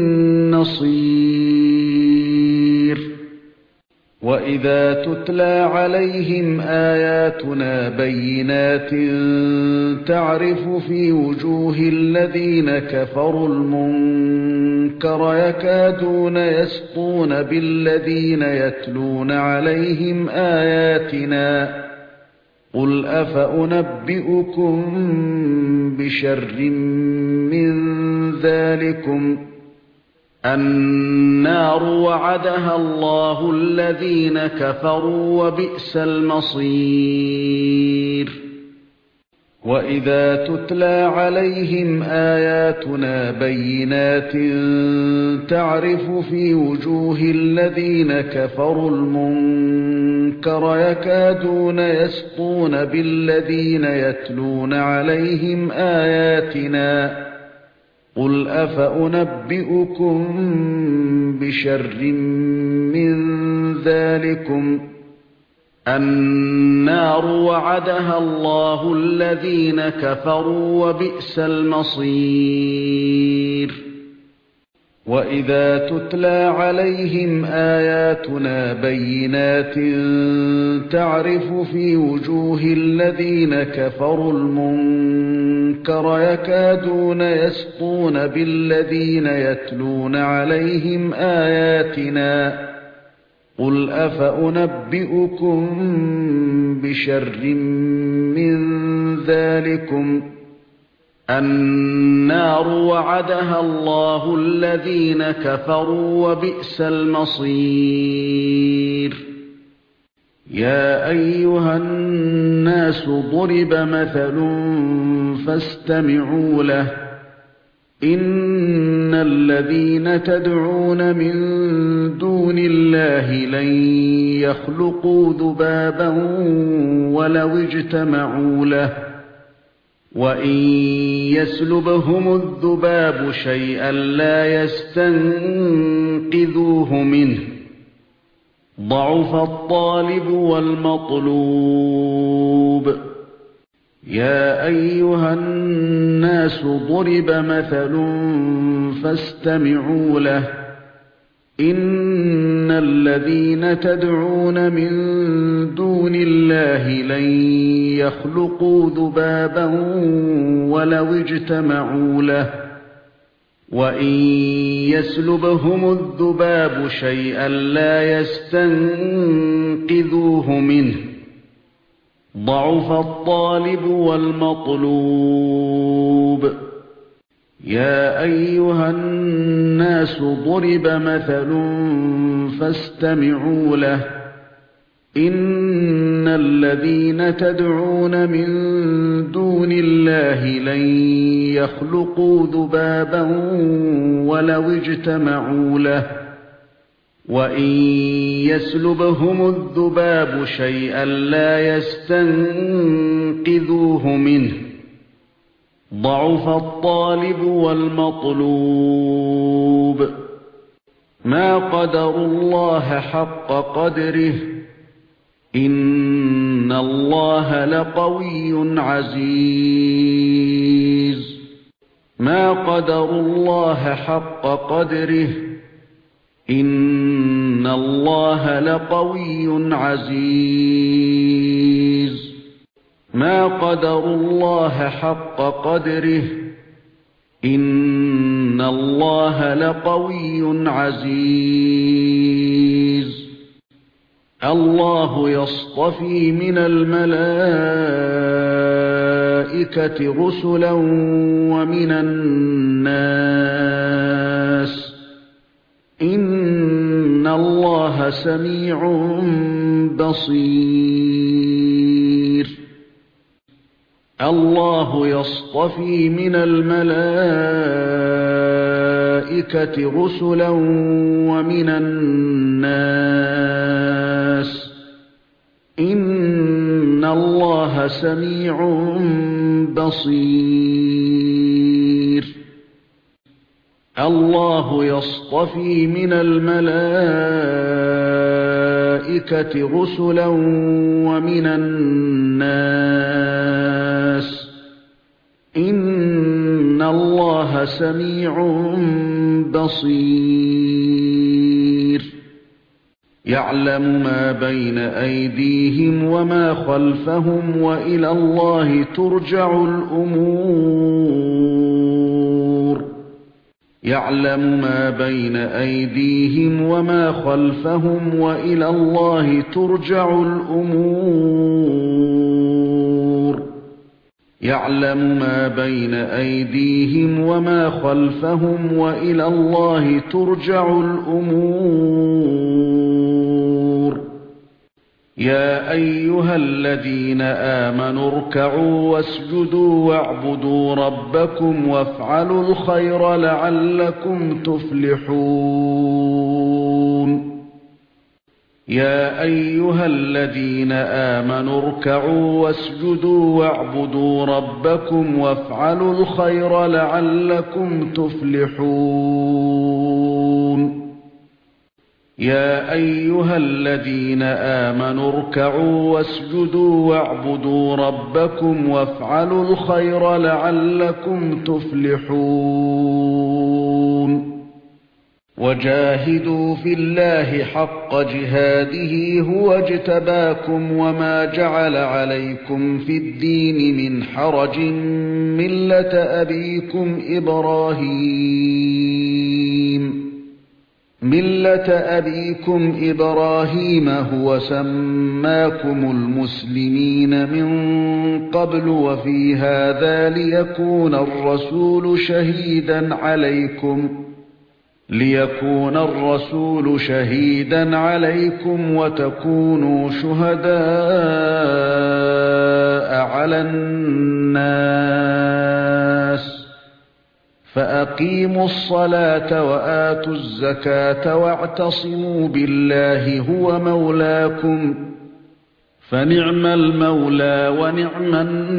نصير وإذا تتلى عليهم آياتنا بينات تعرف في وجوه الذين كفروا المنكر يكادون يسطون بالذين يتلون عليهم آياتنا قل أفأنبئكم بشر من ذلكم النار وعدها الله الذين كفروا وبئس المصير وإذا تتلى عليهم آياتنا بينات تعرف في وجوه الذين كفروا المنكر يكادون يسطون بالذين يتلون عليهم آياتنا قل أفأنبئكم بشر من ذلكم النار وعدها الله الذين كفروا وبئس المصير وإذا تتلى عليهم آياتنا بينات تعرف في وجوه الذين كفروا المنكر يكادون يسطون بالذين يتلون عليهم آياتنا قل أفأنبئكم بشر من ذلكم النار وعدها الله الذين كفروا وبئس المصير يا أيها الناس ضرب مثل فاستمعوا له إن الذين تدعون من دون الله لن يخلقوا ذبابا ولو اجتمعوا له وإن يسلبهم الذباب شيئا لا يستنقذوه منه ضعف الطالب والمطلوب يا أيها الناس ضرب مثل فاستمعوا له إِنَّ الَّذِينَ تَدْعُونَ مِن دُونِ اللَّهِ لَن يَخْلُقُوا ذُبَابًا وَلَوِ اجْتَمَعُوا لَهُ وَإِن يَسْلُبْهُمُ الذُّبَابُ شَيْئًا لَّا يَسْتَنقِذُوهُ مِنْهُ ضَعُفَ الطَّالِبُ وَالْمَطْلُوبُ يَا أَيُّهَا النَّاسُ ضُرِبَ مَثَلٌ فَاسْتَمِعُوا لَهُ إِنَّ الَّذِينَ تَدْعُونَ مِن دُونِ اللَّهِ لَن يَخْلُقُوا ذُبَابًا وَلَوِ اجْتَمَعُوا لَهُ وَإِن يَسْلُبْهُمُ الذُّبَابُ شَيْئًا لَّا يَسْتَنقِذُوهُ مِنْهُ ضَعُفَ الطَّالِبُ وَالْمَطْلُوبُ مَا قَدَرُوا اللَّهَ حَقَّ قَدْرِهِ إِنَّ اللَّهَ لَقَوِيٌّ عَزِيزٌ مَا قَدَرُوا اللَّهَ حَقَّ قَدْرِهِ إِنَّ اللَّهَ لَقَوِيٌّ عَزِيزٌ مَا قَدَرُوا اللَّهَ حَقَّ قَدْرِهِ إِنَّ اللَّهَ لَقَوِيٌّ عَزِيزٌ الله يصطفي من الملائكة رسلا ومن الناس إن الله سميع بصير الله يصطفي من الملائكة رسلا ومن الناس إن الله سميع بصير الله يصطفي من الملائكة رسلا ومن الناس إن الله سميع بصير يعلم ما بين أيديهم وما خلفهم وإلى الله ترجع الأمور يعلم ما بين أيديهم وما خلفهم وإلى الله ترجع الأمور يعلم ما بين أيديهم وما خلفهم وإلى الله ترجع الأمور يا أيها الذين آمنوا اركعوا واسجدوا واعبدوا ربكم وافعلوا الخير لعلكم تفلحون يا أيها الذين آمنوا اركعوا واسجدوا واعبدوا ربكم وافعلوا الخير لعلكم تفلحون يا أيها الذين آمنوا اركعوا واسجدوا واعبدوا ربكم وافعلوا الخير لعلكم تفلحون وجاهدوا في الله حق جهاده هو اجتباكم وما جعل عليكم في الدين من حرج ملة أبيكم إبراهيم هو سماكم المسلمين من قبل وفي هذا ليكون الرسول شهيدا عليكم وتكونوا شهداء على الناس فأقيموا الصلاة وآتوا الزكاة واعتصموا بالله هو مولاكم فنعم المولى ونعم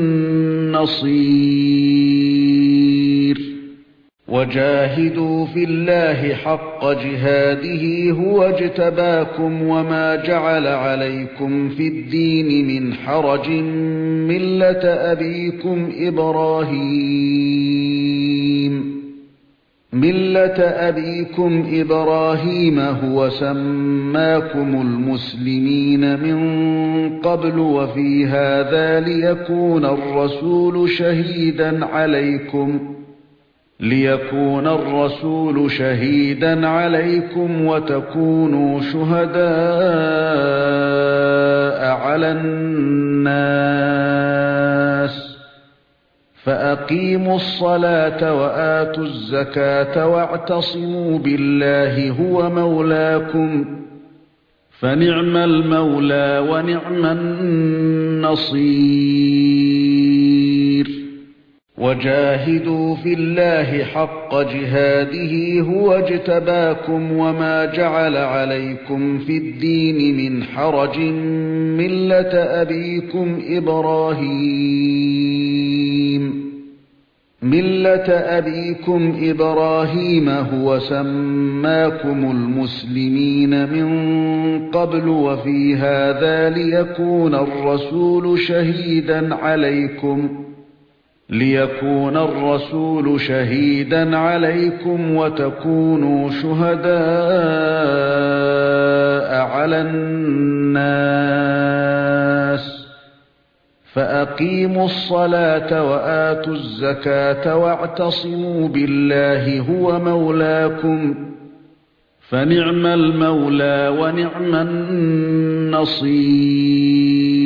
النصير وجاهدوا في الله حق جهاده هو اجتباكم وما جعل عليكم في الدين من حرج ملة أبيكم مِلَّةَ أَبِيكُمْ إِبْرَاهِيمَ هُوَ سَمَّاكُمُ الْمُسْلِمِينَ مِنْ قَبْلُ وَفِي هَذَا لِيَكُونَ الرَّسُولُ شَهِيدًا عَلَيْكُمْ وَتَكُونُوا شُهَدَاءَ عَلَى النَّاسِ فَأَقِيمُوا الصَّلَاةَ وَآتُوا الزَّكَاةَ وَاعْتَصِمُوا بِاللَّهِ هُوَ مَوْلَاكُمْ فَنِعْمَ الْمَوْلَى وَنِعْمَ النَّصِيرُ وَجَاهِدُوا فِي اللَّهِ حَقَّ جِهَادِهِ هُوَ اجْتَبَاكُمْ وَمَا جَعَلَ عَلَيْكُمْ فِي الدِّينِ مِنْ حَرَجٍ مِلَّةَ أَبِيكُمْ إِبْرَاهِيمَ هُوَ سَمَّاكُمُ الْمُسْلِمِينَ مِنْ قَبْلُ وَفِي هَذَا لِيَكُونَ الرَّسُولُ شَهِيدًا عَلَيْكُمْ وَتَكُونُوا شُهَدَاءَ عَلَى النَّاسِ فَأَقِيمُوا الصَّلَاةَ وَآتُوا الزَّكَاةَ وَاعْتَصِمُوا بِاللَّهِ هُوَ مَوْلَاكُمْ فَنِعْمَ الْمَوْلَى وَنِعْمَ النَّصِيرُ